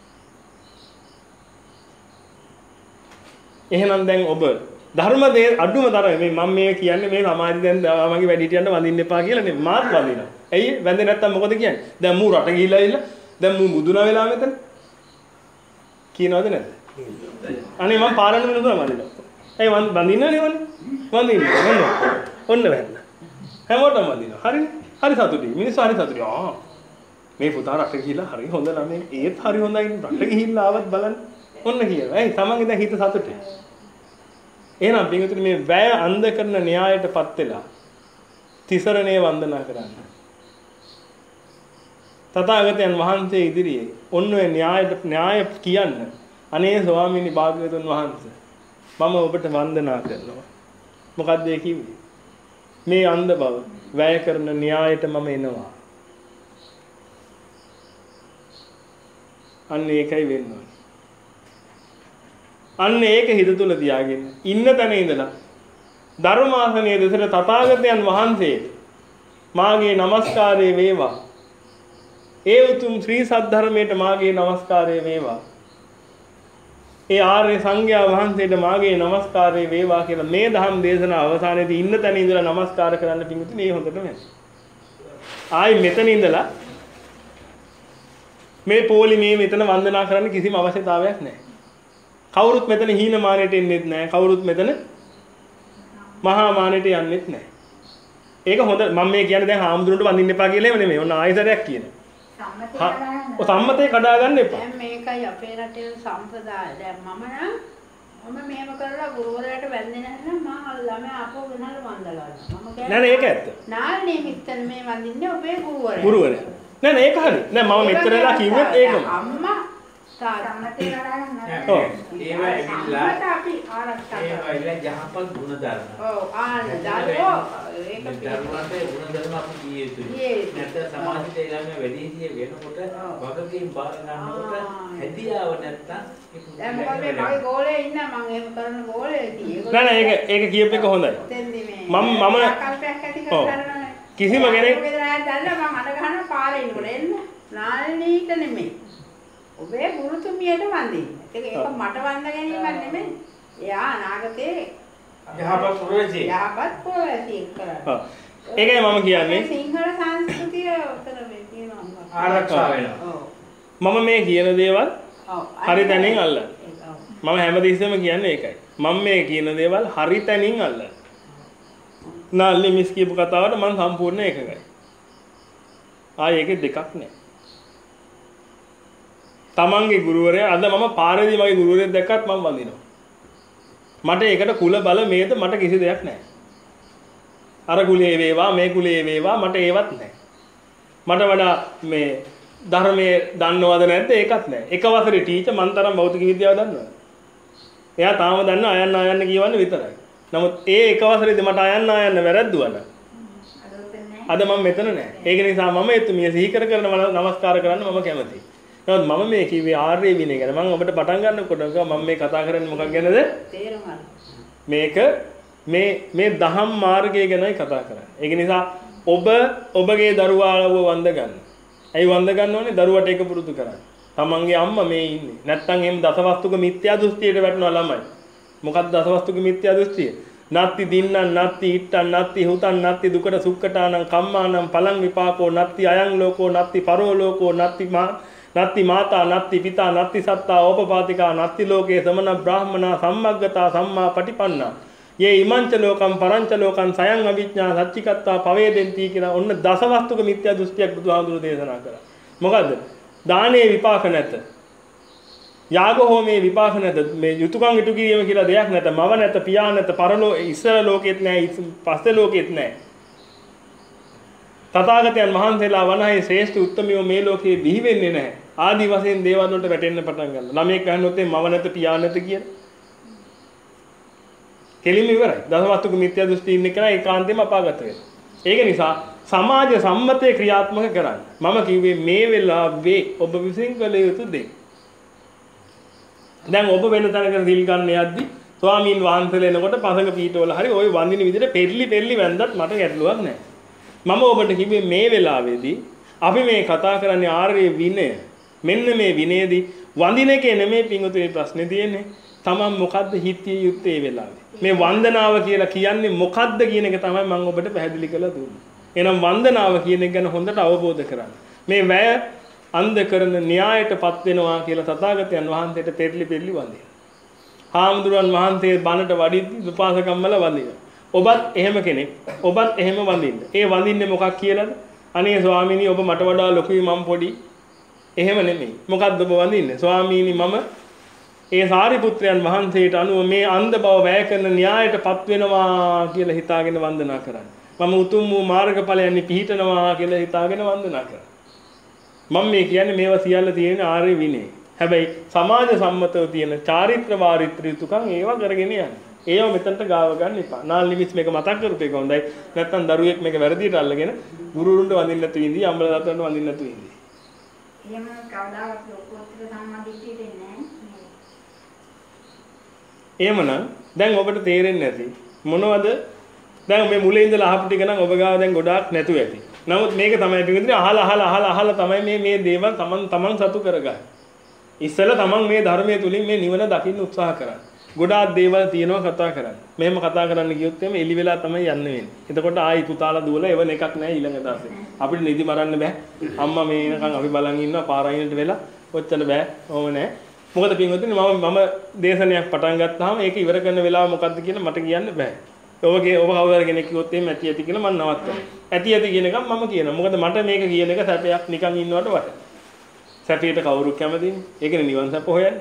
එහෙනම් දැන් ඔබ ධර්මදේ අඩුම තරමේ මේ මම මේ කියන්නේ මේ සමාජය දැන් මගේ වැඩිහිටියන්ට වඳින්න එපා කියලා නේ මාත් වඳිනවා. ඇයි වැඳේ නැත්තම් මොකද කියන්නේ? දැන් මූ රට ගිහිල්ලා ඉල්ල දැන් මූ මුදුනා වෙලා මෙතන කියනවද නැද්ද? අනේ මම පාරණ මිනිස්සු වඳිනවා. ඇයි වඳින්නනේ වන්නේ? වඳින්නේ ඔන්න ඔන්න වැන්න. හැමෝටම වඳිනවා. හරිනේ? හරි සතුටුයි. මිනිස්සු හරි සතුටුයි. ආ මේ පුතා රට ගිහිල්ලා හරි හොඳ ළමයි. ඒත් හරි හොඳයි. රට ගිහිල්ලා ආවත් බලන්න. ඔන්න කියනවා. ඇයි තමන්ගේ දැන් හිත සතුටුයි. එහෙනම් පිටුතුනි මේ වැය අන්ධ කරන න්‍යායයටපත් වෙලා තිසරණේ වන්දනා කරන්න. තථාගතයන් වහන්සේ ඉදිරියේ ඔන්න ඔය න්‍යායට න්‍යාය කියන්න. අනේ ස්වාමීනි භාග්‍යවතුන් වහන්සේ මම ඔබට වන්දනා කරනවා. මොකද්ද ඒ කිව්වේ? මේ අන්ධ බව වැය කරන න්‍යායට මම එනවා. අන්න ඒකයි වෙන්න ඕනේ. අන්න ඒක හිත තුල තියාගෙන ඉන්න තැන ඉඳලා ධර්මාසනයේ දෙසට තථාගතයන් වහන්සේට මාගේ নমස්කාරය වේවා. ඒ උතුම් ශ්‍රී සද්ධර්මයට මාගේ নমස්කාරය වේවා. ඒ ආර්ය සංඝයා වහන්සේට මාගේ নমස්කාරය වේවා කියලා මේ ධම් දේශනා අවසානයේදී ඉන්න තැන ඉඳලා নমස්කාර කරන්න පිඟුතුනේ මේ හොඳටම ඇති. ආයි මෙතන ඉඳලා මේ පොලි මේ මෙතන වන්දනා කරන්න කිසිම අවශ්‍යතාවයක් නැහැ. කවුරුත් මෙතන හීන මානෙට එන්නෙත් නැහැ. කවුරුත් මෙතන මහා මානෙට යන්නෙත් නැහැ. ඒක හොඳ මම මේ කියන්නේ දැන් හාමුදුරන්ට වඳින්න එපා කියලා එහෙම නෙමෙයි. ඔන්න ආයතරයක් කියනවා. සම්මතය සම්මතය කඩා ගන්න එපා. දැන් මේකයි අපේ රටේ සම්ප්‍රදාය. දැන් මම නම් මම මේව කරලා ගුරුවරයාට වැඳෙන්නේ නැත්නම් මම ළමයා අපෝ වෙනාල වන්දලා. මම කියන්නේ නෑ නෑ ඒක ඇත්ත. නාල්නේ මිත්තන් මේ වඳින්නේ ඔබේ ගුරුවරයා. ගුරුවරයා. නෑ නෑ ඒක හරි. නෑ මම මෙච්චර වෙලා කිව්වෙත් ඒකම. අම්මා සම්මතය කඩා ගන්න. ඔව්. ඒව ඇවිල්ලා අපි ආරක්ෂා ඒව ඇවිල්ලා යහපත් ගුණ ධර්ම. ඔව් ආන දරුවෝ ඒක ධර්මයේ ගුණ ධර්ම අපි කියේ යුතුයි. නැත්නම් සමාජයේ ළමයි වැඩිහිටිය වෙනකොට වගකීම් බාර ගන්නකොට හැදියාව නැත්තම් දැන් මොකද මේ මගේ ගෝලේ ඉන්න මම එහෙම කරන ගෝලේ තියෙන්නේ. නෑ නෑ ඒක ඒක කියප එක හොඳයි. මම මම කල්පයක් ඇති කරගන්න කිසිම කෙනෙක් දැන් මම අඬ ගන්න පාරේ ඉන්නකොට එන්න නාල්නීට නෙමෙයි. ඔබේ ගුරුතුමියට වඳින්න. ඒක ඒක මට වඳ ගැනීමක් නෙමෙයි. එයා අනාගතේ යහපත් පුරවැසියෙක්. යහපත් පුරවැසියෙක් කරා. ඔව්. ඒකයි මම කියන්නේ සිංහල සංස්කෘතිය උතර මේ තියෙනවා. ආරක්ෂා වෙනවා. ඔව්. මම මේ කියන දේවල් ඔව්. හරි තැනින් අල්ලන්න. ඔව්. මම හැමදෙස්සෙම කියන්නේ ඒකයි. මම මේ කියන දේවල් හරි තැනින් අල්ලන්න. නාල්ලි මිස් කියපු කතාවට මම සම්පූර්ණ එකගයි. ආයේ ඒකේ දෙකක් නෑ. තමන්ගේ ගුරුවරයා අද මම පාරේදී මගේ ගුරුවරයෙක් දැක්කත් මම වඳිනවා. මට ඒකට කුල බල මේද මට කිසි දෙයක් නැහැ. අර කුලේ වේවා මේ කුලේ වේවා මට ඒවත් නැහැ. මට වඩා මේ ධර්මයේ දන්නවද නැද්ද ඒකත් නැහැ. එක වසරේ ටීචර් මන් තරම් භෞතික විද්‍යාව දන්නවද? එයා තාම දන්න අයන්න අයන්න කියවන්නේ විතරයි. නමුත් ඒ එක වසරේදී මට අයන්න අයන්න වැරද්දුවා නම් අද මම මෙතන නැහැ. ඒක නිසා මම එතුමිය සිහි කර කරන නමස්කාර කරන්න මම කැමතියි. නමුත් මම මේ කිව්වේ ආර්ය විනය ගැන. මම ඔබට පටන් ගන්නකොට මම මේ කතා කරන්නේ මොකක් ගැනද? තේරුම් ගන්න. මේක මේ මේ දහම් මාර්ගය ගැනයි කතා කරන්නේ. ඒක නිසා ඔබ ඔබගේ දරුවාව වන්ද ගන්න. ඇයි වන්ද ගන්න ඕනේ? දරුවට ඒක පුරුදු කරන්න. තමන්ගේ අම්මා මේ ඉන්නේ. නැත්තම් එම් දසවස්තුක මිත්‍යා දෘෂ්ටියට වැටෙනවා ළමයි. මොකක්ද දසවස්තුක මිත්‍යා දෘෂ්ටිය? නත්ති දින්නං නත්ති ඉට්ටං නත්ති හුතං නත්ති දුකට සුක්කටානං කම්මානං පලං විපාකෝ නත්ති අයං ලෝකෝ නත්ති පරෝ ලෝකෝ නත්ති මා නත්ති මාතා නත්ති පිතා නත්ති සත්තා ඕපපාතිකා නත්ති ලෝකේ සමන බ්‍රාහ්මනා සම්මග්ගතා සම්මා පටිපන්නා යේ ඉමංච ලෝකම් පරංච ලෝකං සයං අවිඥා සච්චිකත්තා පවේදෙන්ති කියලා ඔන්න දසවස්තුක මිත්‍යා දෘෂ්ටියක් බුදුහාමුදුරුවෝ දේශනා කරා. මොකද්ද? දානේ විපාක නැත. යාග හෝමේ විපාක නැත. මේ යුතුයකම් ඉටු කිරීම කියලා දෙයක් නැත. මව නැත, පියා නැත, පරලෝ ඉස්සර ලෝකෙත් නැහැ, පස්සේ ලෝකෙත් නැහැ. තථාගතයන් වහන්සේලා වනහේ ශ්‍රේෂ්ඨ උත්තමියෝ මේ ලෝකේ බිහි වෙන්නේ නැහැ. ආදි වශයෙන් දේවල් වලට වැටෙන්න පටන් ගන්නවා. ළමයෙක් අහනොත් මව නැත, පියා නැත කියලා. කෙලින්ම ඉවරයි. දසවස්තුක මිත්‍යා දෘෂ්ටි ඉන්න කෙනා ඒකාන්තයෙන්ම අපාගත වෙනවා. ඒක නිසා සමාජ සම්මතය ක්‍රියාත්මක කරන්න. මම කිව්වේ මේ වෙලාවේ ඔබ විසින් කළ යුතු දේ. දැන් ඔබ වෙන තැනකට දිල් ගන්න යද්දි ස්වාමීන් වහන්සේලා එනකොට පසඟ පීඨවල හරි ওই වඳින විදිහට පෙරලි පෙරලි වැන්දත් මට ගැටලුවක් නැහැ. මම ඔබට කිව්වේ මේ වෙලාවේදී අපි මේ කතා කරන්නේ ආර්ය විනය. මෙන්න මේ විනයදී වඳින එකේ නෙමෙයි පිංගුතුනි ප්‍රශ්නේ තියෙන්නේ. තමන් මොකද්ද හිතිය යුත්තේ වෙලාවේ. මේ වන්දනාව කියලා කියන්නේ මොකද්ද කියන එක තමයි මම ඔබට පැහැදිලි කරලා දුන්නේ. එහෙනම් වන්දනාව කියන එක ගැන හොඳට අවබෝධ කරගන්න. මේ වැය අන්ධ කරන න්‍යායයටපත් වෙනවා කියලා තථාගතයන් වහන්සේට පෙරලි පෙරලි වඳින. හාමුදුරන් වහන්සේ බණට වඩිද්දි දුපාසකම්මල වඳින. ඔබත් එහෙම කෙනෙක්. ඔබත් එහෙම වඳින්න. ඒ වඳින්නේ මොකක් කියලාද? අනේ ස්වාමීනි ඔබ මට වඩා ලොකුයි මම පොඩි. එහෙම නෙමෙයි. මොකද්ද ඔබ වඳින්නේ? ස්වාමීනි මම ඒ සාරිපුත්‍රයන් වහන්සේට අනුව මේ අන්ධ බව වැය කරන න්‍යායයටපත් වෙනවා කියලා හිතාගෙන වන්දනා කරන්නේ. මම උතුම් වූ මාර්ගඵලයන්හි පිහිටනවා කියලා හිතාගෙන වන්දනා කරනවා. මම මේ කියන්නේ මේවා සියල්ල තියෙන ආර්ය විනය. හැබැයි සමාජ සම්මතව තියෙන චාරිත්‍ර වාරිත්‍ර යුතුයකම් ඒවා කරගෙන යන්න. ඒව මෙතනට ගාව ගන්න එපා. නාල් නිමිස් මේක මතක් කරපේක හොඳයි. නැත්තම් දරුවෙක් මේක වැරදියට අල්ලගෙන ගුරුවරුන්ට වඳින්න නැතු ඉඳී අම්බල තාත්තන්ට වඳින්න නැතු ඉඳී. එහෙම කවදාවත් ලෝකෝත්තර සම්මාදිට්ඨිය දෙන්නේ නැහැ. එහෙමනම් දැන් ඔබට තේරෙන්නේ නැති මොනවද? දැන් මේ මුලින් ඉඳලා අහපු ටික නම් ඔබ ගාව දැන් ගොඩාක් නැතුව ඇති. නමුත් මේක තමයි පිටින් අහලා අහලා අහලා අහලා තමයි මේ මේ දේවල් තමන් තමන් සතු කරගන්නේ. ඉස්සෙල්ලා තමන් මේ ධර්මයේ තුලින් මේ නිවන දකින්න උත්සාහ කරන්න. ගොඩාක් දේවල් තියෙනවා කතා කරන්න. මෙහෙම කතා කරන්න ගියොත් එමේ එලි වෙලා තමයි යන්න වෙන්නේ. එතකොට ආයි පුතාලා දුවලා එවන එකක් නැහැ ඊළඟ දාසේ. අපිට නිදි මරන්න බෑ. අම්මා මේ එනකන් අපි බලන් ඉන්නවා පාරායිනට වෙලා ඔච්චර බෑ. ඕම නැහැ. මොකද පින්වතුනි මම මම දේශනයක් පටන් ගත්තාම ඒක ඉවර කරන වෙලාව මොකද්ද කියලා මට කියන්න බෑ. ඔබගේ ඔබ කවුරු කෙනෙක් කිව්වොත් එහෙම ඇති ඇති කියලා මම නවත්තනවා. ඇති ඇති කියන එක මම කියනවා. මොකද මට මේක කියන එක සැපයක් නිකන් ඉන්නවට වඩා. සැපයට කවුරු කැමතිනේ? ඒකනේ නිවන් සැප හොයන්නේ.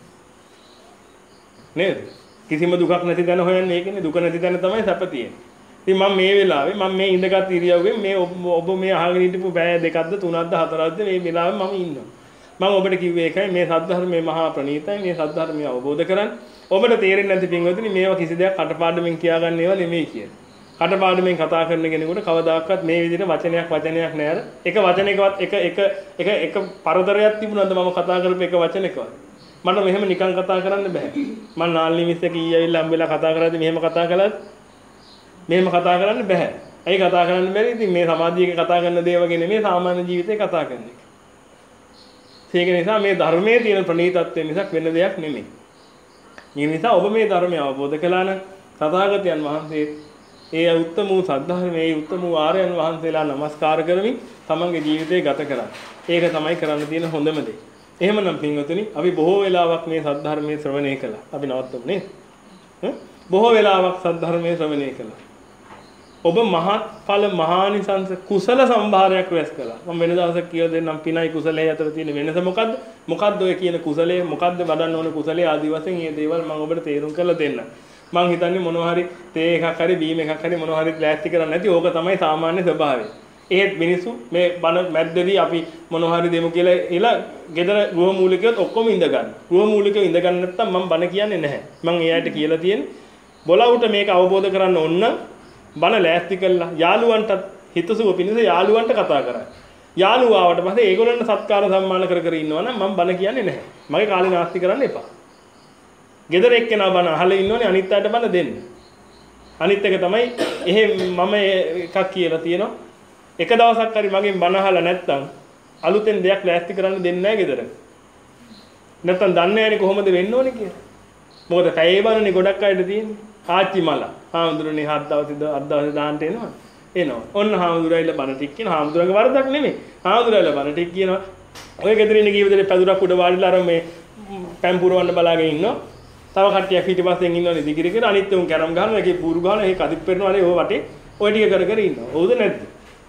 නේද? කිසිම දුකක් නැති තැන හොයන්නේ ඒකනේ. දුක නැති තැන තමයි සැප තියෙන්නේ. ඉතින් මම මේ වෙලාවේ මම මේ ඉඳගත් ඉරියව්වෙන් මේ ඔබ මේ අහගෙන හිටපු බෑ දෙකක්ද තුනක්ද හතරක්ද මේ වෙලාවේ මම ඉන්නවා. මම ඔබට කිව්වේ ඒකයි මේ සද්ධර්මයේ මහා ප්‍රණීතයි මේ සද්ධර්මය අවබෝධ කරගන්න. ඔබට තේරෙන්නේ නැති පින්වතුනි මේවා කිසි දෙයක් කටපාඩමින් කියාගන්න ඒවා නෙමෙයි කියන්නේ. කටපාඩමින් කතා කරන කෙනෙකුට කවදාකවත් මේ විදිහට වචනයක් වචනයක් නෑ අර. එක වචනයකවත් එක එක එක එක පරතරයක් තිබුණාද මම කතා කරපු එක වචනයකවත්. මට මෙහෙම නිකන් කතා කරන්න බෑ. මම නාල්නි මිස් එක ඊ ඇවිල්ලා හම්බෙලා කතා කරද්දි මෙහෙම කතා කළාද? මෙහෙම කතා කරන්න බෑ. ඇයි කතා කරන්න බැරි? ඉතින් මේ සමාජීය කතා කරන දේ වගේ නෙමෙයි සාමාන්‍ය ජීවිතේ කතා කරන එක. ඒක නිසා මේ ධර්මයේ තියෙන ප්‍රණීතත්වය නිසා වෙන දෙයක් නෙමෙයි. මේ නිසා ඔබ මේ ධර්මය අවබෝධ කළා නම් තථාගතයන් වහන්සේ ඒ උත්තම වූ සද්ධර්මයේ උත්තම වූ ආර්යයන් වහන්සේලා নমස්කාර කරමින් තමන්ගේ ජීවිතය ගත කරා. ඒක තමයි කරන්න තියෙන හොඳම දේ. එහෙමනම් පින්වතුනි අපි බොහෝ වෙලාවක් මේ සද්ධර්මයේ ශ්‍රවණය කළා. අපි නවත්තමු නේද? බොහෝ වෙලාවක් සද්ධර්මයේ ශ්‍රවණය කළා. ඔබ මහත්ඵල මහානිසංස කුසල සම්භාරයක් රැස් කළා. මම වෙන දවසක් කියලා දෙන්නම් පිනයි කුසලයේ අතර තියෙන වෙනස මොකද්ද? මොකද්ද ඔය කියන කුසලයේ මොකද්ද වඩන්න ඕන කුසලයේ ආදි වශයෙන් මේ දේවල් මම ඔබට තේරුම් කරලා දෙන්නම්. මම හිතන්නේ මොනවා හරි තේ එකක් හරි බීම එකක් හරි මොනවා හරි ප්ලාස්ටික් කරන්නේ නැති ඕක තමයි සාමාන්‍ය ස්වභාවය. ඒත් මිනිස්සු මේ බන මැද්දේදී අපි මොනවා හරි දෙමු කියලා එලා ගෙදර ගෘහ මූලිකයොත් ඔක්කොම ඉඳ ගන්න. ගෘහ මූලිකයෝ ඉඳ ගන්න නැත්තම් මම බන කියන්නේ නැහැ. මම එයාට කියලා තියෙන්නේ බොලවුට මේක අවබෝධ කරන්න ඕන නම් බන ලෑස්ති කළා යාළුවන්ට හිතසුව පිණිස යාළුවන්ට කතා කරා. යාළුවා ආවට පස්සේ ඒගොල්ලන්ට සත්කාර සම්මාන කර කර ඉන්නවා නම් මම බන කියන්නේ නැහැ. මගේ කාලේ නාස්ති කරන්න එපා. ගෙදර එක්කෙනා බන අහලා ඉන්නෝනේ අනිත් අයට බන දෙන්න. අනිත් එක තමයි එහෙ මම එකක් කියලා තියෙනවා. එක දවසක් හරි මගෙන් බණ අහලා නැත්තම් අලුතෙන් දෙයක් ලෑස්ති කරන්න දෙන්නේ නැහැ ගෙදර. නැත්තම් දන්නේ නැහැනේ කොහොමද වෙන්න ඕනේ කියලා. මොකද පැයේ බණනේ ගොඩක් අයට තියෙන්නේ. ආච්චි මල. හාමුදුරනේ හත් දවසේ අත් දවසේ දාන්නට එනවා. එනවා. ඔන්න හාමුදුරයිලා බණ ටික කියන හාමුදුරන්ගේ වරදක් නෙමෙයි. හාමුදුරයිලා බණ ටික කියනවා. ඔය ගෙදර ඉන්න කීවදේ පැදුරක් උඩ වාඩිලා අර මේ පැම් පුරවන්න බලාගෙන ඉන්නවා. තව කට්ටියක් පිටිපස්සෙන් ඉන්නවනේ දිගිරි කියලා අනිත් උන් කැරම් ගහනවා. ඒකේ බూరు ගහනවා. ඒක අදිප් පෙරනවානේ ඔය වටේ. ඔය ටික කර කර ඉන්නවා. හවුද නැද්ද?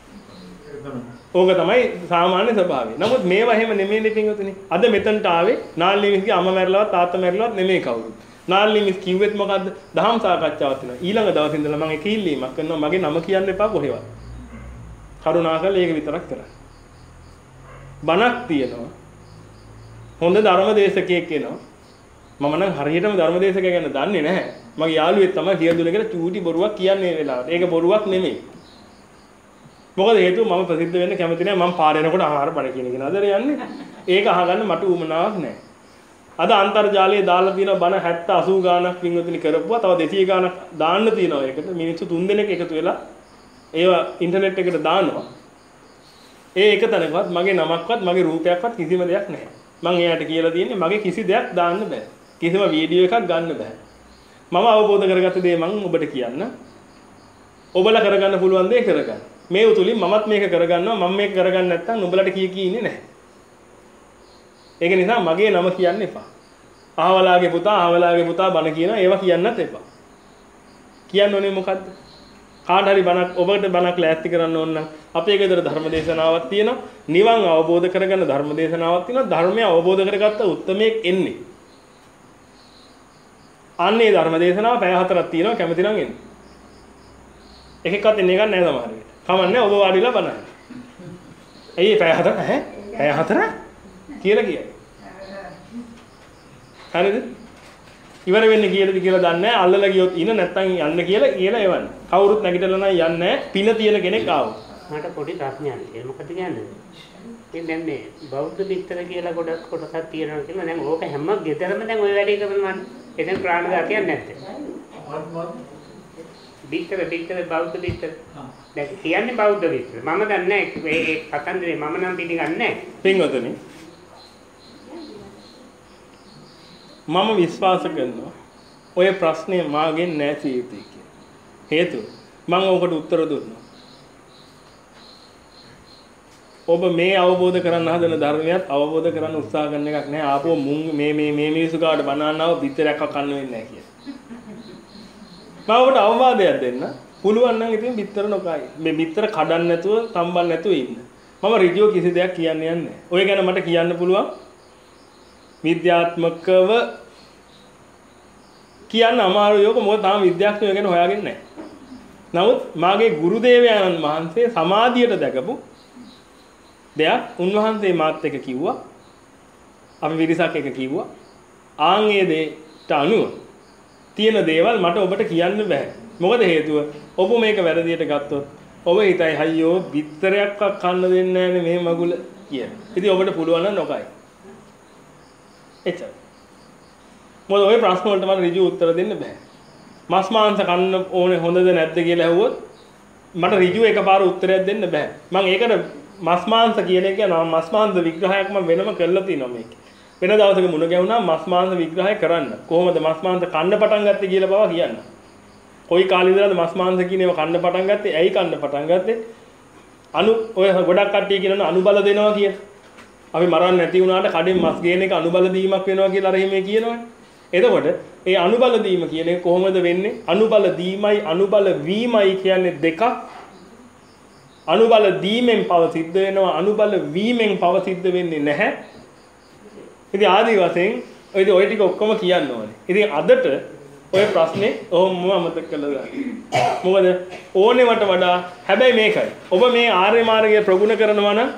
ඕක තමයි සාමාන්‍ය ස්වභාවය. නමුත් මේවා එහෙම නෙමෙයි පිටින්ගතුනේ. අද මෙතනට ආවේ නාල්ලි මිස්ගේ අම්මා මැරලවත් තාත්තා මැරලවත් නෙමෙයි කවුරුත්. නාල්ලි මිස් කිව්වෙත් මොකද්ද? දහම් සාකච්ඡාවක් වෙනවා. ඊළඟ දවසේ ඉඳලා මම එක ඉල්ලීමක් කරනවා. මගේ නම කියන්න එපා කොහෙවත්. කරුණාකරලා ඒක විතරක් කරන්න. බණක් තියෙනවා. හොඳ ධර්මදේශකයෙක් එනවා. මම නම් හරියටම ධර්මදේශකය ගැන දන්නේ නැහැ. මගේ යාළුවෙක් තමයි කියදුල කියලා චූටි බොරුවක් කියන්නේ මේ වෙලාවට. ඒක බොරුවක් නෙමෙයි. මොකද හේතුව මම ප්‍රසිද්ධ වෙන්න කැමති නැහැ. මම පාර යනකොට ආහාර බණ කියන කෙනාද යන්නේ. ඒක අහගන්න මට උවමනාවක් නැහැ. අද අන්තර්ජාලයේ දාලා තියෙන බණ හැත්තෑ අසූ ගාණක් වින්වතුනි කරපුවා. තව දෙසිය ගාණක් දාන්න තියෙනවා ඒකට. මිනිස්සු තුන් දෙනෙක් එකතු වෙලා ඒවා ඉන්ටර්නෙට් එකට දානවා. ඒ එක තැනකවත් මගේ නමක්වත් මගේ රූපයක්වත් කිසිම දෙයක් නැහැ. මම එයාට කියලා තියෙන්නේ මගේ කිසි දෙයක් දාන්න බෑ. කිසිම වීඩියෝ එකක් ගන්න බෑ. මම අවබෝධ කරගත්ත දේ මම ඔබට කියන්න. ඔබලා කරගන්න පුළුවන් දේ කරගන්න. මේ උතුලින් මමත් මේක කරගන්නවා. මම මේක කරගන්න නැත්නම් නුඹලට කිය කී ඉන්නේ නැහැ. ඒක නිසා මගේ නම කියන්න එපා. අහවලාගේ පුතා අහවලාගේ පුතා බණ කියනවා ඒවා කියන්නත් එපා. කියන්න ඕනේ මොකද්ද? කාට හරි බණක් ඔබට බණක් ලෑස්ති කරන්න ඕන නම් අපේ ගෙදර ධර්මදේශනාවක් තියෙනවා. නිවන් අවබෝධ කරගන්න ධර්මදේශනාවක් තියෙනවා. ධර්මය අවබෝධ කරගත්ත උත්මයෙක් එන්නේ. අන්නේ ධර්මදේශනාව පැය හතරක් තියෙනවා කැමති නම් එන්න. එකෙක්වත් එන්නේ ගන්න නැහැ සමහර විට. කමන්නේ ඔබ වාඩිලා බණයි. ඇයි පැය හතර ඈ? පැය හතර කියලා කියයි. හරිද? ඉවර වෙන්නේ කීයද කියලා දන්නේ නැහැ. අල්ලලා ගියොත් ඉන නැත්තම් යන්න කියලා කියලා එවන්න. කවුරුත් නැගිටලා නම් යන්නේ නැහැ. පින තියෙන කෙනෙක් ආවොත්. මට පොඩි ප්‍රශ්නයක්. ඒක මොකද කියන්නේ? ඉතින් දැන් මේ බෞද්ධ පිටර කියලා ගොඩක් කොටසක් තියෙනවා කියලා දැන් ඕක හැම ගෙදරම දැන් ওই වැඩේ කරනවා. එතෙන් ප්‍රාණඝාතයක් නැත්තේ. පිටර පිටර බෞද්ධ පිටර. දැන් කියන්නේ බෞද්ධ පිටර. මම දන්නේ නැහැ ඒ කතන්දරේ මම නම් පිළිගන්නේ නැහැ. පින්වතුනි මම විශ්වාස කරනවා ඔය ප්‍රශ්නේ මාගෙන් නැති යුතුයි කියලා. හේතුව මම ඔකට උත්තර දුන්නා. ඔබ මේ අවබෝධ කරගන්න හදන ධර්මයක් අවබෝධ කරගන්න උත්සාහ කරන එකක් නෑ. ආපෝ මුන් මේ මේ මේ මිනිස්සු කාට බනන්නව පිටරයක් කන්න වෙන්නේ නැහැ කියලා. මම ඔබට අවවාදයක් දෙන්න. පුළුවන් නම් ඉතින් පිටර නොකයි. මේ පිටර කඩන්න නැතුව සම්බන් නැතුව ඉන්න. මම ඍජුව කිසි දෙයක් කියන්නේ නැහැ. ඔය ගැන මට කියන්න පුළුවන් විද්‍යාත්මකව කියන්න අමාරු යෝග මොකද තාම විද්‍යාඥයෝ ගැන හොයාගෙන නැහැ. නමුත් මාගේ ගුරු දේවයන්න් වහන්සේ සමාධියට දැකපු දෙයක් උන්වහන්සේ මාත් එක්ක කිව්වා. අපි විරිසක් එක කිව්වා. ආන් ඒ දෙයට අනුව තියෙන දේවල් මට ඔබට කියන්න බෑ. මොකද හේතුව ඔබ මේක වැරදියට ගත්තොත් ඔබ හිතයි අයියෝ බිත්තරයක්වත් කන්න දෙන්නේ නැහැනේ මේ මගුල කියලා. ඉතින් ඔබට පුළුවන් නම් නොකයි. එච්චර. මොකද ඔය ප්‍රශ්න වලට මට ඍජු උත්තර දෙන්න බෑ. මස් මාංශ කන්න ඕනේ හොඳද නැද්ද කියලා ඇහුවොත් මට ඍජු එකපාර උත්තරයක් දෙන්න බෑ. මම ඒකට මස් මාංශ කියන එක නම මස් මාංශ විග්‍රහයක් මම වෙනම කරලා තියෙනවා මේක. වෙන දවසක මුණ ගැහුණා මස් මාංශ විග්‍රහය කරන්න. කොහොමද මස් මාංශ කන්න පටන් ගත්තේ කියලා බව කියන්න. කොයි කාලේ ඉඳලාද මස් මාංශ කියන ඒවා කන්න පටන් ගත්තේ? ඇයි කන්න පටන් ගත්තේ? අනු ඔය ගොඩක් කට්ටිය කියනවා අනුබල දෙනවා කියලා. අපි මරන්න නැති වුණාට කඩෙන් මස් ගේන එක අනුබල දීමක් වෙනවා කියලා අර එහෙම කියනවනේ. එතකොට ඒ අනුබල දීම කියන එක කොහොමද වෙන්නේ? අනුබල දීමයි අනුබල වීමයි කියන්නේ දෙකක්. අනුබල දීමෙන් පව සිද්ධ වෙනවා අනුබල වීමෙන් පව සිද්ධ වෙන්නේ නැහැ. ඉතින් ආදි වශයෙන් ඔය ඔය ටික ඔක්කොම කියන්න ඕනේ. ඉතින් අදට ඔය ප්‍රශ්නේ ඔහොම අමතක කළා ගන්න. මොකද ඕනෙවට වඩා හැබැයි මේකයි. ඔබ මේ ආර්ය මාර්ගය ප්‍රගුණ කරනවා නම්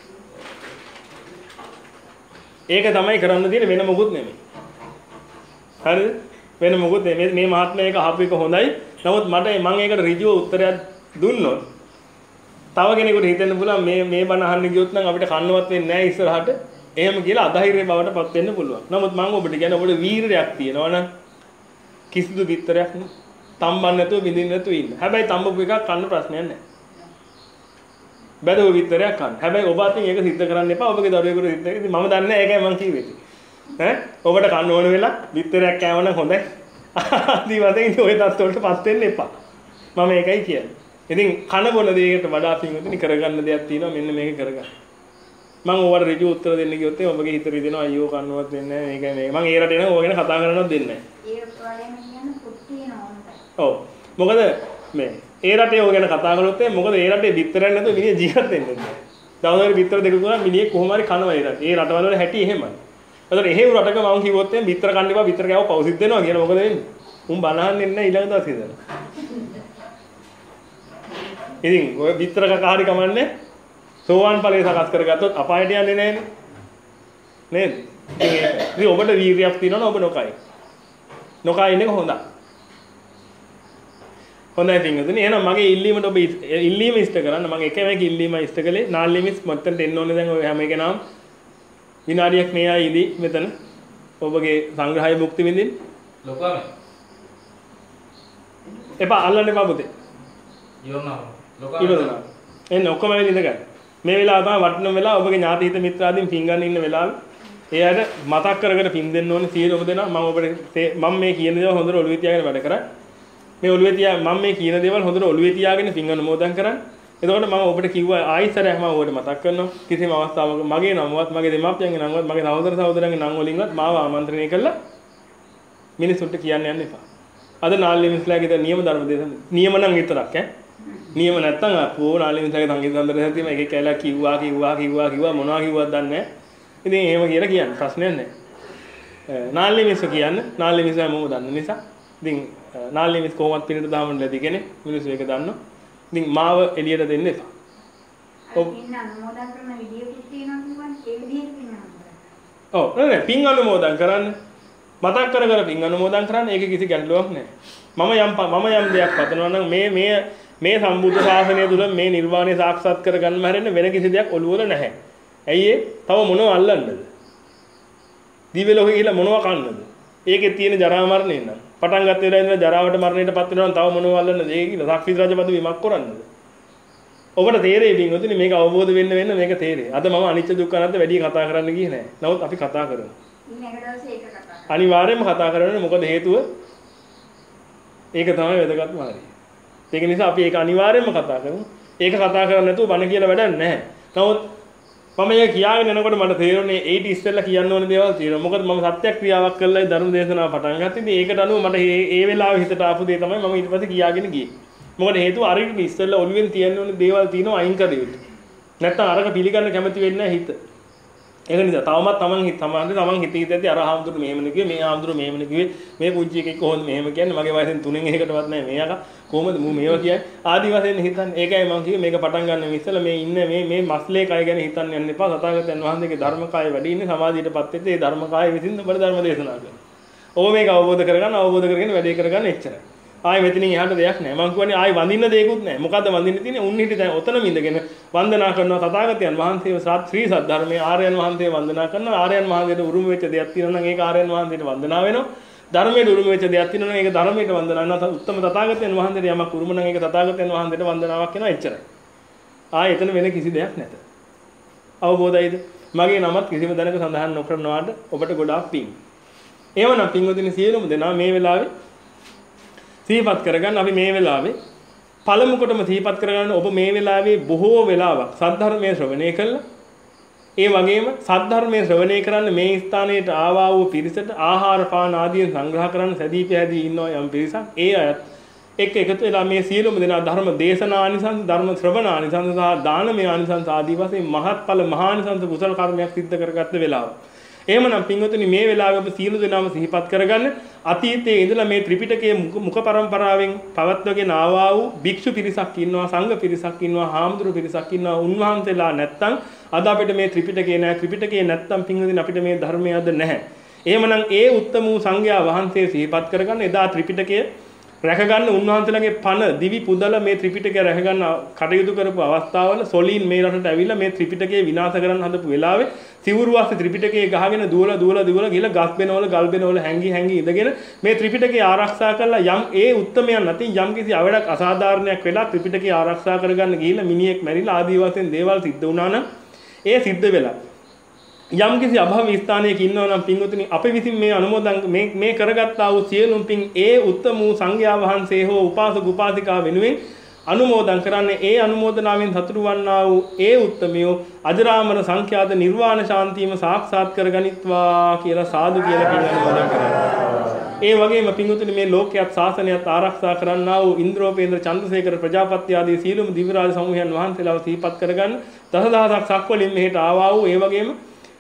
ඒක තමයි කරන්න තියෙන්නේ වෙන මොකුත් නෙමෙයි. හරිද? වෙන මොකුත් නෙමෙයි. මේ මහත්මයා එක අහපු එක හොඳයි. නමුත් මට මම ඒකට ඍජුව උත්තරයක් දුන්නොත් තව කෙනෙකුට හිතෙන්න පුළුවන් මේ මේ බණ අහන්න ගියොත් නම් අපිට කන්නවත් වෙන්නේ නැහැ ඉස්සරහට. එහෙම කියලා අධෛර්ය බවට පත් වෙන්න පුළුවන්. නමුත් මම ඔබට කියන්නේ ඔබට වීරයක් තියෙනවා නම් කිසිදු විතරයක් තම්බන්න නැතුව විඳින්න නැතුව ඉන්න. හැබැයි තම්බපු එකක් කන්න ප්‍රශ්නයක් නැහැ. බැලුව විතරයක් කන්න. හැබැයි ඔබ අතින් ඒක සිද්ධ කරන්න එපා. ඔබගේ දරුවෙකුට සිද්ධ ඉතින් මම දන්නේ නැහැ ඒකයි මම කිව්වේ. ඈ ඔබට කන්න ඕන වෙලා විතරයක් කෑම නම් හොඳයි. ආදි වශයෙන් ඔය තත් වලටපත් වෙන්න එපා. මම ඒකයි කියන්නේ. ඉතින් කන බොන දෙයකට වඩා පින්වතුනි කරගන්න දෙයක් තියෙනවා මෙන්න මේක කරගන්න. මම ඕවට ඍජු උත්තර දෙන්න ගියොත් ඔබගේ හිත රිදෙනවා අයියෝ කන්නවත් දෙන්නේ නැහැ මේක මේක. මම ඒ රටේ නම් ඕක ගැන කතා කරන්නවත් දෙන්නේ නැහැ. ඒ වගේම කියන්නේ කුට්ටිය නෝනට. ඔව්. මොකද මේ ඒ රටේ ඕක ගැන කතා කරොත් මොකද ඒ රටේ බිත්තරයක් නැතුව මිනිහ ජීවත් වෙන්නේ නැහැ. දවසකට බිත්තර දෙක තුනක් මිනිහෙක් කොහොම හරි කනවා ඒ රටේ. ඒ රටවල වල හැටි එහෙමයි. ඒතර එහෙව් රටක මම කිව්වොත් එම් බිත්තර කන්න එපා බිත්තර කෑව පෞසිත් දෙනවා කියලා මොකද වෙන්නේ? උන් බනහන්නේ නැහැ ඊළඟ දවසේ ඉඳලා. ඉතින් ඔය බිත්තර කකාරි කමන්නේ සෝවාන් ඵලයේ සකස් කරගත්තොත් අපායට යන්නේ නැහැනේ. නේද? ඉතින් ඔබට වීරියක් තියෙනවනේ ඔබ නොකයි. නොකයි ඉන්නේ හොඳයි. හොඳයි පින්වතුනි. එහෙනම් මගේ ඉල්ලීමට ඔබ ඉල්ලීම ඉෂ්ට කරන්න. මම එක එක ඉල්ලීම ඉෂ්ට කළේ නාල්ලිමිස් මත්තන්ට එන්න ඕනේ දැන් ඔය හැම එකනම විනාඩියක් මේ ආයි ඉදි මෙතන ඔබගේ සංග්‍රහය භුක්ති විඳින්න. ලොකුම. එපා අල්ලන්න එපා පුතේ. ඉවරනවා. ලොකුම. ඉවරනවා. එන්න ඔක්කොම වෙලෙ ඉඳ ගන්න. මේ වෙලාව තමයි වටින වෙලාව ඔබගේ ඥාති හිත මිත්‍රාදීන් පින් ගන්න ඉන්න වෙලාව. එයාට මතක් කරගෙන පින් දෙන්න ඕනේ සියලුම දෙනා මම ඔබට මම මේ කියන දේවල් හොඳට ඔළුවේ තියාගෙන වැඩ කරා. මේ ඔළුවේ තියා මම මේ කියන දේවල් හොඳට ඔළුවේ තියාගෙන පින් අනුමෝදන් කරන්න. එතකොට මම ඔබට කිව්වා ආයිසරයක් මම ඔබට මතක් කරනවා. කිසිම අවස්ථාවක මගේ නමවත් මගේ දෙමාපියන්ගේ නමවත් මගේ සහෝදර සහෝදරයන්ගේ නම් වලින්වත් මාව ආමන්ත්‍රණය කළා මිනිසුන්ට කියන්න යන්න එපා. අද නාල්ලිමිස්ලාගේ නියම ධර්ම දේශන නියම නම් විතරක් ඈ. නියම නැත්තම් අපෝ නාල්ලිමිස්ලාගේ සංගීත සම්බන්ධයෙන් තියෙන එක එක කැලක් කිව්වා කිව්වා කිව්වා කිව්වා මොනවා කිව්වද දන්නේ නැහැ. ඉතින් එහෙම කියලා කියන්න ප්‍රශ්නයක් නැහැ. නාල්ලිමිස් කියන්නේ නාල්ලිමිස්ලා මොකද දන්න නිසා. ඉතින් නාල්ලිමිස් කොහොමවත් පිළිට දාමන්න ලැබි කෙනේ මිනිස්සු ඒක දන්නවා. ඉතින් මාව එළියට දෙන්න එපා. ඔව්. ඉන්න අනුමෝදන් කරන වීඩියෝ තියෙනවා කියන්නේ ඒ විදිහට පින්නනවා. ඔව් නෑ පින් අනුමෝදන් කරන්න. මතක් කර කර පින් අනුමෝදන් කරන්න ඒක කිසි ගැටලුවක් නෑ. මම යම් මම යම් දෙයක් පතනවා නම් මේ මේ මේ සම්බුද්ධ ශාසනය තුල මේ නිර්වාණය සාක්ෂාත් කරගන්න හැරෙන්න වෙන කිසි දෙයක් ඔළුව වල නැහැ. ඇයි ඒ? තව මොනව අල්ලන්නද? දිව්‍ය ලෝකෙ ගිහිල්ලා මොනව කන්නද? ඒකේ තියෙන ජරා මරණය නේද? පටන් ගත්ත වෙලාවේ ඉඳලා ජරාවට මරණයටපත් වෙනවා නම් තව මොනව අල්ලන්නද? ඒක කියලා සක්විති රජපද විමක් කරන්නද? ඔබට තේරෙයි බින්වතුනි මේක අවබෝධ වෙන්න වෙන්න මේක තේරෙයි. අද මම අනිත්‍ය දුක්ඛ අනාත්ම වැඩි කතා කරන්න ගියේ නෑ. නමුත් අපි කතා කරමු. අනිවාර්යයෙන්ම කතා කරන්නේ මොකද හේතුව? ඒක තමයි වැදගත්ම හරිය. ඒක නිසා අපි ඒක අනිවාර්යයෙන්ම කතා කරමු. ඒක කතා කරන්නේ නැතුව බණ කියලා වැඩක් නැහැ. නමුත් මම මේක කියාගෙන යනකොට මට තේරුණේ ඒටි ඉස්සෙල්ලා කියන්න ඕන දේවල් තියෙනවා. මොකද මම සත්‍යක්‍රියාවක් කළායි ධර්ම දේශනාව පටන් ගත්තේ. ඉතින් ඒකට අනුව මට මේ ඒ වෙලාවේ හිතට ආපු දේ තමයි මම ඊට පස්සේ කියාගෙන ගියේ. මොකද හේතුව අර ඉස්සෙල්ලා ඔළුවෙන් තියන්න ඕන දේවල් තියෙනවා අයින් කර යුතුයි. නැත්තම් අරක පිළිගන්න කැමති වෙන්නේ නැහැ හිත. ඒක නිසා තවමත් තමන් හිත තමන්ගේ තමන් හිත හිතේදී අර හාමුදුරු මෙහෙමනේ කිව්වේ මේ හාමුදුරු මෙහෙමනේ කිව්වේ මේ පුංචි එකෙක් කොහොමද මෙහෙම කියන්නේ මගේ වයසෙන් තුනෙන් එකකටවත් නැහැ මේ අක කොහොමද මූ මේවා කියන්නේ ආදි වශයෙන් හිතන්නේ ඒකයි මම කිව්වේ මේක පටන් ගන්න ඉස්සෙල්ලා මේ ඉන්න මේ මේ මස්ලේ කය ගැන හිතන්න යන්න එපා සතාගතයන් වහන්සේගේ ධර්ම කාය වැඩි ඉන්නේ සමාධියටපත් වෙද්දී ඒ ධර්ම කාය විසින් ඔබට ධර්ම දේශනා කරනවා. ඔබ මේක අවබෝධ කරගන්න අවබෝධ කරගෙන වැඩේ කරගන්න එච්චරයි. ආයි මෙතනින් එහාට දෙයක් නැහැ. මම කියන්නේ ආයි වඳින්න දෙයක්වත් නැහැ. මොකද්ද වඳින්න තියෙන්නේ? උන් හිටි දැන් ඔතනම ඉඳගෙන වන්දනා කරනවා තථාගතයන් වහන්සේව ශ්‍රී සද්ධර්මයේ ආර්යයන් වහන්සේ වන්දනා කරනවා. ආර්යයන් වහන්සේට උරුම වෙච්ච දෙයක් තියෙනවා නම් ඒක ආර්යයන් වහන්සේට වන්දනා වෙනවා. ධර්මයට උරුම වෙච්ච දෙයක් තියෙනවා නම් ඒක ධර්මයට වන්දනා කරනවා. උත්තම තථාගතයන් වහන්සේට යමක් උරුම නම් ඒක තථාගතයන් වහන්සේට වන්දනාවක් වෙනවා එච්චරයි. ආයි එතන වෙන කිසි දෙයක් නැත. අවබෝධයිද? මගේ නමත් කිසිම දැනක සඳහන් නොකරනවාට ඔබට ගොඩාක් පිං. එහෙමනම් පින්වතුනි සියලුම දෙනා මේ වෙලාවේ සිහිපත් කරගන්න අපි මේ වෙලාවේ පළමු කොටම සිහිපත් කරගන්න ඔබ මේ වෙලාවේ බොහෝ වෙලාවක් සද්ධර්මයේ ශ්‍රවණය කළා. ඒ වගේම සද්ධර්මයේ ශ්‍රවණය කරන්න මේ ස්ථානයට ආවා වූ පිරිසට ආහාර පාන ආදියෙන් සංග්‍රහ කරන්න සැදී පැහැදී ඉන්නවා යම් පිරිසක්. ඒ අයත් එක්ක එකතු වෙලා මේ සියලුම දෙනා ධර්ම දේශනා ආනිසංස ධර්ම ශ්‍රවණ ආනිසංස සහ දානමය ආනිසංස ආදී වශයෙන් මහත්ඵල මහානිසංස කුසල කර්මයක් සිද්ධ කරගත්ත වෙලාව. එහෙමනම් පින්වතුනි මේ වෙලාවේ ඔබ සියලු දෙනාම සිහිපත් කරගන්න අතීතයේ ඉඳලා මේ ත්‍රිපිටකයේ මුඛ පරම්පරාවෙන් පවත්වගෙන ආවා වූ භික්ෂු පිරිසක් ඉන්නවා සංඝ පිරිසක් ඉන්නවා හාමුදුරු පිරිසක් ඉන්නවා උන්වහන්සේලා නැත්තම් අද අපිට මේ ත්‍රිපිටකේ නැහැ ත්‍රිපිටකේ නැත්තම් පින්වතුනි අපිට මේ ධර්මය අද නැහැ. එහෙමනම් ඒ උත්තම වූ සංඝයා වහන්සේ සිහිපත් කරගන්න එදා ත්‍රිපිටකයේ රැකගන්න උන්වහන්සේලාගේ පණ දිවි පුදල මේ ත්‍රිපිටකය රැකගන්න කටයුතු කරපු අවස්ථාවල සොලින් මේ රටට ඇවිල්ලා මේ ත්‍රිපිටකය විනාශ කරන්න හදපු වෙලාවේ සිවුරු වාස්සේ ත්‍රිපිටකයේ ගහගෙන දුවලා දුවලා දුවලා ගිහලා ගස් බෙනවල ගල් බෙනවල හැංගි හැංගි ඉඳගෙන මේ ත්‍රිපිටකය ආරක්ෂා කරලා යම් ඒ උත්තමයන් නැතිනම් යම් කිසි අවඩක් අසාධාරණයක් වෙලා ත්‍රිපිටකය ආරක්ෂා කරගන්න ගිහිල්ලා මිනිහෙක් මැරිලා ආදී වශයෙන් දේවල් සිද්ධ වුණා නම් ඒ සිද්ධ වෙලා යම් කිසි අභව්‍ය ස්ථානයක ඉන්නවා නම් පින්වතුනි අපි විසින් මේ අනුමෝදන් මේ මේ කරගත්තා වූ සියලුම පින් ඒ උත්තම වූ සංඝයා වහන්සේ හෝ උපාසක උපාසිකා වෙනුවෙන් අනුමෝදන් කරන්නේ ඒ අනුමෝදනාවෙන් සතුටු වන්නා වූ ඒ උත්තමියෝ අජරාමර සංඛ්‍යාත නිර්වාණ ශාන්තියම සාක්ෂාත් කරගනිත්වා කියලා සාදු කියලා පින් අනුමෝදන් කරනවා. ඒ වගේම පින්වතුනි මේ ලෝකයක් ශාසනයත් ආරක්ෂා කරන්නා වූ ඉන්ද්‍රෝපේන්ද්‍ර චන්ද්‍රසේකර ප්‍රජාපති ආදී සීලම දිව්‍යරාජ සමූහයන් වහන්සේලාව සිහිපත් කරගන්න දසදහසක් සක්වලින් මෙහෙට ආවා වූ ඒ වගේම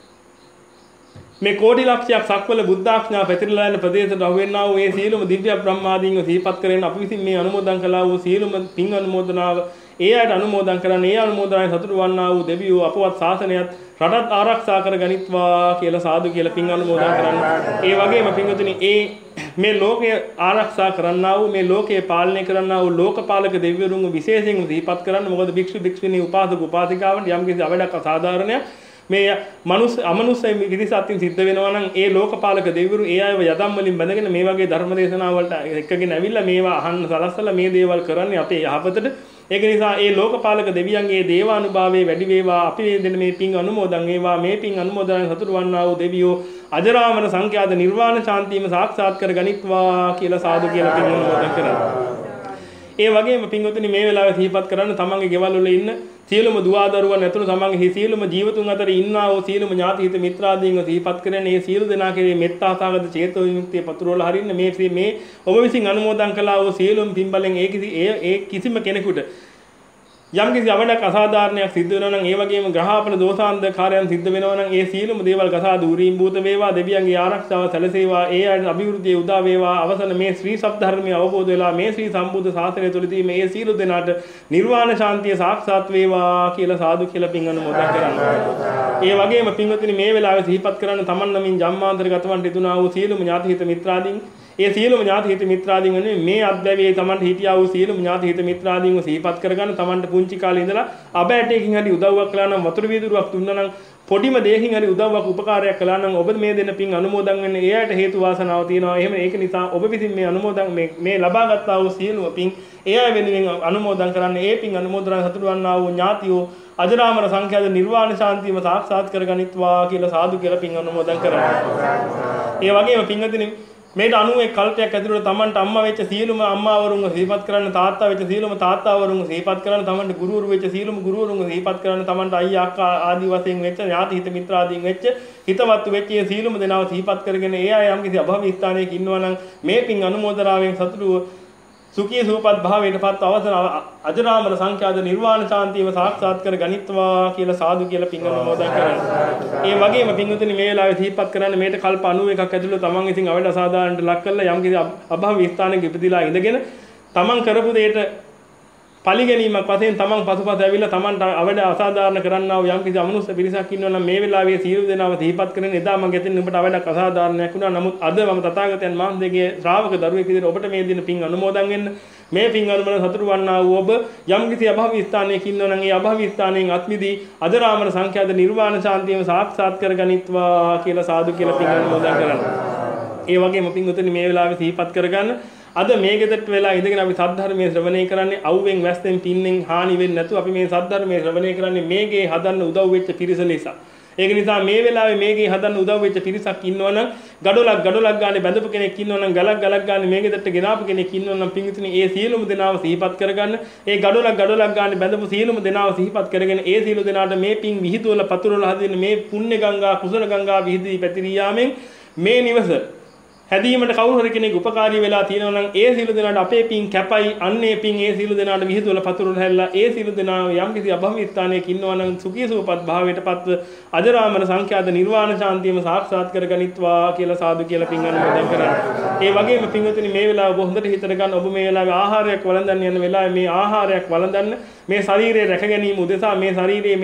මේ කෝටි ලක්ෂයක් සක්වල බුද්ධාඥා පැතිරලා යන ප්‍රදේශයට අහුවෙන්නා වූ ඒ සීලම දිව්‍ය බ්‍රහ්මාදීන්ව සිහිපත් කරගෙන අපි විසින් මේ අනුමෝදන් කළා වූ සීලම පින් අනුමෝදනාව ඒ අයට අනුමෝදන් කරන්නේ ඒ අනුමෝදනාවෙන් සතුටු වන්නා වූ දෙවියෝ අපවත් ශාසනයත් රටත් ආරක්ෂා කරගනිත්වා කියලා සාදු කියලා පින් අනුමෝදන් කරන්න. ඒ වගේම පින්වතුනි ඒ මේ ලෝකය ආරක්ෂා කරන්නා වූ මේ ලෝකය පාලනය කරන්නා වූ ලෝකපාලක දෙවිවරුන්ව විශේෂයෙන් සිහිපත් කරන්න. මොකද භික්ෂු භික්ෂුණී උපාසක උපාසිකාවන් යම් කිසි අවඩක් අසාධාරණයක් මේ මනුස්ස අමනුස්ස විදිසත්ින් සිද්ධ වෙනවා නම් ඒ ලෝකපාලක දෙවිවරු ඒ අයව යදම් වලින් බැඳගෙන මේ වගේ ධර්ම දේශනා වලට එක්කගෙන ඇවිල්ලා මේවා අහන්න සලස්සලා මේ දේවල් කරන්නේ අපේ යහපතට. ඒක නිසා ඒ ලෝකපාලක දෙවියන්ගේ දේවානුභාවයේ වැඩි වේවා අපි මේ දෙන මේ පින් අනුමෝදන් වේවා මේ පින් අනුමෝදන් සතුටු වන්නා වූ දෙවියෝ අජරාමර සංඛ්‍යාත නිර්වාණ ශාන්තියම සාක්ෂාත් කරගනිත්වා කියලා සාදු කියලා පින් අනුමෝදන් කරනවා. ඒ වගේම පින්වතුනි මේ වෙලාවේ සිහිපත් කරන්න තමන්ගේ ගෙවල් වල ඉන්න සියලුම දුවදරුවන් ඇතුළු තමන්ගේ සියලුම ජීවතුන් අතර ඉන්නා වූ සියලුම ඥාති හිත මිත්‍රාදීන්ව සිහිපත් කරගෙන මේ සියලු දෙනා කෙරේ මෙත්තා සාගත චේතෝ විමුක්තිය පතුරවලා හරින්න මේ මේ ඔබ විසින් අනුමෝදන් කළා වූ සියලුම පින්බලෙන් ඒ කිසි ඒ කිසිම කෙනෙකුට යම් කිසි අවඩක් අසාධාරණයක් සිද්ධ වෙනවා නම් ඒ වගේම ග්‍රහාපන දෝෂාන්ධකාරයන් සිද්ධ වෙනවා නම් ඒ සියලුම දේවල් ගසා දුරීම් භූත වේවා දෙවියන්ගේ ආරක්ෂාව සැලසේවා ඒ අයට අභිවෘද්ධිය උදා වේවා අවසන මේ ශ්‍රී සබ්ධර්මයේ අවබෝධ වෙලා මේ ශ්‍රී සම්බුද්ධ ශාසනය තුළදී මේ සියලු දෙනාට නිර්වාණ ශාන්තිය සාක්ෂාත් වේවා කියලා සාදු කියලා පින් අනුමෝදන් කරනවා. ඒ වගේම පින්වතුනි මේ වෙලාවේ සිහිපත් කරන්න තමන් නමින් ජම්මාන්තරගතවන් රිදුනා වූ සියලුම ඥාති හිත මිත්‍රාදීන් ඒ සියලුම ඥාති හිත මිත්‍රාදීන් වෙනුවෙන් මේ අත්දැවියේ තමන්ට හිටියා වූ සියලුම ඥාති හිත මිත්‍රාදීන්ව සිහිපත් කරගන්න තමන්ට පුංචි කාලේ ඉඳලා අබෑටයකින් හරි උදව්වක් කළා නම් වතුර වීදුරුවක් දුන්නා නම් පොඩිම දෙයකින් හරි උදව්වක් උපකාරයක් කළා නම් ඔබ මේ දෙන පින් අනුමෝදන් වෙන්නේ ඒ අයට හේතු වාසනාව තියෙනවා. එහෙම ඒක නිසා ඔබ විසින් මේ අනුමෝදන් මේ මේ ලබාගත්තා වූ සියලුම පින් ඒ අය වෙනුවෙන් අනුමෝදන් කරන්නේ ඒ පින් අනුමෝදන සතුටු වන්නා වූ ඥාතියෝ අජරාමර සංඛ්‍යාත නිර්වාණ ශාන්තියම සාක්ෂාත් කරගනිත්වා කියලා සාදු කියලා පින් අනුමෝදන් කරනවා. ඒ වගේම පින්වතුනි මේට අනුවේ කල්පයක් ඇතුළත තමන්ට අම්මා වෙච්ච සියලුම අම්මාවරුන්ව සිහිපත් කරන්න තාත්තා වෙච්ච සියලුම තාත්තාවරුන්ව සිහිපත් කරන්න තමන්ට ගුරුවරු වෙච්ච සියලුම ගුරුවරුන්ව සිහිපත් කරන්න තමන්ට අයියා අක්කා ආදී වශයෙන් වෙච්ච ඥාති හිත මිත්‍රාදීන් වෙච්ච හිතවත්තු වෙච්ච සියලුම දෙනාව සිහිපත් කරගෙන ඒ අය යම් කිසි අභව්‍ය ස්ථානයක ඉන්නවා නම් මේ පින් අනුමෝදනාවෙන් සතුටුව සුඛී සුවපත් භාවයටපත් අවසන අජරාමර සංඛ්‍යාත නිර්වාණ ශාන්තියම සාක්ෂාත් කර ගනිත්වා කියලා සාදු කියලා පින් අනුමෝදන් කරනවා. ඒ වගේම පින්වතුනි මේ වෙලාවේ සිහිපත් කරන්න මේට කල්ප අනූවකක් ඇතුළත තමන් විසින් අවඩ අසාධාරණට ලක් කරලා යම් කිසි අභව්‍ය ස්ථානයක ඉපදිලා ඉඳගෙන තමන් කරපු දෙයට පරිගැනීමක් වශයෙන් තමන් පසුපස ඇවිල්ලා තමන්ට අවඩ අසාධාරණ කරන්නා වූ යම් කිසි අමනුෂ්‍ය පිරිසක් ඉන්නවා නම් මේ වෙලාවේ සියලු දෙනාම සිහිපත් කරගෙන එදා මම ගැතින් ඔබට අවඩක් අසාධාරණයක් වුණා. නමුත් අද මම තථාගතයන් වහන්සේගේ ශ්‍රාවක දරුවෙක් විදිහට ඔබට මේ දින පින් අනුමෝදන් වෙන්න මේ පින් අනුමෝදන සතුටු වන්නා වූ ඔබ යම් කිසි අභව්‍ය ස්ථානයක ඉන්නවා නම් ඒ අභව්‍ය ස්ථානයෙන් අත්මිදී අජරාමර සංඛ්‍යාත නිර්වාණ ශාන්තියම සාක්ෂාත් කරගනිත්වා කියලා සාදු කියලා පින් අනුමෝදන් කරනවා. ඒ වගේම පින්වතුනි මේ වෙලාවේ සිහිපත් කරගන්න අද මේ ගෙදරට වෙලා ඉඳගෙන අපි සද්ධර්මයේ ශ්‍රවණය කරන්නේ අවුවෙන් වැස්සෙන් පින්නෙන් හානි වෙන්නේ නැතුව අපි මේ සද්ධර්මයේ ශ්‍රවණය කරන්නේ මේගේ හදන්න උදව් වෙච්ච පිරිස නිසා. ඒක නිසා මේ වෙලාවේ මේගේ හදන්න උදව් වෙච්ච පිරිසක් ඉන්නවනම් ගඩොලක් ගඩොලක් ගානේ බැඳපු කෙනෙක් ඉන්නවනම් ගලක් ගලක් ගානේ මේ ගෙදරට ගෙනාපු කෙනෙක් ඉන්නවනම් පින්විතනි ඒ සියලුම දෙනාව සිහිපත් කරගන්න. ඒ ගඩොලක් ගඩොලක් ගානේ බැඳපු සියලුම දෙනාව සිහිපත් කරගෙන ඒ සියලු දෙනාට මේ පින් විහිදුවල පතුරවල හදින්න මේ පුණ්‍ය ගංගා කුසල ගංගා විහිදී පැතිරී යාමෙන් මේ නිවස හැදීමට කවුරු හරි කෙනෙක් උපකාරී වෙලා තියෙනවා නම් ඒ සියලු දෙනාට අපේ පින් කැපයි. අන්නේ පින් ඒ සියලු දෙනාට විහිදුවල පතුරුල හැල්ලා ඒ සියලු දෙනා යම් කිසි අභව්‍ය ස්ථානයක ඉන්නවා නම් සුඛී සුවපත් භාවයටපත් අජරාමර සංඛ්‍යාත නිර්වාණ ශාන්තියම සාක්ෂාත් කරගනිත්වා කියලා සාදු කියලා පින් අනුමෝදන් කරනවා. ඒ වගේම පින්වතුනි මේ වෙලාව ඔබ හොඳට හිතට ගන්න. ඔබ මේ වෙලාවේ ආහාරයක් වළඳන්න යන වෙලාවේ මේ ආහාරයක් වළඳන්න මේ ශරීරය රැක ගැනීම උදෙසා මේ ශරීරයේ මේ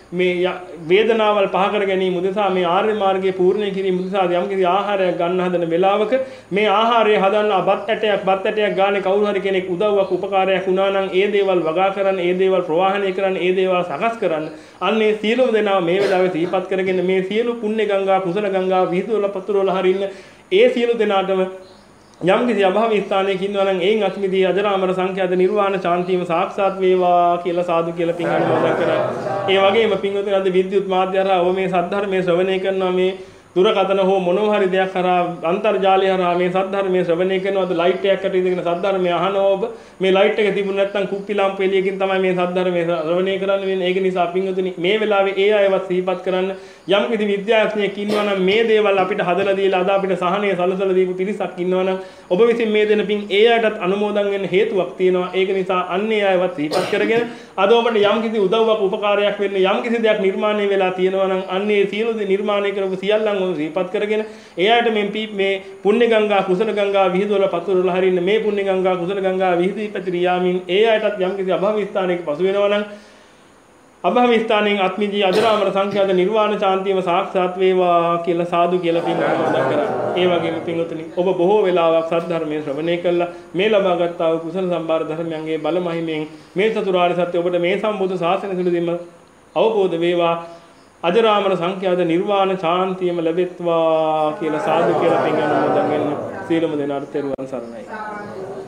මේ වේදනාවල් පහ කර ගැනීම උදෙසා මේ ආර්ය මාර්ගයේ පූර්ණ කිරීම උදෙසා යම් කිසි ආහාරයක් ගන්න හදන වෙලාවක මේ ආහාරය හදන්න බත් ඇටයක් බත් ඇටයක් ගානේ කවුරු හරි කෙනෙක් උදව්වක් උපකාරයක් වුණා නම් ඒ දේවල් වගා කරන්න ඒ දේවල් ප්‍රවාහණය කරන්න ඒ දේවල් සකස් කරන්න අන්නේ සියලුම දෙනා මේ වෙලාවේ සිහිපත් කරගෙන මේ සියලු පුණ්‍ය ගංගා කුසල ගංගා විහිදුවල පතුරවල හරින්න ඒ සියලු දෙනාටම යම් කිසි අභාව ස්ථානයක ඉන්නවා නම් එයින් අත්මිදී අජරාමර සංඛ්‍යාත නිර්වාණ ශාන්තියම සාක්ෂාත් වේවා කියලා සාදු කියලා පින් අනුමෝදන් කරා. ඒ වගේම පින්වතුනි අද විද්‍යුත් මාධ්‍ය හරහා ඔබ මේ සද්ධර්මයේ ශ්‍රවණය කරනවා මේ දුරකථන හෝ මොනවා හරි දෙයක් කරා අන්තර්ජාලය හරහා මේ සද්ධර්මයේ ශ්‍රවණය කරනවාද ලයිට් එකක් අතට ඉඳගෙන සද්ධර්මය අහනවා ඔබ මේ ලයිට් එක තිබුණ නැත්නම් කුප්පි ලාම්පු එළියකින් තමයි මේ සද්ධර්මයේ ශ්‍රවණය කරන්න වෙන්නේ. ඒක නිසා පින්වතුනි මේ වෙලාවේ ඒ අයවත් සිහිපත් කරන්න යම් කිසි විද්‍යාඥයෙක් ඉන්නවා නම් මේ දේවල් අපිට හදලා දීලා අද අපිට සහනය සලසලා දීපු පිරිසක් ඉන්නවා නම් ඔබ විසින් මේ දෙන පින් ඒ අයටත් අනුමෝදන් වෙන්න හේතුවක් තියෙනවා. ඒක නිසා අන්නේ අයවත් සිහිපත් කරගෙන අද ඔබට යම් කිසි උදව්වක් උපකාරයක් වෙන්න යම් කිසි දෙයක් නිර්මාණය වෙලා තියෙනවා නම් අන්නේ සියලු දේ නිර්මාණය කරපු සියල්ලන් ඔබ සිහිපත් කරගෙන ඒ අයට මේ මේ පුණ්‍ය ගංගා කුසල ගංගා විහිදුවල පතුරවල හරින්න මේ පුණ්‍ය ගංගා කුසල ගංගා විහිදී පැතිරියාමින් ඒ අයටත් යම් කිසි අභව ස්ථානයක පසු වෙනවා නම් අභව ස්ථානයෙන් අත්මිදී අජරාමර සංඛ්‍යාත නිර්වාණ ශාන්තියම සාක්ෂාත් වේවා කියලා සාදු කියලා පින් අනුමෝදන් කරා. ඒ වගේම පින්වතුනි ඔබ බොහෝ වෙලාවක් සද්ධර්මයේ ශ්‍රවණය කළා මේ ලබාගත් ආ කුසල සම්භාර ධර්මයන්ගේ බල මහිමෙන් මේ චතුරාර්ය සත්‍ය ඔබට මේ සම්බුද්ධ ශාසනය තුළදීම අවබෝධ වේවා. අජරාමර සංඛ්‍යාත නිර්වාණ ශාන්තියම ලැබෙත්වා කියලා සාදු කියලා පින් අනුමෝදන් වෙන්න. සීලම දෙනාට තෙරුවන් සරණයි.